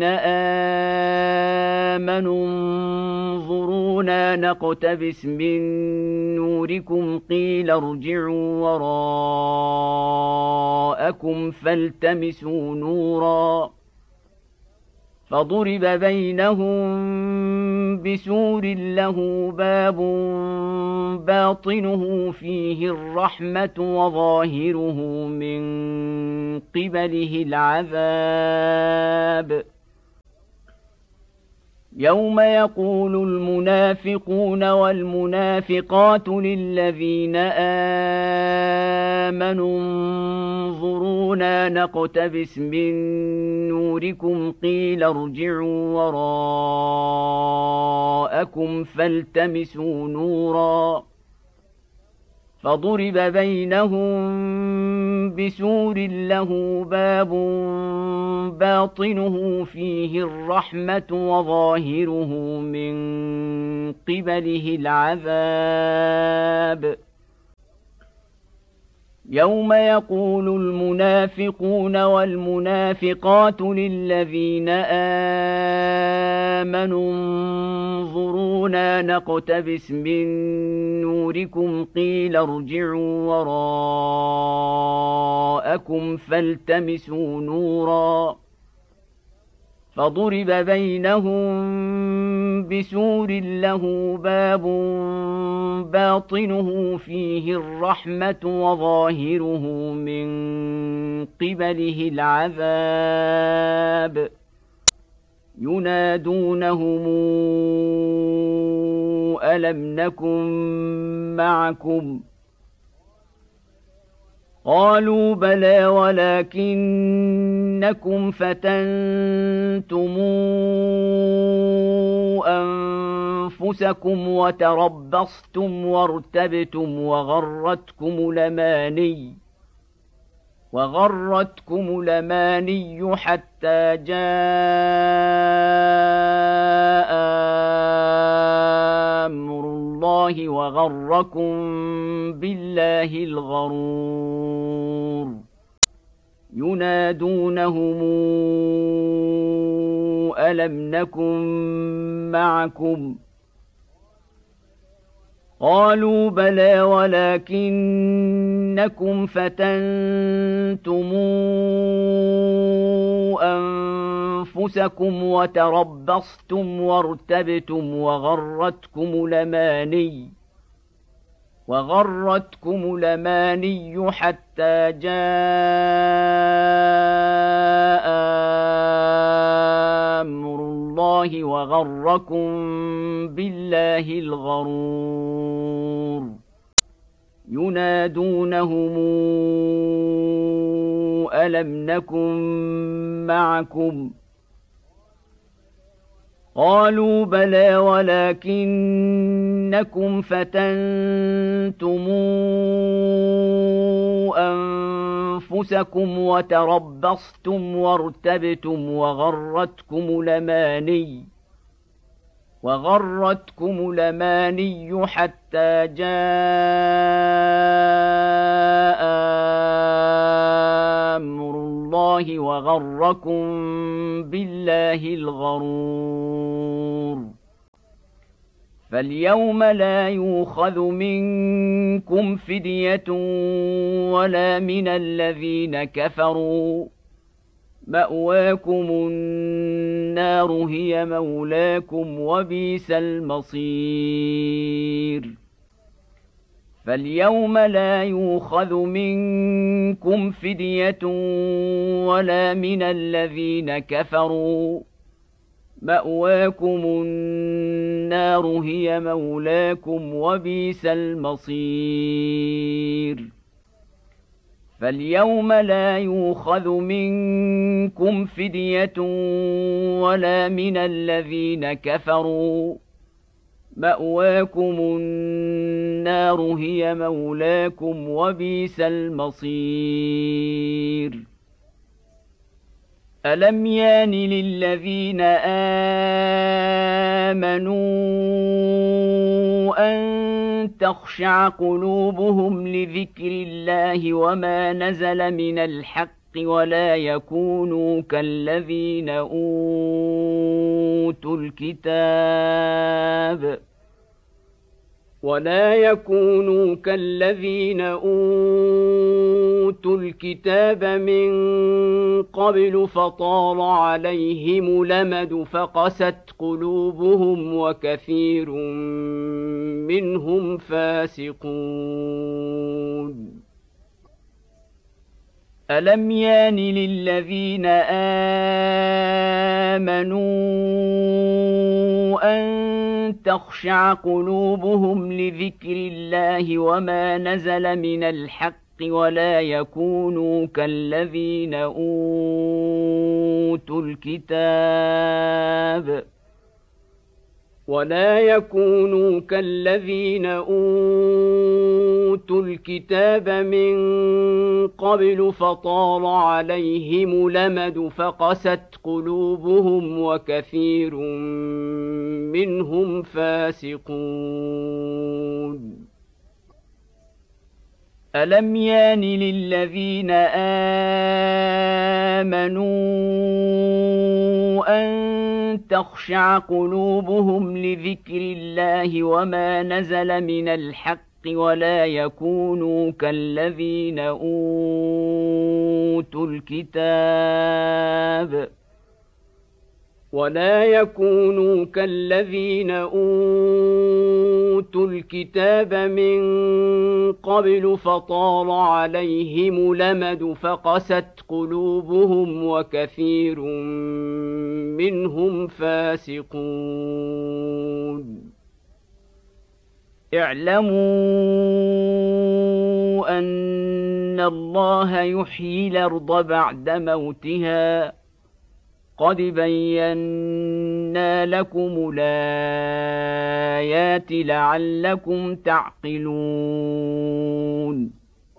آمنوا انظرونا نقتبس من نوركم قيل ارجعوا وراءكم فالتمسوا نورا فضرب بينهم بسور له باب باطنه فيه الرحمة وظاهره من قبله العذاب يوم يقول المنافقون والمنافقات للذين آمنوا انظرونا نقتبس من نوركم قيل ارجعوا وراءكم فالتمسوا نورا فضرب بينهم بسور له باب باطنه فيه الرحمة وظاهره من قبله العذاب يوم يقول المنافقون والمنافقات للذين آمنوا انظرونا نقتبس من نوركم قيل ارجعوا وراءكم فالتمسوا نورا فضرب بينهم بسور له باب باطنه فيه الرحمة وظاهره من قبله العذاب ينادونهم ألم نكن معكم قالوا بلى ولكنكم فتنتم أنفسكم وتربصتم وارتبتم وغرتكم الأماني وغرتكم الأماني حتى جاء أمر الله وغركم بالله الغرور ينادونهم ألم نكن معكم قالوا بلى ولكنكم فتنتم أنفسكم وتربصتم وارتبتم وغرتكم الأماني وغرتكم الأماني حتى جاء أمر الله وغركم بالله الغرور ينادونهم ألم نكن معكم قالوا بلى ولكنكم فتنتم أنفسكم وتربصتم وارتبتم وغرتكم الأماني وغرتكم الأماني حتى جاء أمر الله وغركم بالله الغرور فاليوم لا يؤخذ منكم فدية ولا من الذين كفروا مأواكم النار هي مولاكم وبئس المصير فاليوم لا يؤخذ منكم فدية ولا من الذين كفروا مأواكم النار هي مولاكم وبئس المصير فاليوم لا يؤخذ منكم فدية ولا من الذين كفروا مأواكم النار هي مولاكم وبئس المصير ألم يان للذين آمنوا أن تخشع قلوبهم لذكر الله وما نزل من الحق ولا يكونوا كالذين أوتوا الكتاب ولا يكونوا كالذين أوتوا الكتاب من قبل فطال عليهم الأمد فقست قلوبهم وكثير منهم فاسقون ألم يان للذين آمنوا أن تخشع قلوبهم لذكر الله وما نزل من الحق ولا يكونوا كالذين أوتوا الكتاب ولا يكونوا كالذين أوتوا الكتاب من قبل فطال عليهم الأمد فقست قلوبهم وكثير منهم فاسقون ألم يان للذين آمنوا أن تخشع قلوبهم لذكر الله وما نزل من الحق ولا يكونوا كالذين أوتوا الكتاب ولا يكونوا كالذين أوتوا الكتاب من قبل فطال عليهم الأمد فقست قلوبهم وكثير منهم فاسقون اعلموا أن الله يحيي الأرض بعد موتها قد بينا لكم الآيات لعلكم تعقلون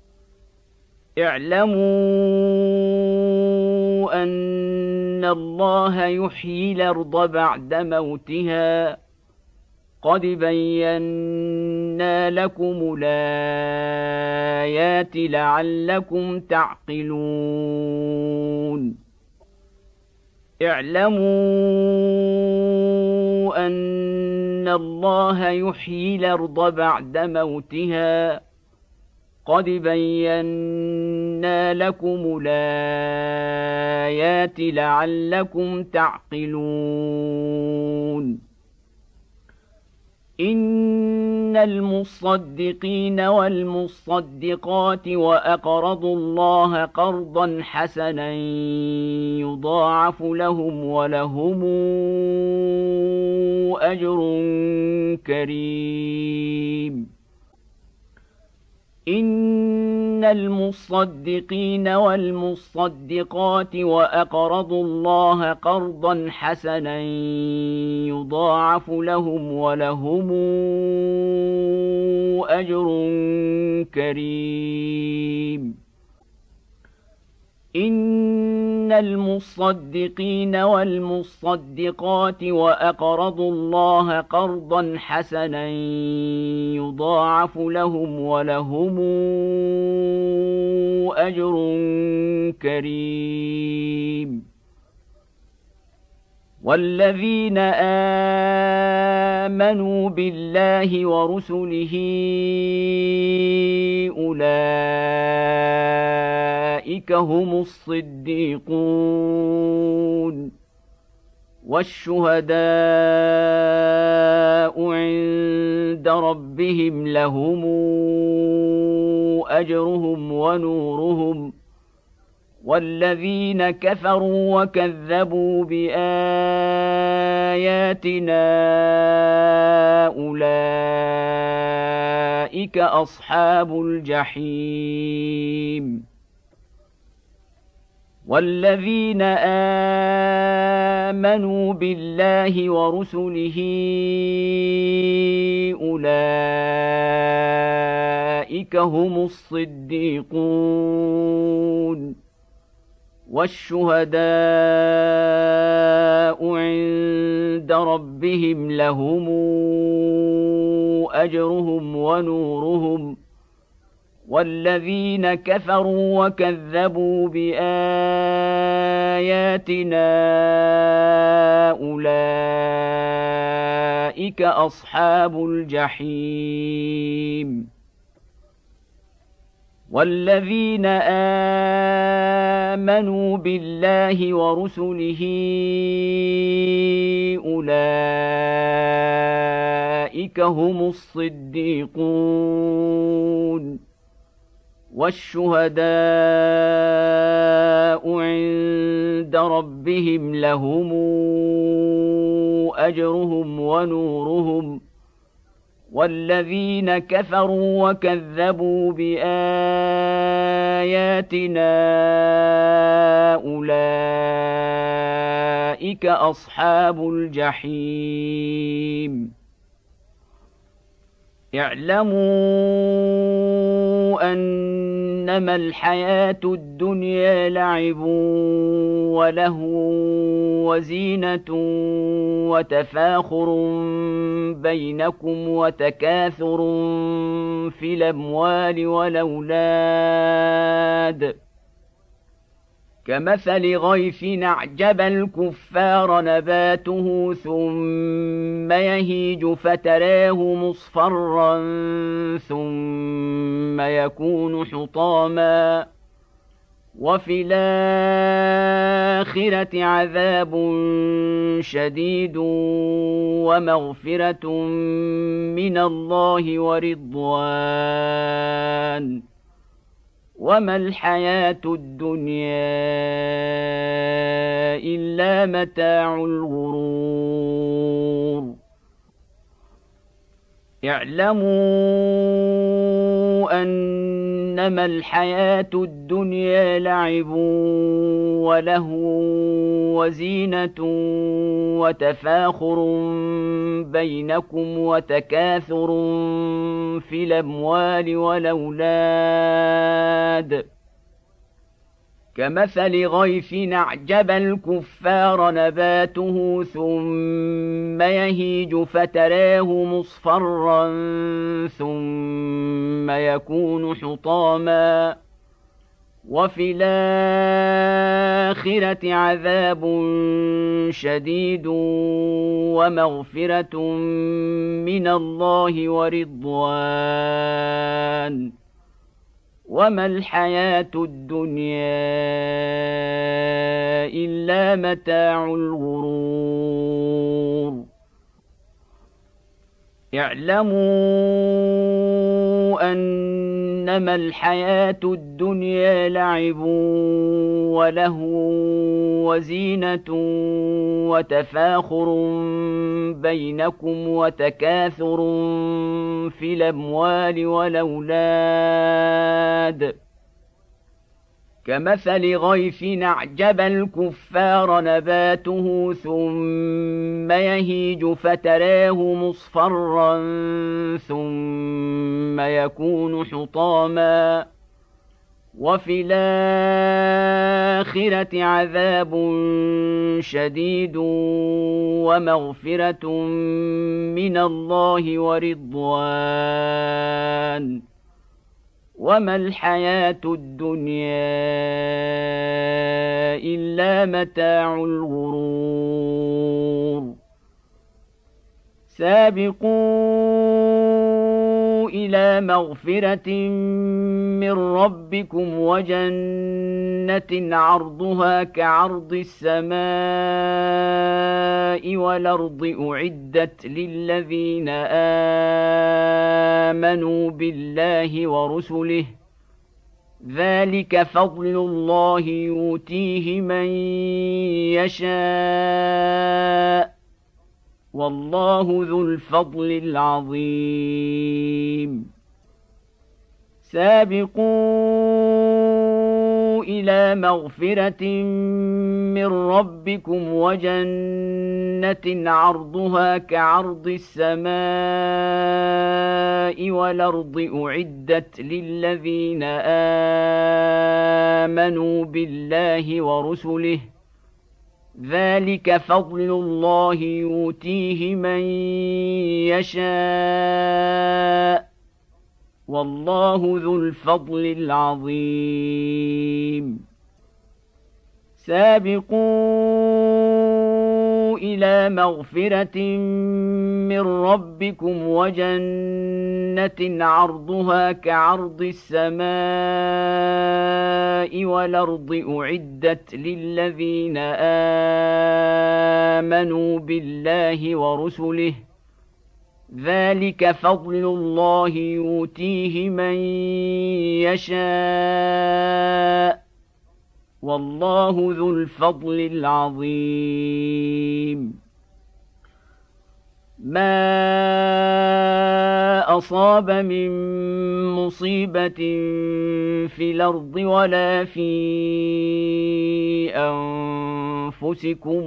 اعلموا أن الله يحيي الأرض بعد موتها قد بينا لكم الآيات لعلكم تعقلون اعلموا أن الله يحيي الأرض بعد موتها قد بينا لكم الآيات لعلكم تعقلون إن المصدقين والمصدقات وأقرضوا الله قرضا حسنا يضاعف لهم ولهم أجر كريم إن المصدقين والمصدقات وأقرضوا الله قرضا حسنا يضاعف لهم ولهم أجر كريم إن المصدقين والمصدقات وأقرضوا الله قرضا حسنا يضاعف لهم ولهم أجر كريم والذين آمنوا بالله ورسله أولئك هم الصديقون والشهداء عند ربهم لهم أجرهم ونورهم والذين كفروا وكذبوا بآياتنا أولئك أصحاب الجحيم والذين آمنوا بالله ورسله أولئك هم الصديقون والشهداء عند ربهم لهم أجرهم ونورهم والذين كفروا وكذبوا بآياتنا أولئك أصحاب الجحيم والذين آمنوا بالله ورسله أولئك هم الصديقون والشهداء عند ربهم لهم أجرهم ونورهم والذين كفروا وكذبوا بآياتنا أولئك أصحاب الجحيم اعلموا أنما الحياة الدنيا لعب ولهو وزينة وتفاخر بينكم وتكاثر في الأموال والأولاد كمثل غيث أعجب الكفار نباته ثم يهيج فتراه مصفرا ثم يكون حطاما وفي الآخرة عذاب شديد ومغفرة من الله ورضوان وما الحياة الدنيا إلا متاع الغرور اعلموا أنما الحياة الدنيا لعب ولهو وزينة وتفاخر بينكم وتكاثر في الأموال والأولاد كمثل غيث أعجب الكفار نباته ثم يهيج فتراه مصفرا ثم يكون حطاما وفي الآخرة عذاب شديد ومغفرة من الله ورضوان وما الحياة الدنيا إلا متاع الغرور اعلموا أنما الحياة الدنيا لعب ولهو وزينة وتفاخر بينكم وتكاثر في الأموال والأولاد كمثل غيث أعجب الكفار نباته ثم يهيج فتراه مصفرا ثم يكون حطاما وفي الآخرة عذاب شديد ومغفرة من الله ورضوان وما الحياة الدنيا إلا متاع الغرور سابقوا إلى مغفرة من ربكم وجنة عرضها كعرض السماء والأرض أعدت للذين آمنوا بالله ورسله ذلك فضل الله يؤتيه من يشاء والله ذو الفضل العظيم سابقوا إلى مغفرة من ربكم وجنة عرضها كعرض السماء والأرض أعدت للذين آمنوا بالله ورسله ذلك فضل الله يؤتيه من يشاء والله ذو الفضل العظيم سابقوا إلى مغفرة من ربكم وجنة عرضها كعرض السماء والأرض أعدت للذين آمنوا بالله ورسله ذلك فضل الله يؤتيه من يشاء والله ذو الفضل العظيم ما أصاب من مصيبة في الأرض ولا في أنفسكم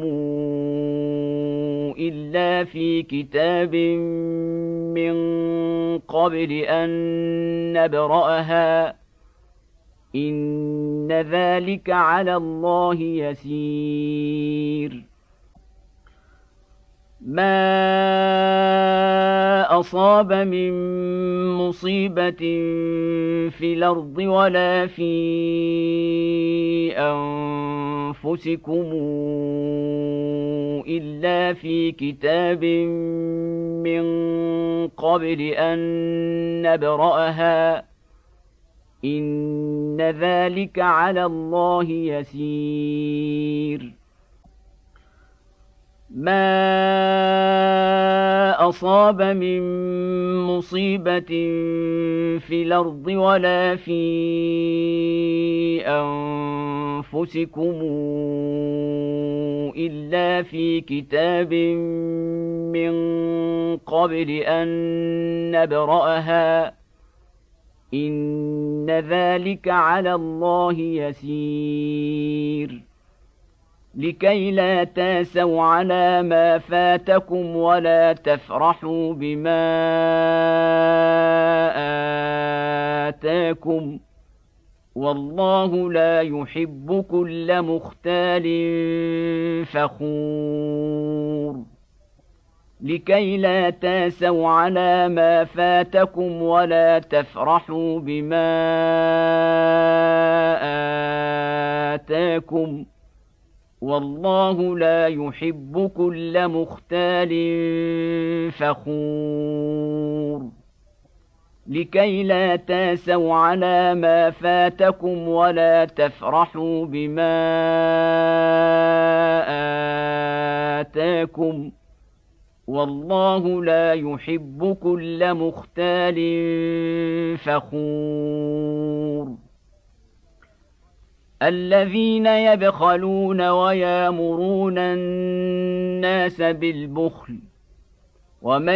إلا في كتاب من قبل أن نبرأها إن ذلك على الله يسير ما أصاب من مصيبة في الأرض ولا في أنفسكم إلا في كتاب من قبل أن نبرأها إن ذلك على الله يسير ما أصاب من مصيبة في الأرض ولا في أنفسكم إلا في كتاب من قبل أن نبرأها إن ذلك على الله يسير لكي لا تاسوا على ما فاتكم ولا تفرحوا بما آتاكم والله لا يحب كل مختال فخور لكي لا تاسوا على ما فاتكم ولا تفرحوا بما آتاكم والله لا يحب كل مختال فخور لكي لا تاسوا على ما فاتكم ولا تفرحوا بما آتاكم والله لا يحب كل مختال فخور الذين يبخلون ويامرون الناس بالبخل ومن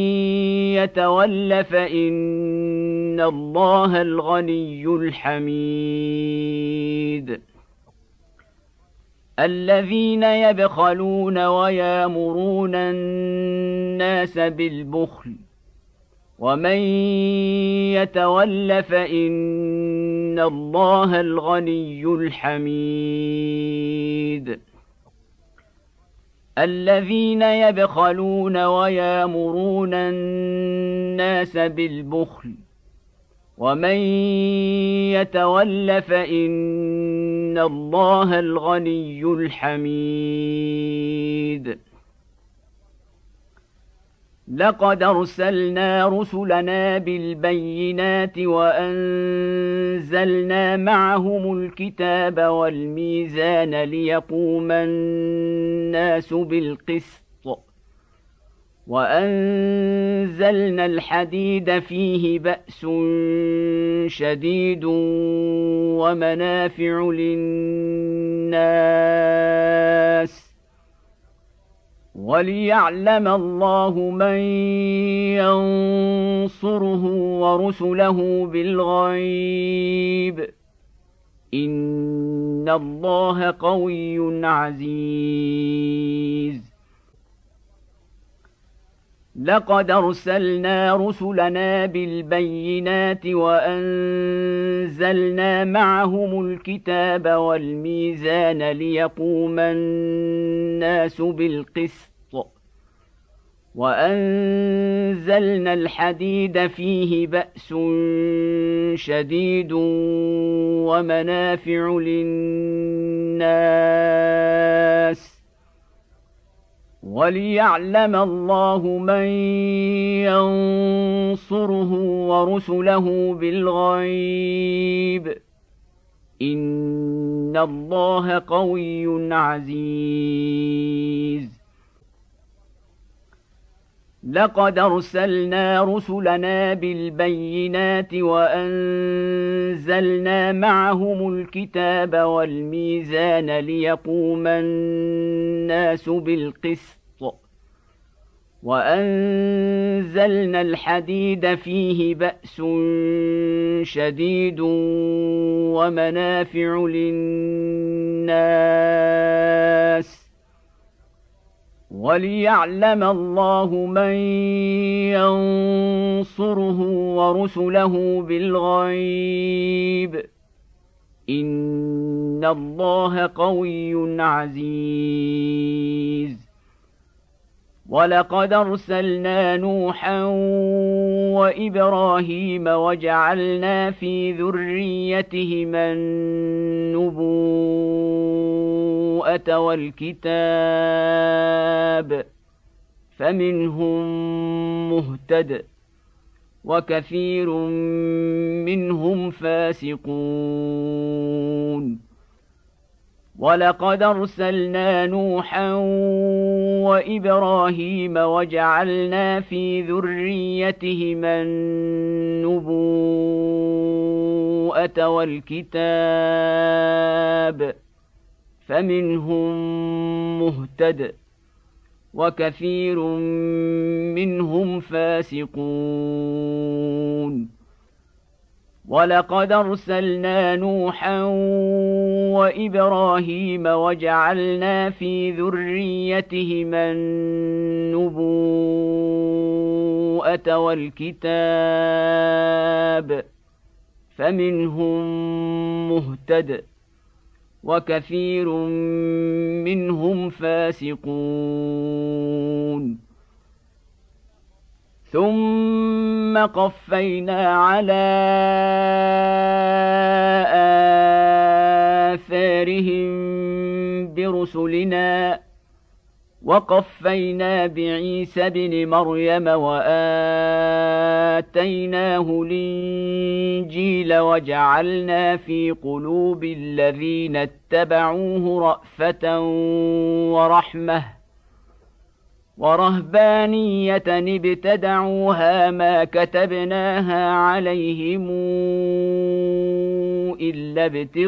يتول فإن الله الغني الحميد الذين يبخلون ويامرون الناس بالبخل ومن يتول فإن الله الغني الحميد الذين يبخلون ويامرون الناس بالبخل ومن يتول فإن الله الغني الحميد لقد أرسلنا رسلنا بالبينات وأنزلنا معهم الكتاب والميزان ليقوم الناس بالقسط وأنزلنا الحديد فيه بأس شديد ومنافع للناس وليعلم الله من ينصره ورسله بالغيب إن الله قوي عزيز لقد أرسلنا رسلنا بالبينات وأنزلنا معهم الكتاب والميزان ليقوم الناس بالقسط وأنزلنا الحديد فيه بأس شديد ومنافع للناس وليعلم الله من ينصره ورسله بالغيب إن الله قوي عزيز لقد أرسلنا رسلنا بالبينات وأنزلنا معهم الكتاب والميزان ليقوم الناس بالقسط وأنزلنا الحديد فيه بأس شديد ومنافع للناس وليعلم الله من ينصره ورسله بالغيب إن الله قوي عزيز ولقد أرسلنا نوحا وإبراهيم وجعلنا في ذريتهما النبوءة والكتاب فمنهم مهتد وكثير منهم فاسقون ولقد أرسلنا نوحا وإبراهيم وجعلنا في ذريتهما النبوءة والكتاب فمنهم مهتد وكثير منهم فاسقون ولقد أرسلنا نوحا وإبراهيم وجعلنا في ذريتهما النبوءة والكتاب فمنهم مهتد وكثير منهم فاسقون ثم قفينا على آثارهم برسلنا وقفينا بعيسى ابن مريم وآتيناه الإنجيل وجعلنا في قلوب الذين اتبعوه رأفة ورحمة ورهبانية ابتدعوها ما كتبناها عليهم إلا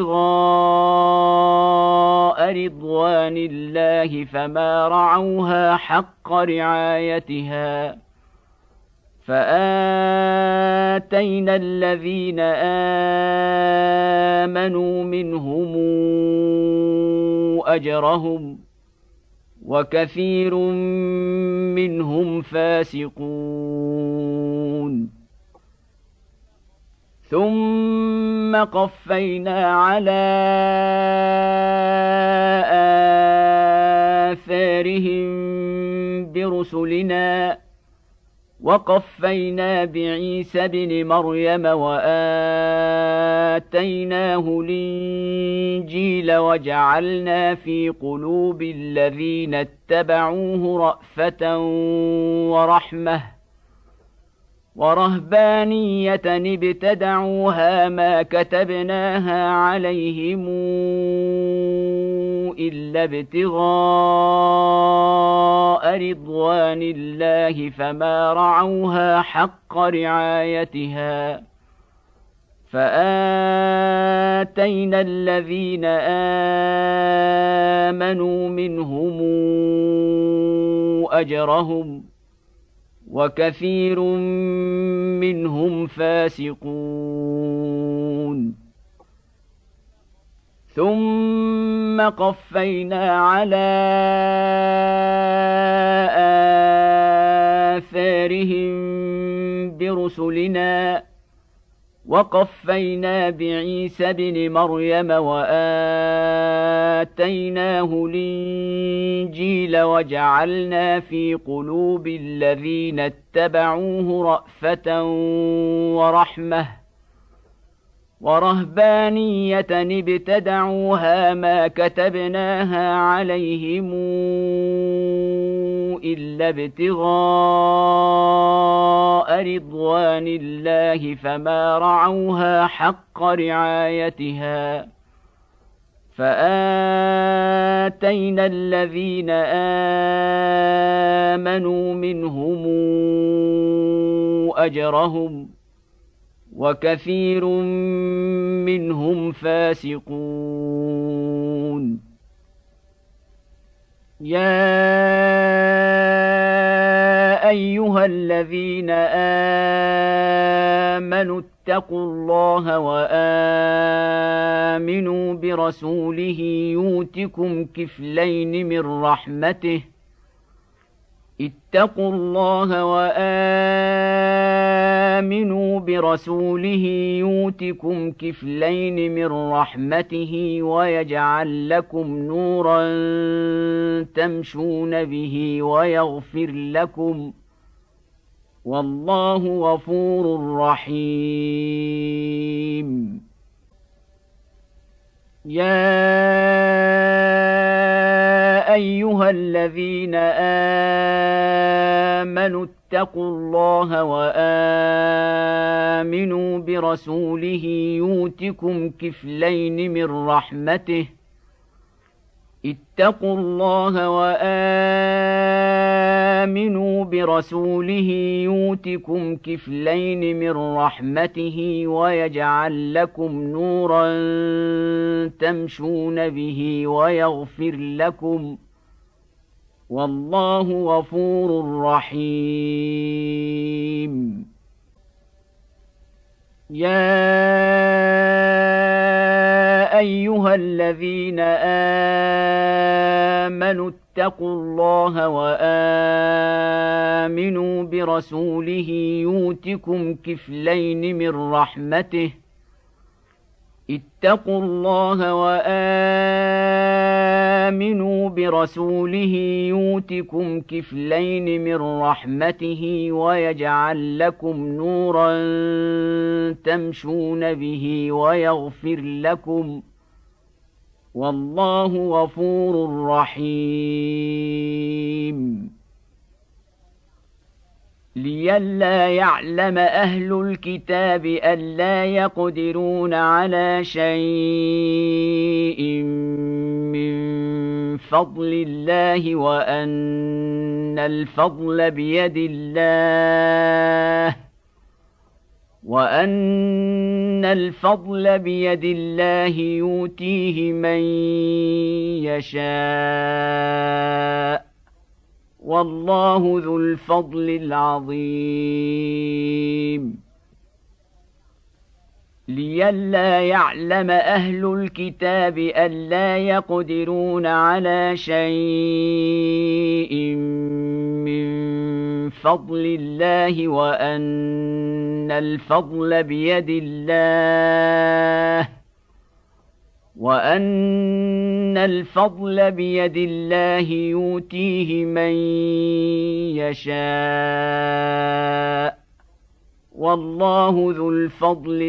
ابتغاء رضوان الله فما رعوها حق رعايتها فآتينا الذين آمنوا منهم أجرهم وكثير منهم فاسقون ثم قفينا على آثارهم برسلنا وقفينا بعيسى ابن مريم وآتيناه الإنجيل وجعلنا في قلوب الذين اتبعوه رأفة ورحمة ورهبانية ابتدعوها ما كتبناها عليهم إلا ابتغاء رضوان الله فما رعوها حق رعايتها فآتينا الذين آمنوا منهم أجرهم وكثير منهم فاسقون ثم قفينا على آثارهم برسلنا وقفينا بعيسى ابن مريم وآتيناه الإنجيل وجعلنا في قلوب الذين اتبعوه رأفة ورحمة ورهبانية ابتدعوها ما كتبناها عليهم إلا ابتغاء رضوان الله فما رعوها حق رعايتها فآتينا الذين آمنوا منهم أجرهم وكثير منهم فاسقون. يا أيها الذين آمنوا اتقوا الله وآمنوا برسوله يؤتكم كفلين من رحمته اتقوا الله وآمنوا برسوله يؤتكم كفلين من رحمته ويجعل لكم نورا تمشون به ويغفر لكم والله غفور رحيم. يا أيها الذين آمنوا اتقوا الله وآمنوا برسوله يؤتكم كفلين من رحمته اتقوا الله وآمنوا برسوله يؤتكم كفلين من رحمته ويجعل لكم نورا تمشون به ويغفر لكم والله غفور رحيم. يا أيها الذين آمنوا اتقوا الله وآمنوا برسوله يؤتكم كفلين من رحمته اتقوا الله وآمنوا برسوله يؤتكم كفلين من رحمته ويجعل لكم نورا تمشون به ويغفر لكم والله غفور رحيم. لئلا يعلم أهل الكتاب ألا يقدرون على شيء من فضل الله وأن الفضل بيد الله وأن الفضل بيد الله يؤتيه من يشاء والله ذو الفضل العظيم. لئلا يعلم أهل الكتاب ألا يقدرون على شيء من فضل الله وأن الفضل بيد الله وأن الفضل بيد الله يؤتيه من يشاء والله ذو الفضل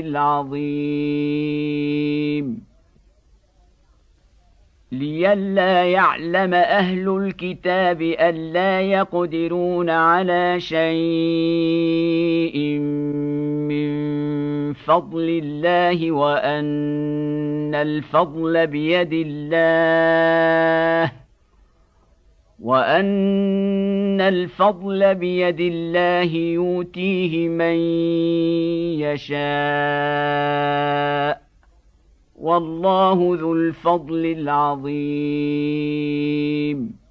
العظيم. لئلا يعلم أهل الكتاب ألا يقدرون على شيء من فضل الله وأن الفضل بيد الله وأن الفضل بيد الله يؤتيه من يشاء والله ذو الفضل العظيم.